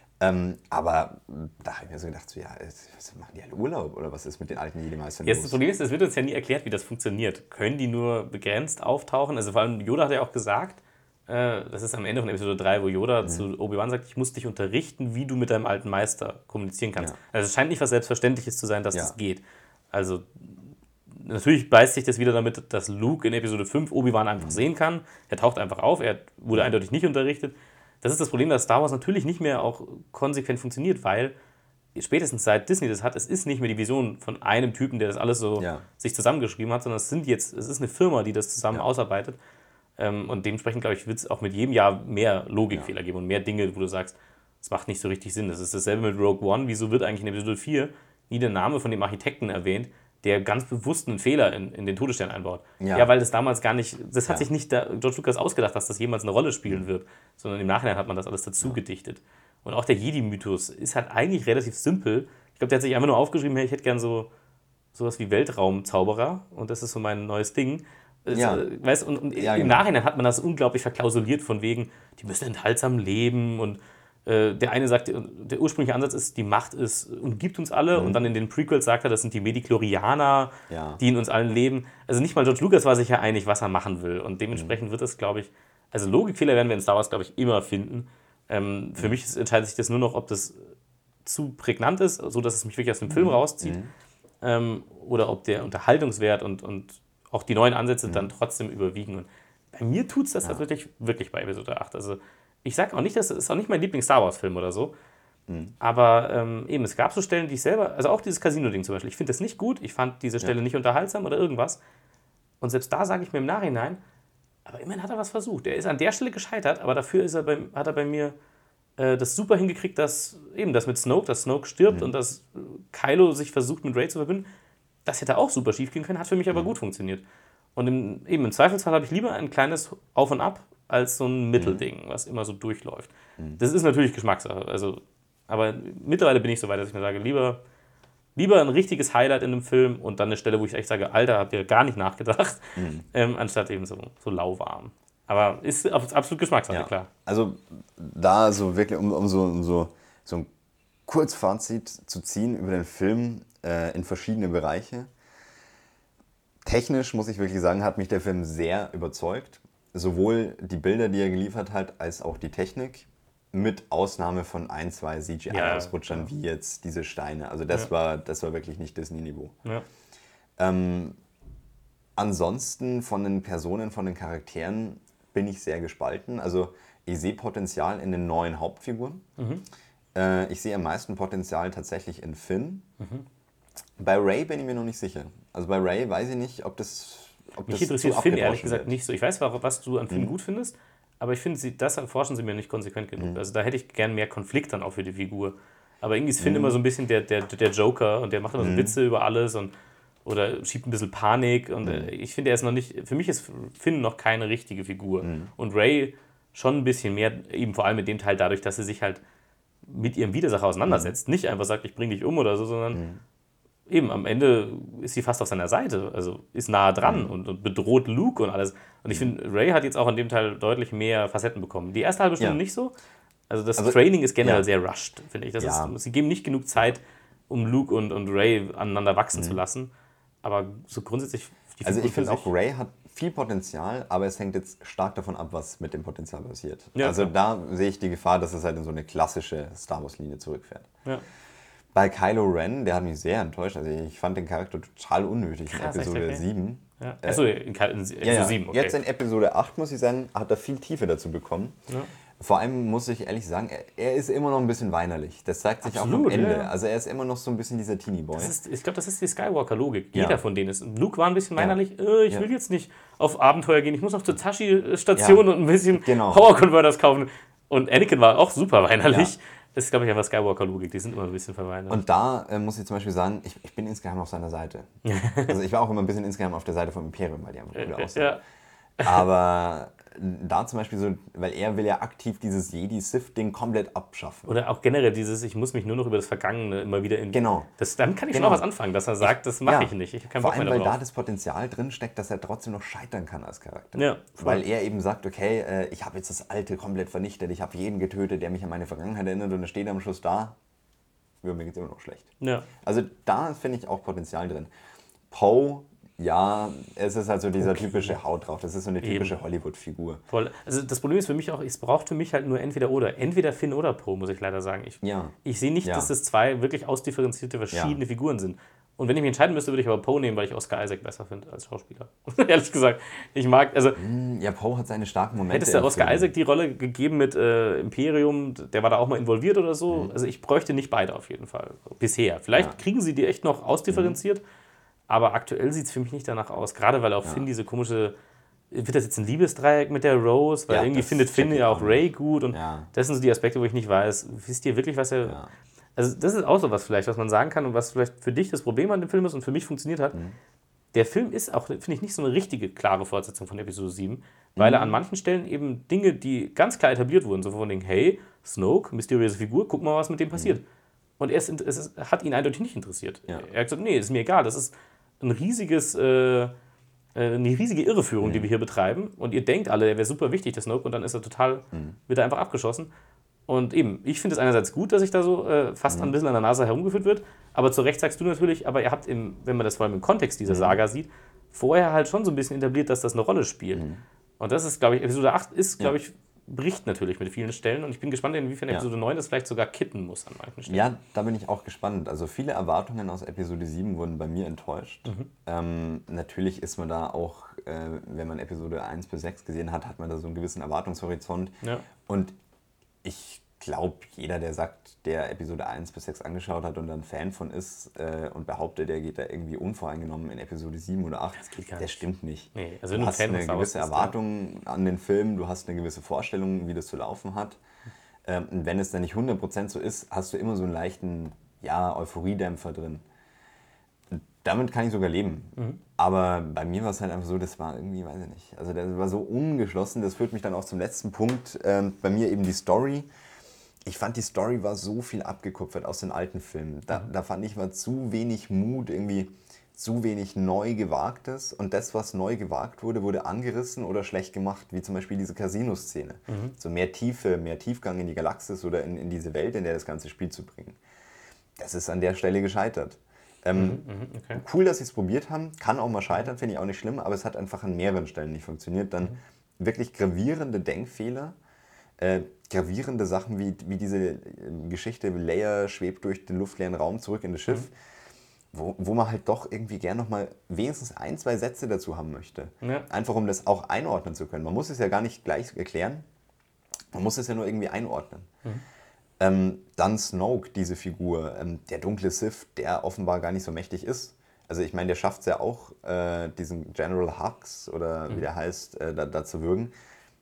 Aber da habe ich mir so gedacht, so, ja, was machen die alle Urlaub oder was ist mit den alten Jedi-Meistern Jetzt das los? Problem ist, es wird uns ja nie erklärt, wie das funktioniert. Können die nur begrenzt auftauchen? Also vor allem Yoda hat ja auch gesagt, das ist am Ende von Episode 3, wo Yoda zu Obi-Wan sagt, ich muss dich unterrichten, wie du mit deinem alten Meister kommunizieren kannst. Ja. Also es scheint nicht was Selbstverständliches zu sein, dass Ja. das geht. Also natürlich beißt sich das wieder damit, dass Luke in Episode 5 Obi-Wan einfach sehen kann. Er taucht einfach auf, er wurde eindeutig nicht unterrichtet. Das ist das Problem, dass Star Wars natürlich nicht mehr auch konsequent funktioniert, weil spätestens seit Disney das hat, es ist nicht mehr die Vision von einem Typen, der das alles so Ja. sich zusammengeschrieben hat, sondern es ist eine Firma, die das zusammen ausarbeitet. Und dementsprechend, glaube ich, wird es auch mit jedem Jahr mehr Logikfehler geben und mehr Dinge, wo du sagst, es macht nicht so richtig Sinn. Das ist dasselbe mit Rogue One. Wieso wird eigentlich in Episode 4 nie der Name von dem Architekten erwähnt, der ganz bewusst einen Fehler in den Todesstern einbaut? Ja. Weil das damals gar nicht, das hat Ja. sich nicht George Lucas ausgedacht, dass das jemals eine Rolle spielen wird, sondern im Nachhinein hat man das alles dazu gedichtet. Und auch der Jedi-Mythos ist halt eigentlich relativ simpel. Ich glaube, der hat sich einfach nur aufgeschrieben, hey, ich hätte gern so sowas wie Weltraumzauberer und das ist so mein neues Ding. Ja. Weißt, und Ja, im genau. Nachhinein hat man das unglaublich verklausuliert von wegen, die müssen enthaltsam leben und der eine sagt, der ursprüngliche Ansatz ist, die Macht ist umgibt uns alle und dann in den Prequels sagt er, das sind die Medichlorianer, Ja. die in uns allen leben. Also nicht mal George Lucas war sich ja einig, was er machen will und dementsprechend wird es, glaube ich, also Logikfehler werden wir in Star Wars, glaube ich, immer finden. Für mich entscheidet sich das nur noch, ob das zu prägnant ist, so dass es mich wirklich aus dem Film rauszieht oder ob der Unterhaltungswert und auch die neuen Ansätze dann trotzdem überwiegen. Und bei mir tut es das tatsächlich wirklich bei Episode 8. Also ich sage auch nicht, das ist auch nicht mein Lieblings-Star Wars-Film oder so. Aber eben, es gab so Stellen, die ich selber, also auch dieses Casino-Ding zum Beispiel, ich finde das nicht gut, ich fand diese Stelle nicht unterhaltsam oder irgendwas. Und selbst da sage ich mir im Nachhinein, aber immerhin hat er was versucht. Er ist an der Stelle gescheitert, aber dafür hat er bei mir das super hingekriegt, dass eben das mit Snoke, dass Snoke stirbt und dass Kylo sich versucht mit Rey zu verbünden. Das hätte auch super schief gehen können, hat für mich aber gut funktioniert. Und im Zweifelsfall habe ich lieber ein kleines Auf und Ab als so ein Mittelding, was immer so durchläuft. Das ist natürlich Geschmackssache. Also, aber mittlerweile bin ich so weit, dass ich mir sage, lieber ein richtiges Highlight in einem Film und dann eine Stelle, wo ich echt sage, Alter, habt ihr gar nicht nachgedacht, anstatt eben so lauwarm. Aber ist absolut Geschmackssache, Ja. klar. Also da so wirklich, um so ein Kurzfazit zu ziehen über den Film in verschiedene Bereiche. Technisch, muss ich wirklich sagen, hat mich der Film sehr überzeugt. Sowohl die Bilder, die er geliefert hat, als auch die Technik. Mit Ausnahme von ein, zwei CGI-Ausrutschern, wie jetzt diese Steine. Also das war wirklich nicht Disney-Niveau. Ja. Ansonsten von den Personen, von den Charakteren bin ich sehr gespalten. Also ich sehe Potenzial in den neuen Hauptfiguren. Ich sehe am meisten Potenzial tatsächlich in Finn. Bei Rey bin ich mir noch nicht sicher. Also bei Rey weiß ich nicht, ob das Mich interessiert Finn ehrlich abgedroschen gesagt wird. nicht so. Ich weiß, was du an Finn gut findest, aber ich finde, das erforschen sie mir nicht konsequent genug. Also da hätte ich gern mehr Konflikt dann auch für die Figur. Aber irgendwie ist Finn immer so ein bisschen der Joker und der macht immer so Witze über alles oder schiebt ein bisschen Panik. Und ich finde, er ist noch nicht, für mich ist Finn noch keine richtige Figur. Und Rey schon ein bisschen mehr, eben vor allem in dem Teil dadurch, dass sie sich halt mit ihrem Widersacher auseinandersetzt. Nicht einfach sagt, ich bringe dich um oder so, sondern eben am Ende ist sie fast auf seiner Seite, also ist nahe dran und bedroht Luke und alles. Und ich finde, Rey hat jetzt auch in dem Teil deutlich mehr Facetten bekommen. Die erste halbe Stunde nicht so. Also das Training ist generell sehr rushed, finde ich. Sie geben nicht genug Zeit, um Luke und Rey aneinander wachsen zu lassen. Aber so grundsätzlich... die Also Figur ich finde für auch, sich- Rey hat viel Potenzial, aber es hängt jetzt stark davon ab, was mit dem Potenzial passiert. Ja, also klar. da sehe ich die Gefahr, dass es halt in so eine klassische Star Wars-Linie zurückfährt. Ja. Bei Kylo Ren, der hat mich sehr enttäuscht. Also ich fand den Charakter total unnötig Krass, in echt, Episode okay. 7. Ja. Achso, in Episode Ja, ja. 7, okay. Jetzt in Episode 8, muss ich sagen, hat er viel Tiefe dazu bekommen. Ja. Vor allem muss ich ehrlich sagen, er ist immer noch ein bisschen weinerlich. Das zeigt sich auch am Absolut, Ende. ja. Also er ist immer noch so ein bisschen dieser Teenie-Boy. Ich glaube, das ist die Skywalker-Logik. Ja. Jeder von denen ist. Luke war ein bisschen Ja. weinerlich, ich Ja. will jetzt nicht auf Abenteuer gehen, ich muss noch zur Tashi-Station Ja. und ein bisschen Genau. Power-Converters kaufen. Und Anakin war auch super weinerlich. Ja. Das ist, glaube ich, einfach Skywalker-Logik. Die sind immer ein bisschen verweinert. Und da muss ich zum Beispiel sagen, ich bin insgeheim auf seiner Seite. Also ich war auch immer ein bisschen insgeheim auf der Seite vom Imperium, weil die einfach coole Aussagen. ja. Aber da zum Beispiel so, weil er will ja aktiv dieses Jedi-Sith-Ding komplett abschaffen. Oder auch generell dieses, ich muss mich nur noch über das Vergangene immer wieder in... Genau. Damit kann ich Genau. schon auch was anfangen, dass er sagt, das mache Ja. ich nicht. Ich habe keinen Vor Bock allem, mehr weil da darauf. das Potenzial drin steckt, dass er trotzdem noch scheitern kann als Charakter. Ja, voll. Weil er eben sagt, okay, ich habe jetzt das Alte komplett vernichtet, ich habe jeden getötet, der mich an meine Vergangenheit erinnert und dann steht er am Schluss da, ja, mir geht es immer noch schlecht. Ja. Also da finde ich auch Potenzial drin. Poe, ja, es ist halt so dieser typische Haut drauf, das ist so eine typische Hollywood-Figur. Voll. Also das Problem ist für mich auch, es braucht für mich halt nur entweder oder. Entweder Finn oder Poe, muss ich leider sagen. Ich sehe nicht, Ja. dass das zwei wirklich ausdifferenzierte, verschiedene Figuren sind. Und wenn ich mich entscheiden müsste, würde ich aber Poe nehmen, weil ich Oscar Isaac besser finde als Schauspieler. Ehrlich gesagt. Ich mag, also Ja, Poe hat seine starken Momente. hättest du im Oscar Film. Isaac die Rolle gegeben mit Imperium, der war da auch mal involviert oder so. Also ich bräuchte nicht beide auf jeden Fall. Bisher. Vielleicht kriegen sie die echt noch ausdifferenziert, aber aktuell sieht es für mich nicht danach aus. Gerade weil auch Finn diese komische, wird das jetzt ein Liebesdreieck mit der Rose? Weil Ja, irgendwie das findet Finn check ich ja auch auch Rey gut und Ja. das sind so die Aspekte, wo ich nicht weiß, wisst ihr wirklich, was er... Ja. Also das ist auch so was vielleicht, was man sagen kann und was vielleicht für dich das Problem an dem Film ist und für mich funktioniert hat. Der Film ist auch, finde ich, nicht so eine richtige, klare Fortsetzung von Episode 7, weil er an manchen Stellen eben Dinge, die ganz klar etabliert wurden, so von den, hey, Snoke, mysteriöse Figur, guck mal, was mit dem passiert. Und hat ihn eindeutig nicht interessiert. Ja. Er hat gesagt, nee, ist mir egal, das ist eine riesige Irreführung, die wir hier betreiben. Und ihr denkt alle, er wäre super wichtig, der Snoke, und dann ist er wird er einfach abgeschossen. Und eben, ich finde es einerseits gut, dass sich da so fast ein bisschen an der Nase herumgeführt wird, aber zu Recht sagst du natürlich, aber ihr habt, wenn man das vor allem im Kontext dieser Saga sieht, vorher halt schon so ein bisschen etabliert, dass das eine Rolle spielt. Und das ist, glaube ich, Episode 8 ist, glaube ich, bricht natürlich mit vielen Stellen, und ich bin gespannt, inwiefern Episode 9 das vielleicht sogar kitten muss an manchen Stellen. Ja, da bin ich auch gespannt. Also viele Erwartungen aus Episode 7 wurden bei mir enttäuscht. Natürlich ist man da auch, wenn man Episode 1 bis 6 gesehen hat, hat man da so einen gewissen Erwartungshorizont. Ja. Und ich glaube, jeder, der sagt, der Episode 1 bis 6 angeschaut hat und dann Fan von ist und behauptet, der geht da irgendwie unvoreingenommen in Episode 7 oder 8, der stimmt nicht. Nee, also Du wenn hast Fan eine von Star Wars gewisse bist, Erwartung an den Film, du hast eine gewisse Vorstellung, wie das zu laufen hat. Und wenn es dann nicht 100% so ist, hast du immer so einen leichten Euphoriedämpfer drin. Damit kann ich sogar leben. Aber bei mir war es halt einfach so, das war irgendwie, weiß ich nicht, also das war so ungeschlossen. Das führt mich dann auch zum letzten Punkt. Bei mir eben die Story. Ich fand, die Story war so viel abgekupfert aus den alten Filmen. Da fand ich, war zu wenig Mut, irgendwie zu wenig neu Gewagtes. Und das, was neu gewagt wurde, wurde angerissen oder schlecht gemacht, wie zum Beispiel diese Casino-Szene. So mehr Tiefe, mehr Tiefgang in die Galaxis oder in diese Welt, in der das ganze Spiel zu bringen. Das ist an der Stelle gescheitert. Okay. Cool, dass sie es probiert haben. Kann auch mal scheitern, finde ich auch nicht schlimm, aber es hat einfach an mehreren Stellen nicht funktioniert. Dann wirklich gravierende Denkfehler, gravierende Sachen wie diese Geschichte, Leia schwebt durch den luftleeren Raum zurück in das Schiff, wo man halt doch irgendwie gern nochmal wenigstens 1, 2 Sätze dazu haben möchte. Ja. Einfach um das auch einordnen zu können. Man muss es ja gar nicht gleich erklären, man muss es ja nur irgendwie einordnen. Dann Snoke, diese Figur, der dunkle Sith, der offenbar gar nicht so mächtig ist. Also ich meine, der schafft es ja auch, diesen General Hux oder wie der heißt, da zu würgen.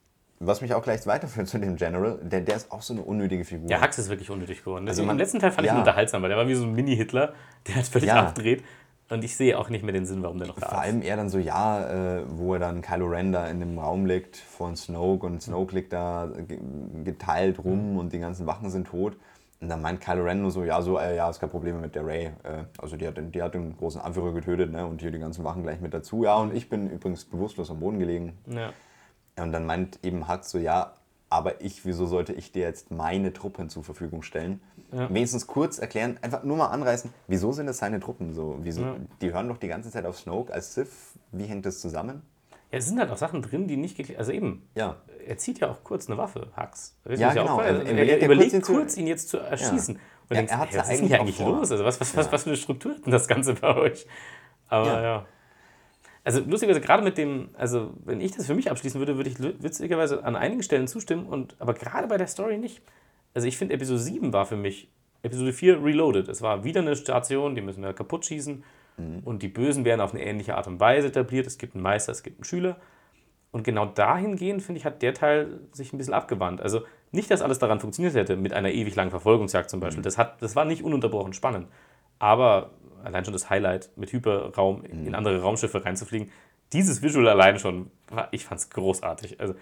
Was mich auch gleich weiterführt zu dem General, der ist auch so eine unnötige Figur. Der Hux ist wirklich unnötig geworden. Also im letzten Teil fand ich ihn unterhaltsam, weil der war wie so ein Mini-Hitler, der hat völlig abgedreht. Und ich sehe auch nicht mehr den Sinn, warum der noch da ist. Vor allem er dann so, wo er dann Kylo Ren da in dem Raum liegt von Snoke und Snoke liegt da geteilt rum und die ganzen Wachen sind tot. Und dann meint Kylo Ren nur so, ist kein Problem mit der Rey. Also die hat den großen Anführer getötet, ne, und hier die ganzen Wachen gleich mit dazu. Ja, und ich bin übrigens bewusstlos am Boden gelegen. Ja. Und dann meint eben Hux so, aber wieso sollte ich dir jetzt meine Truppen zur Verfügung stellen? Ja. Wenigstens kurz erklären, einfach nur mal anreißen, wieso sind es seine Truppen so? Die hören doch die ganze Zeit auf Snoke als Sith, wie hängt das zusammen? Ja, es sind halt auch Sachen drin, die nicht geklärt, also eben, er zieht ja auch kurz eine Waffe, Hux. Ja, genau. Er überlegt kurz, ihn jetzt zu erschießen. Ja. Und denkst, was ist denn hier eigentlich los? Also was für eine Struktur hat denn das Ganze bei euch? Aber ja. Also lustigerweise, gerade mit dem, also wenn ich das für mich abschließen würde, würde ich witzigerweise an einigen Stellen zustimmen, aber gerade bei der Story nicht. Also ich finde, Episode 7 war für mich Episode 4 Reloaded. Es war wieder eine Station, die müssen wir kaputt schießen und die Bösen werden auf eine ähnliche Art und Weise etabliert. Es gibt einen Meister, es gibt einen Schüler. Und genau dahingehend, finde ich, hat der Teil sich ein bisschen abgewandt. Also nicht, dass alles daran funktioniert hätte, mit einer ewig langen Verfolgungsjagd zum Beispiel. Das war nicht ununterbrochen spannend. Aber allein schon das Highlight, mit Hyperraum in andere Raumschiffe reinzufliegen, dieses Visual allein schon, ich fand es großartig. Also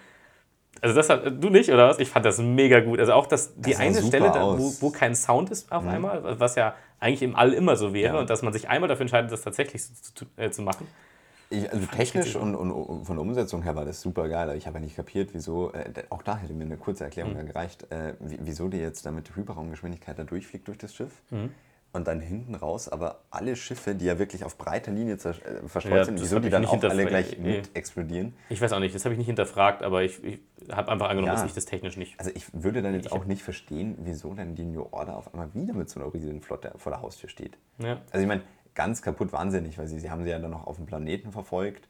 das du nicht, oder was? Ich fand das mega gut. Also auch die eine Stelle, wo kein Sound ist auf einmal, was ja eigentlich im All immer so wäre, und dass man sich einmal dafür entscheidet, das tatsächlich zu machen. Also technisch und von der Umsetzung her war das super geil. Ich habe ja nicht kapiert, wieso, auch da hätte mir eine kurze Erklärung gereicht, wieso die jetzt da mit Hyperraumgeschwindigkeit da durchfliegt durch das Schiff. Und dann hinten raus, aber alle Schiffe, die ja wirklich auf breiter Linie verstreut sind, wieso die dann auch alle gleich mit explodieren? Ich weiß auch nicht, das habe ich nicht hinterfragt, aber ich habe einfach angenommen, dass ich das technisch nicht... Also ich würde dann jetzt auch nicht verstehen, wieso dann die New Order auf einmal wieder mit so einer riesigen Flotte vor der Haustür steht. Ja. Also ich meine, ganz kaputt wahnsinnig, weil sie haben sie ja dann noch auf dem Planeten verfolgt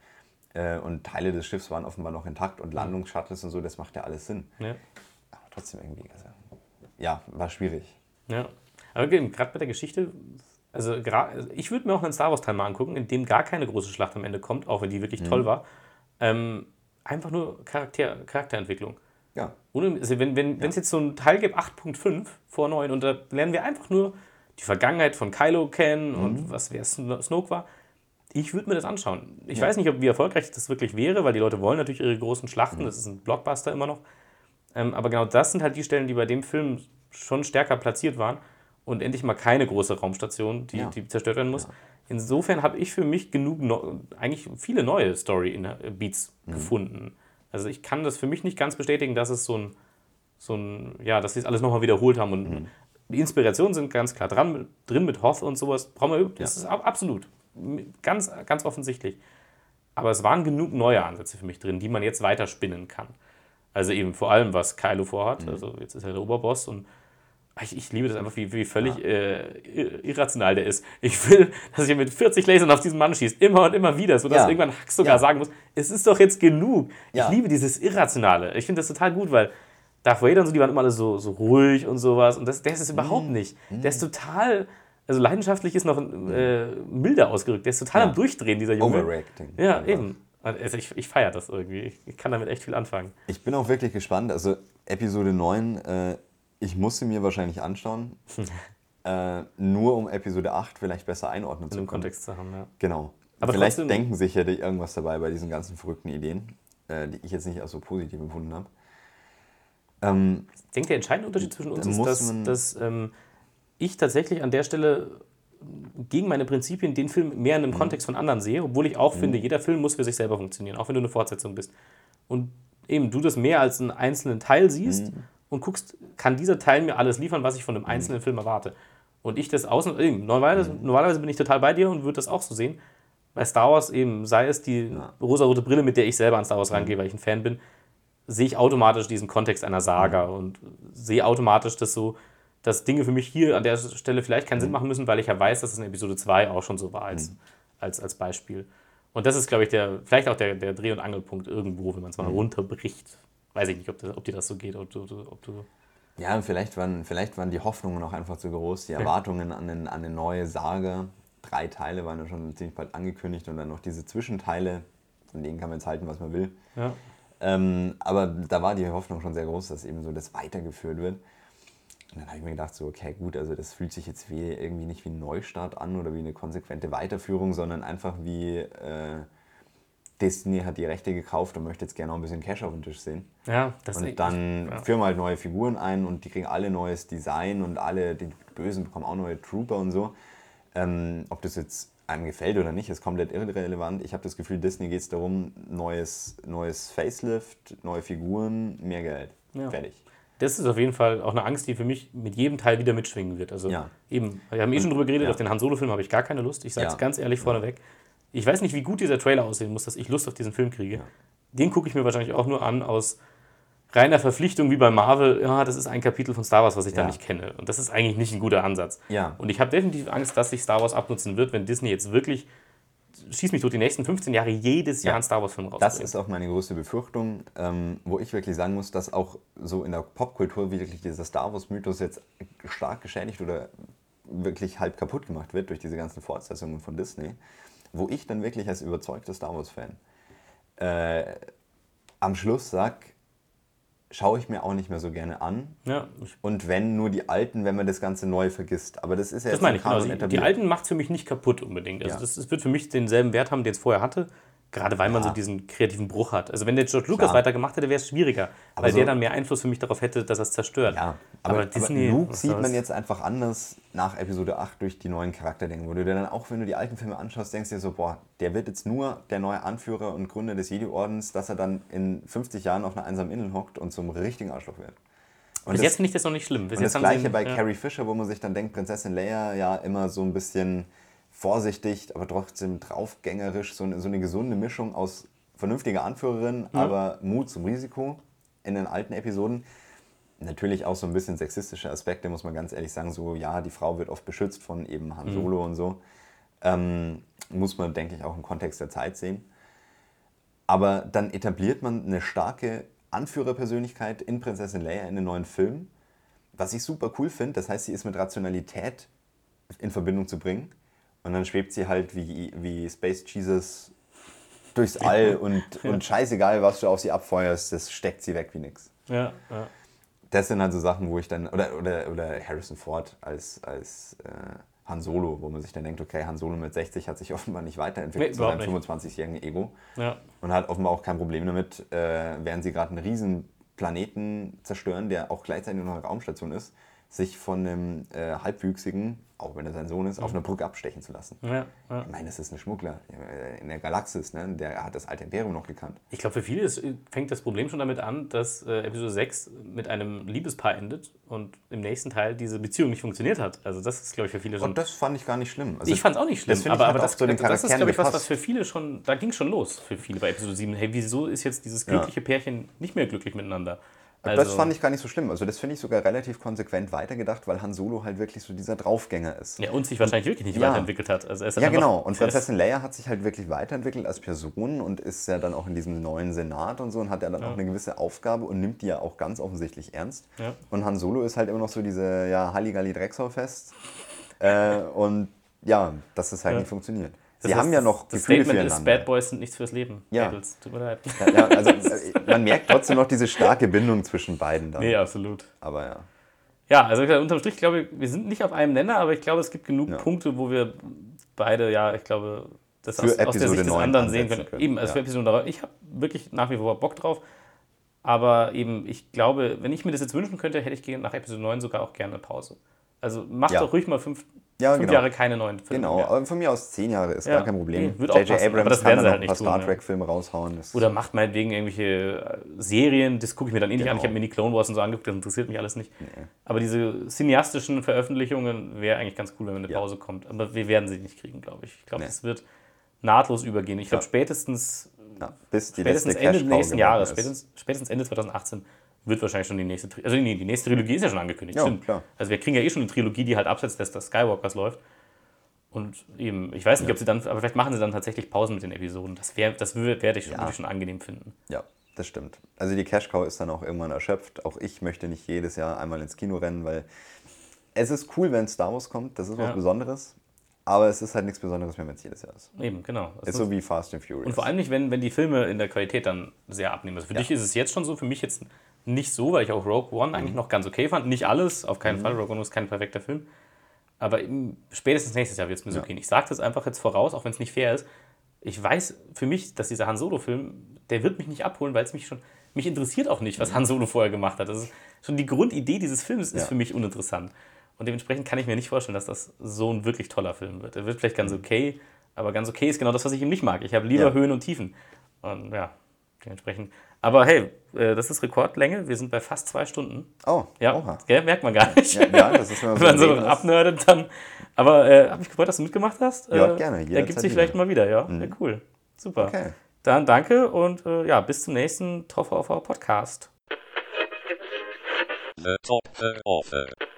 und Teile des Schiffs waren offenbar noch intakt und Landungsshuttles und so, das macht ja alles Sinn. Ja. Aber trotzdem irgendwie, war schwierig. Ja. Aber gerade bei der Geschichte, also ich würde mir auch einen Star Wars Teil mal angucken, in dem gar keine große Schlacht am Ende kommt, auch wenn die wirklich toll war. Einfach nur Charakterentwicklung. Ja. Also wenn es jetzt so ein Teil gibt, 8.5 vor 9, und da lernen wir einfach nur die Vergangenheit von Kylo kennen und wer Snoke war, ich würde mir das anschauen. Ich weiß nicht, wie erfolgreich das wirklich wäre, weil die Leute wollen natürlich ihre großen Schlachten, das ist ein Blockbuster immer noch. Aber genau das sind halt die Stellen, die bei dem Film schon stärker platziert waren. und endlich mal keine große Raumstation, die zerstört werden muss. Ja. Insofern habe ich für mich genug, eigentlich viele neue Story-Beats gefunden. Also ich kann das für mich nicht ganz bestätigen, dass es dass sie es alles nochmal wiederholt haben. Und die Inspirationen sind ganz klar drin mit Hoth und sowas. Das ist absolut. Ganz, ganz offensichtlich. Aber es waren genug neue Ansätze für mich drin, die man jetzt weiterspinnen kann. Also eben vor allem, was Kylo vorhat. Also jetzt ist er der Oberboss und ich liebe das einfach, wie völlig irrational der ist. Ich will, dass er mit 40 Lasern auf diesen Mann schießt, immer und immer wieder, sodass irgendwann Hux sogar sagen muss, es ist doch jetzt genug. Ja. Ich liebe dieses Irrationale. Ich finde das total gut, weil Darth Vader und so, die waren immer alle so ruhig und sowas. Und der ist es überhaupt nicht. Der ist total, also leidenschaftlich ist noch milder ausgerückt. Der ist total am Durchdrehen, dieser Junge. Overreacting. Ja, eben. Also ich feiere das irgendwie. Ich kann damit echt viel anfangen. Ich bin auch wirklich gespannt. Also Episode 9, ich muss sie mir wahrscheinlich anschauen, nur um Episode 8 vielleicht besser einordnen zu können. In den Kontext zu haben, ja. Genau. Aber vielleicht denken sich ja irgendwas dabei bei diesen ganzen verrückten Ideen, die ich jetzt nicht als so positiv empfunden habe. Ich denke, der entscheidende Unterschied zwischen uns ist, dass ich tatsächlich an der Stelle gegen meine Prinzipien den Film mehr in einem Kontext von anderen sehe, obwohl ich auch finde, jeder Film muss für sich selber funktionieren, auch wenn du eine Fortsetzung bist. Und eben du das mehr als einen einzelnen Teil siehst und guckst, kann dieser Teil mir alles liefern, was ich von einem einzelnen Film erwarte. Und ich das normalerweise bin ich total bei dir und würde das auch so sehen. Bei Star Wars eben, sei es die rosarote Brille, mit der ich selber an Star Wars rangehe, weil ich ein Fan bin, sehe ich automatisch diesen Kontext einer Saga und sehe automatisch das so, dass Dinge für mich hier an der Stelle vielleicht keinen Sinn machen müssen, weil ich ja weiß, dass es in Episode 2 auch schon so war als Beispiel. Und das ist, glaube ich, vielleicht auch der Dreh- und Angelpunkt irgendwo, wenn man es mal runterbricht. Weiß ich nicht, ob dir das so geht. Ob du ja, vielleicht waren die Hoffnungen auch einfach zu groß, die Erwartungen an eine neue Saga. 3 Teile waren ja schon ziemlich bald angekündigt und dann noch diese Zwischenteile, von denen kann man jetzt halten, was man will. Ja. Aber da war die Hoffnung schon sehr groß, dass eben so das weitergeführt wird. Und dann habe ich mir gedacht, so, okay, gut, also das fühlt sich jetzt irgendwie nicht wie ein Neustart an oder wie eine konsequente Weiterführung, sondern einfach wie Disney hat die Rechte gekauft und möchte jetzt gerne noch ein bisschen Cash auf den Tisch sehen. Ja, und dann führen wir halt neue Figuren ein und die kriegen alle neues Design und alle, die Bösen bekommen auch neue Trooper und so. Ob das jetzt einem gefällt oder nicht, ist komplett irrelevant. Ich habe das Gefühl, Disney geht es darum, neues Facelift, neue Figuren, mehr Geld. Ja. Fertig. Das ist auf jeden Fall auch eine Angst, die für mich mit jedem Teil wieder mitschwingen wird. Also eben, wir haben schon drüber geredet, auf den Han Solo-Film habe ich gar keine Lust. Ich sage es ganz ehrlich vorneweg. Ich weiß nicht, wie gut dieser Trailer aussehen muss, dass ich Lust auf diesen Film kriege. Ja. Den gucke ich mir wahrscheinlich auch nur an aus reiner Verpflichtung wie bei Marvel. Ja, das ist ein Kapitel von Star Wars, was ich da nicht kenne. Und das ist eigentlich nicht ein guter Ansatz. Ja. Und ich habe definitiv Angst, dass sich Star Wars abnutzen wird, wenn Disney jetzt wirklich, schieß mich tot, die nächsten 15 Jahre jedes Jahr einen Star Wars-Film rausbringt. Das ist auch meine größte Befürchtung, wo ich wirklich sagen muss, dass auch so in der Popkultur wirklich dieser Star Wars-Mythos jetzt stark geschädigt oder wirklich halb kaputt gemacht wird durch diese ganzen Fortsetzungen von Disney, wo ich dann wirklich als überzeugter Star Wars-Fan am Schluss sage, schaue ich mir auch nicht mehr so gerne an. Ja. Und wenn nur die alten, wenn man das Ganze neu vergisst. Aber das ist ja jetzt meine ich, genau. Die alten macht es für mich nicht kaputt unbedingt. Also das wird für mich denselben Wert haben, den es vorher hatte. Gerade weil man so diesen kreativen Bruch hat. Also wenn der George Lucas weitergemacht hätte, wäre es schwieriger. Aber weil der dann mehr Einfluss für mich darauf hätte, dass er es zerstört. Ja, aber Disney, Luke sieht man jetzt einfach anders nach Episode 8 durch die neuen Charakterdenken. Wo du dir dann auch, wenn du die alten Filme anschaust, denkst du dir so, boah, der wird jetzt nur der neue Anführer und Gründer des Jedi-Ordens, dass er dann in 50 Jahren auf einer einsamen Insel hockt und zum richtigen Arschloch wird. Und bis jetzt finde ich das noch nicht schlimm. Und das Gleiche bei Carrie Fisher, wo man sich dann denkt, Prinzessin Leia ja immer so ein bisschen vorsichtig, aber trotzdem draufgängerisch, so eine gesunde Mischung aus vernünftiger Anführerin, aber Mut zum Risiko in den alten Episoden. Natürlich auch so ein bisschen sexistische Aspekte, muss man ganz ehrlich sagen, so ja, die Frau wird oft beschützt von eben Han Solo und so. Muss man, denke ich, auch im Kontext der Zeit sehen. Aber dann etabliert man eine starke Anführerpersönlichkeit in Prinzessin Leia in den neuen Film, was ich super cool finde. Das heißt, sie ist mit Rationalität in Verbindung zu bringen. Und dann schwebt sie halt wie Space Jesus durchs All und scheißegal, was du auf sie abfeuerst, das steckt sie weg wie nix. Ja. Das sind halt so Sachen, wo ich dann, oder Harrison Ford als Han Solo, wo man sich dann denkt, okay, Han Solo mit 60 hat sich offenbar nicht weiterentwickelt zu seinem 25-jährigen Ego und hat offenbar auch kein Problem damit, während sie gerade einen riesen Planeten zerstören, der auch gleichzeitig noch eine Raumstation ist, sich von einem Halbwüchsigen, auch wenn er sein Sohn ist, auf einer Brücke abstechen zu lassen. Ja. Ich meine, das ist ein Schmuggler in der Galaxis, ne? Der hat das alte Imperium noch gekannt. Ich glaube, für viele fängt das Problem schon damit an, dass Episode 6 mit einem Liebespaar endet und im nächsten Teil diese Beziehung nicht funktioniert hat. Also das ist, glaube ich, für viele schon... Und das fand ich gar nicht schlimm. Also ich fand es auch nicht schlimm, das aber das zu den ist, glaube Charakteren ich, was gepasst. für viele schon... Da ging es schon los für viele bei Episode 7. Hey, wieso ist jetzt dieses glückliche Pärchen nicht mehr glücklich miteinander? Also, das fand ich gar nicht so schlimm. Also das finde ich sogar relativ konsequent weitergedacht, weil Han Solo halt wirklich so dieser Draufgänger ist. ja, und sich wahrscheinlich wirklich nicht Ja. weiterentwickelt hat. Also er ist Ja, einfach- genau. Und Prinzessin Leia hat sich halt wirklich weiterentwickelt als Person und ist ja dann auch in diesem neuen Senat und so und hat ja dann auch eine gewisse Aufgabe und nimmt die ja auch ganz offensichtlich ernst. Ja. Und Han Solo ist halt immer noch so diese Halligalli-Drecksau-Fest. Und ja, dass das halt nicht funktioniert. Sie haben ja noch das Gefühle Statement ist, füreinander. Bad Boys sind nichts fürs Leben. Ja. Mädels, tut mir leid. Ja, also man merkt trotzdem noch diese starke Bindung zwischen beiden dann. Nee, absolut. Aber ja. Ja, also unterm Strich, glaube ich, wir sind nicht auf einem Nenner, aber ich glaube, es gibt genug Ja. Punkte, wo wir beide, ich glaube, das Für aus der Episode Sicht des 9 anderen sehen ansetzen können. können. Eben, also Ja. für Episode 9. Ich habe wirklich nach wie vor Bock drauf, aber eben, ich glaube, wenn ich mir das jetzt wünschen könnte, hätte ich nach Episode 9 sogar auch gerne eine Pause. Also macht Ja. doch ruhig mal fünf genau. Jahre keine neuen Filme Genau, mehr. aber von mir aus 10 Jahre ist Ja, gar kein Problem. nee, wird auch J.J. passen, aber Abrams das kann werden dann sie noch halt ein paar nicht tun, Star ja. Trek-Filme raushauen. Das Oder macht meinetwegen irgendwelche Serien, das gucke ich mir dann eh nicht an. Genau. Ich habe mir die Clone Wars und so angeguckt, das interessiert mich alles nicht. Aber diese cineastischen Veröffentlichungen wäre eigentlich ganz cool, wenn eine Pause kommt. Aber wir werden sie nicht kriegen, glaube ich. Ich glaube, es wird nahtlos übergehen. Ich glaube, spätestens bis die Ende letzte des nächsten Cash-Cow Jahres, geworden ist. spätestens Ende 2018, wird wahrscheinlich schon die nächste die nächste Trilogie ist ja schon angekündigt. Ja, stimmt. klar. Also wir kriegen ja eh schon eine Trilogie, die halt abseits des Skywalkers läuft. Und eben, ich weiß nicht, ob sie dann, aber vielleicht machen sie dann tatsächlich Pausen mit den Episoden. Würde ich schon angenehm finden. Ja, das stimmt. Also die Cash-Cow ist dann auch irgendwann erschöpft. Auch ich möchte nicht jedes Jahr einmal ins Kino rennen, weil es ist cool, wenn Star Wars kommt. Das ist was Besonderes. Aber es ist halt nichts Besonderes mehr, wenn es jedes Jahr ist. Eben, genau. Ist so wie Fast and Furious. Und vor allem nicht, wenn die Filme in der Qualität dann sehr abnehmen. Also für dich ist es jetzt schon so, für mich jetzt nicht so, weil ich auch Rogue One eigentlich noch ganz okay fand. Nicht alles, auf keinen Fall. Rogue One ist kein perfekter Film. Aber spätestens nächstes Jahr wird es mir so gehen. Ich sage das einfach jetzt voraus, auch wenn es nicht fair ist. Ich weiß für mich, dass dieser Han Solo-Film, der wird mich nicht abholen, weil es mich interessiert auch nicht, was Han Solo vorher gemacht hat. Das ist schon die Grundidee dieses Films ist für mich uninteressant. Und dementsprechend kann ich mir nicht vorstellen, dass das so ein wirklich toller Film wird. Er wird vielleicht ganz okay, aber ganz okay ist genau das, was ich ihm nicht mag. Ich habe lieber Höhen und Tiefen. Und ja, dementsprechend. Aber hey, das ist Rekordlänge. Wir sind bei fast 2 Stunden. Oh, Ja, oha. gell, merkt man gar nicht. Ja, das ist, wenn Wenn man so erwähnt, abnördet, dann. Aber habe mich gefreut, dass du mitgemacht hast. Ja, gerne, Ergibt jederzeit sich vielleicht wieder. mal wieder, ja? Ja, cool. Super. Okay. Dann danke und bis zum nächsten Top of Our Podcast. The Top Offer.